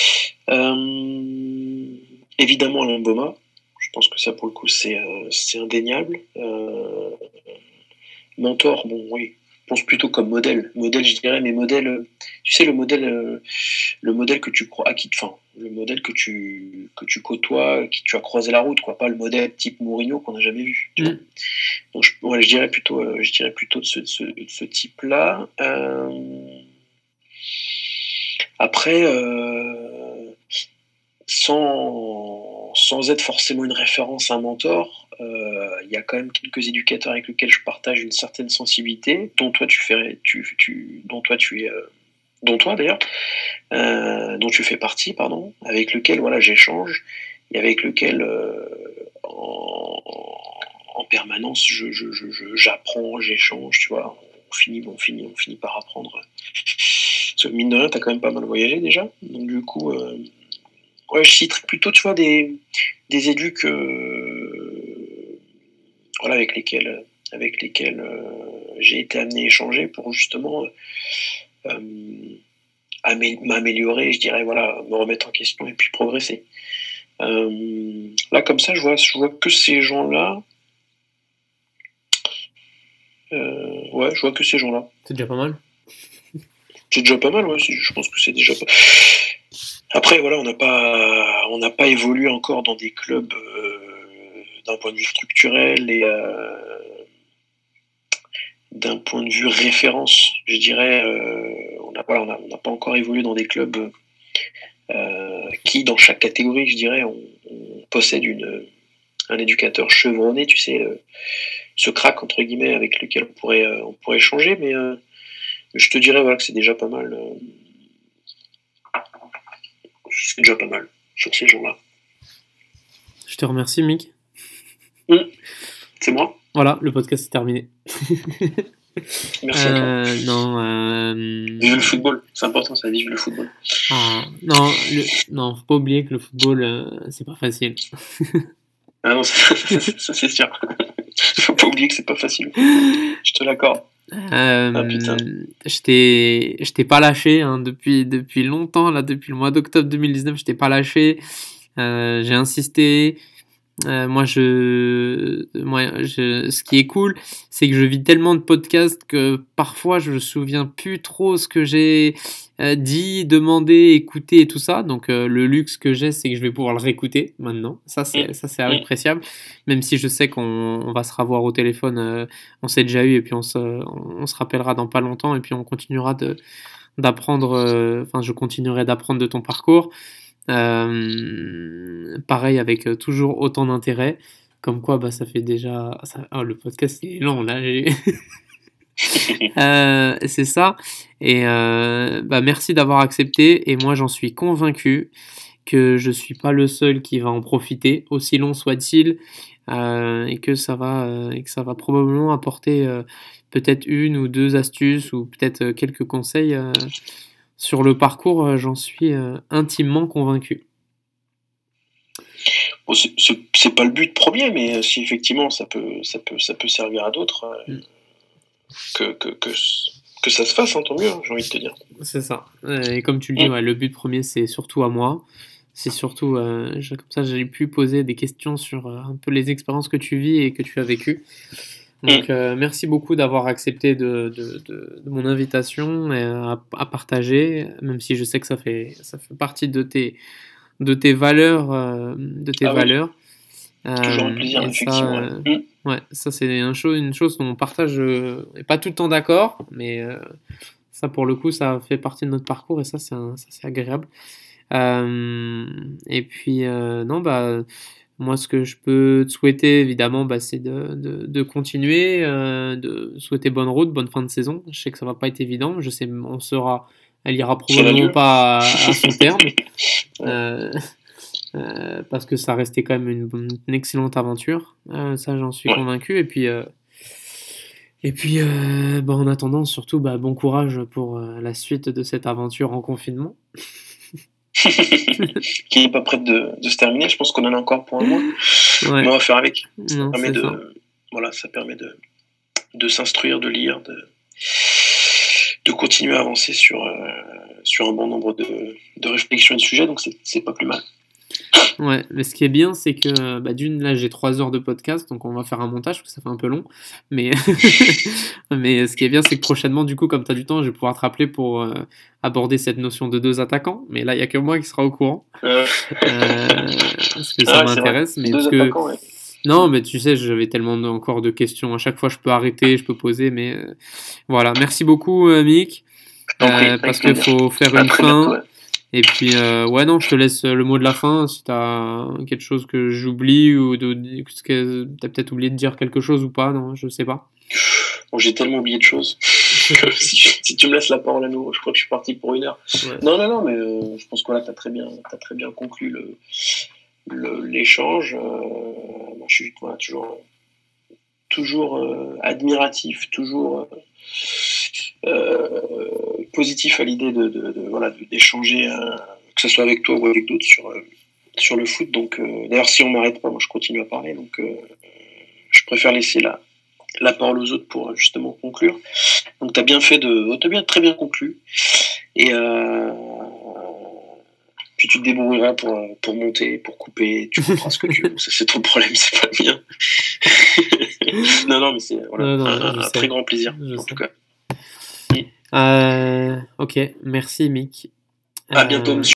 S2: Euh, évidemment, Alain Boma. Je pense que ça, pour le coup, c'est, euh, c'est indéniable. Euh, mentor, bon, oui. Je pense plutôt comme modèle. Modèle, je dirais, mais modèle, euh, tu sais, le modèle, euh, le modèle que tu crois, à qui, enfin, le modèle que tu, que tu côtoies, qui tu as croisé la route, quoi. Pas le modèle type Mourinho qu'on n'a jamais vu, tu vois.
S3: Mm.
S2: Donc, je, ouais, je dirais plutôt, euh, je dirais plutôt de ce, de ce, de ce type-là. Euh, après, euh, sans, sans être forcément une référence, un mentor, il euh, y a quand même quelques éducateurs avec lesquels je partage une certaine sensibilité, dont toi tu fais, tu, tu, dont toi tu es, euh, dont toi d'ailleurs, euh, dont tu fais partie, pardon, avec lequel voilà j'échange et avec lequel euh, en, en permanence je, je, je, je, j'apprends, j'échange, tu vois, on finit, on finit, on finit par apprendre. Parce que mine de rien, t'as quand même pas mal voyagé déjà, donc du coup. Euh, Ouais, je citerai plutôt, tu vois, des, des éducs euh, voilà, avec lesquels, avec lesquels euh, j'ai été amené à échanger pour justement euh, amé- m'améliorer, je dirais, voilà, me remettre en question et puis progresser. Euh, là, comme ça, je vois, je vois que ces gens-là. Euh, ouais, je vois que ces gens-là.
S3: C'est déjà pas mal.
S2: C'est déjà pas mal, ouais, je pense que c'est déjà pas. Après, voilà, on n'a pas, on n'a pas évolué encore dans des clubs euh, d'un point de vue structurel et euh, d'un point de vue référence, je dirais. Euh, on n'a voilà, on on pas encore évolué dans des clubs euh, qui, dans chaque catégorie, je dirais, on, on possède une, un éducateur chevronné, tu sais, euh, ce crack entre guillemets avec lequel on pourrait, euh, on pourrait échanger, mais euh, je te dirais voilà que c'est déjà pas mal. Euh, c'est déjà pas mal sur ces gens-là.
S3: Je te remercie, Mick.
S2: Mmh. C'est moi.
S3: Voilà, le podcast est terminé.
S2: Merci à toi.
S3: Euh, non, euh...
S2: Vive le football, c'est important ça, vive le football.
S3: Ah, non, le... non, faut pas oublier que le football, euh, c'est pas facile.
S2: Ah non, ça, ça, ça c'est sûr. Faut pas oublier que c'est pas facile. Je te l'accorde.
S3: Euh,
S2: Ah putain.
S3: je t'ai, je t'ai pas lâché hein, depuis, depuis longtemps, là, depuis le mois d'octobre deux mille dix-neuf, je t'ai pas lâché. Euh, j'ai insisté. Euh, moi, je, moi, je, ce qui est cool, c'est que je vis tellement de podcasts que parfois je me souviens plus trop ce que j'ai euh, dit, demandé, écouté et tout ça. Donc, euh, le luxe que j'ai, c'est que je vais pouvoir le réécouter maintenant. Ça, c'est,
S2: Mmh.
S3: ça, c'est appréciable. Même si je sais qu'on on va se revoir au téléphone, euh, on s'est déjà eu et puis on se, on se rappellera dans pas longtemps et puis on continuera de, d'apprendre. Enfin, euh, je continuerai d'apprendre de ton parcours. Euh, pareil avec euh, toujours autant d'intérêt, comme quoi bah ça fait déjà ça... Oh, le podcast il est long là. euh, c'est ça et euh, bah merci d'avoir accepté et moi j'en suis convaincu que je suis pas le seul qui va en profiter aussi long soit-il euh, et que ça va euh, et que ça va probablement apporter euh, peut-être une ou deux astuces ou peut-être euh, quelques conseils euh, sur le parcours, euh, j'en suis euh, intimement convaincu.
S2: Bon, c'est, c'est, c'est pas le but premier, mais euh, si effectivement ça peut, ça peut, ça peut servir à d'autres, euh, mm. que, que, que, que ça se fasse, hein, tant mieux, hein, j'ai envie de te dire.
S3: C'est ça. Et comme tu le dis, mm. ouais, le but premier, c'est surtout à moi. C'est surtout, euh, je, comme ça, j'ai pu poser des questions sur euh, un peu les expériences que tu vis et que tu as vécues. Donc, mm. euh, merci beaucoup d'avoir accepté de, de, de, de mon invitation et à, à partager, même si je sais que ça fait, ça fait partie de tes, de tes valeurs, euh, de tes
S2: ah
S3: valeurs.
S2: Oui. C'est toujours un plaisir,
S3: euh,
S2: effectivement.
S3: Ça, euh, mmh. Ouais, ça c'est un chose, une chose dont on partage, euh, et pas tout le temps d'accord, mais euh, ça pour le coup, ça fait partie de notre parcours et ça c'est, un, ça, c'est agréable. Euh, et puis, euh, non, bah, moi, ce que je peux te souhaiter, évidemment, bah, c'est de, de, de continuer, euh, de souhaiter bonne route, bonne fin de saison. Je sais que ça va pas être évident. Je sais, on sera, elle ira probablement pas à, à son terme, euh, euh, parce que ça restait quand même une, une excellente aventure. Euh, ça, j'en suis
S2: Ouais.
S3: convaincu. Et puis, euh, et puis, euh, bah, en attendant, surtout, bah, bon courage pour euh, la suite de cette aventure en confinement.
S2: Qui n'est pas prête de, de se terminer. Je pense qu'on en a encore pour un mois.
S3: Ouais.
S2: Mais on va faire avec. Ça
S3: Non,
S2: permet
S3: c'est
S2: de,
S3: ça.
S2: voilà, ça permet de, de s'instruire, de lire, de, de continuer à avancer sur, euh, sur un bon nombre de, de réflexions et de sujets. Donc c'est, c'est pas plus mal.
S3: Ouais, mais ce qui est bien, c'est que bah, d'une, là j'ai trois heures de podcast, donc on va faire un montage parce que ça fait un peu long. Mais, mais ce qui est bien, c'est que prochainement, du coup, comme tu as du temps, je vais pouvoir te rappeler pour euh, aborder cette notion de deux attaquants. Mais là, il n'y a que moi qui sera au courant.
S2: Euh...
S3: Euh, parce que ça
S2: ah,
S3: m'intéresse. Mais
S2: deux
S3: parce
S2: attaquants,
S3: que...
S2: ouais.
S3: Non, mais tu sais, j'avais tellement de, encore de questions. À chaque fois, je peux arrêter, je peux poser. Mais euh, voilà, merci beaucoup, euh, Mick. Euh, parce qu'il faut faire une fin.
S2: Ouais.
S3: Et puis, euh, ouais, non, je te laisse le mot de la fin. Si t'as quelque chose que j'oublie ou de, de, que t'as peut-être oublié de dire quelque chose ou pas, non, je sais pas.
S2: Bon, j'ai tellement oublié de choses que si, je, si tu me laisses la parole à nouveau, je crois que je suis parti pour une heure. Ouais. Non, non, non, mais euh, je pense que là, t'as très bien, t'as très bien conclu le, le, l'échange. Euh, moi, je suis voilà, toujours, toujours euh, admiratif, toujours. Euh, Euh, positif à l'idée de, de, de voilà de, d'échanger euh, que ce soit avec toi ou avec d'autres sur euh, sur le foot. Donc euh, d'ailleurs si on m'arrête pas, moi je continue à parler, donc euh, je préfère laisser la la parole aux autres pour justement conclure. Donc t'as bien fait de t'as bien très bien conclu et euh, puis tu te débrouilleras pour pour monter, pour couper, tu feras ce que tu veux. Ça, c'est ton problème, c'est pas le mien. non non mais c'est voilà, non, non, un, un très grand plaisir je en sais. Tout cas.
S3: Euh, ok, merci Mick.
S2: À bientôt, monsieur.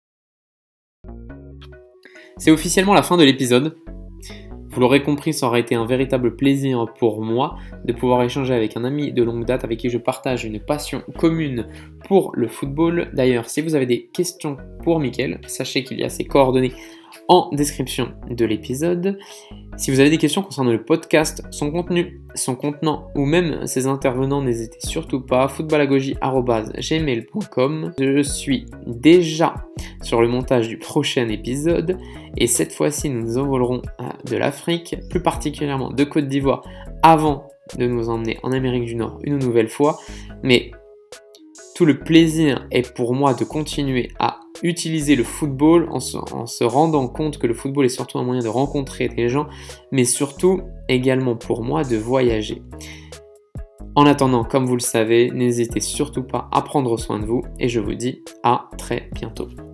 S3: C'est officiellement la fin de l'épisode. Vous l'aurez compris, ça aurait été un véritable plaisir pour moi de pouvoir échanger avec un ami de longue date avec qui je partage une passion commune pour le football. D'ailleurs, si vous avez des questions pour Mickaël, sachez qu'il y a ses coordonnées en description de l'épisode. Si vous avez des questions concernant le podcast, son contenu, son contenant ou même ses intervenants, n'hésitez surtout pas. footballagogie arobase gmail point com. Je suis déjà sur le montage du prochain épisode et cette fois-ci nous nous envolerons de l'Afrique, plus particulièrement de Côte d'Ivoire, avant de nous emmener en Amérique du Nord une nouvelle fois. Mais tout le plaisir est pour moi de continuer à utiliser le football en se, en se rendant compte que le football est surtout un moyen de rencontrer des gens, mais surtout également pour moi de voyager. En attendant, comme vous le savez, n'hésitez surtout pas à prendre soin de vous et je vous dis à très bientôt.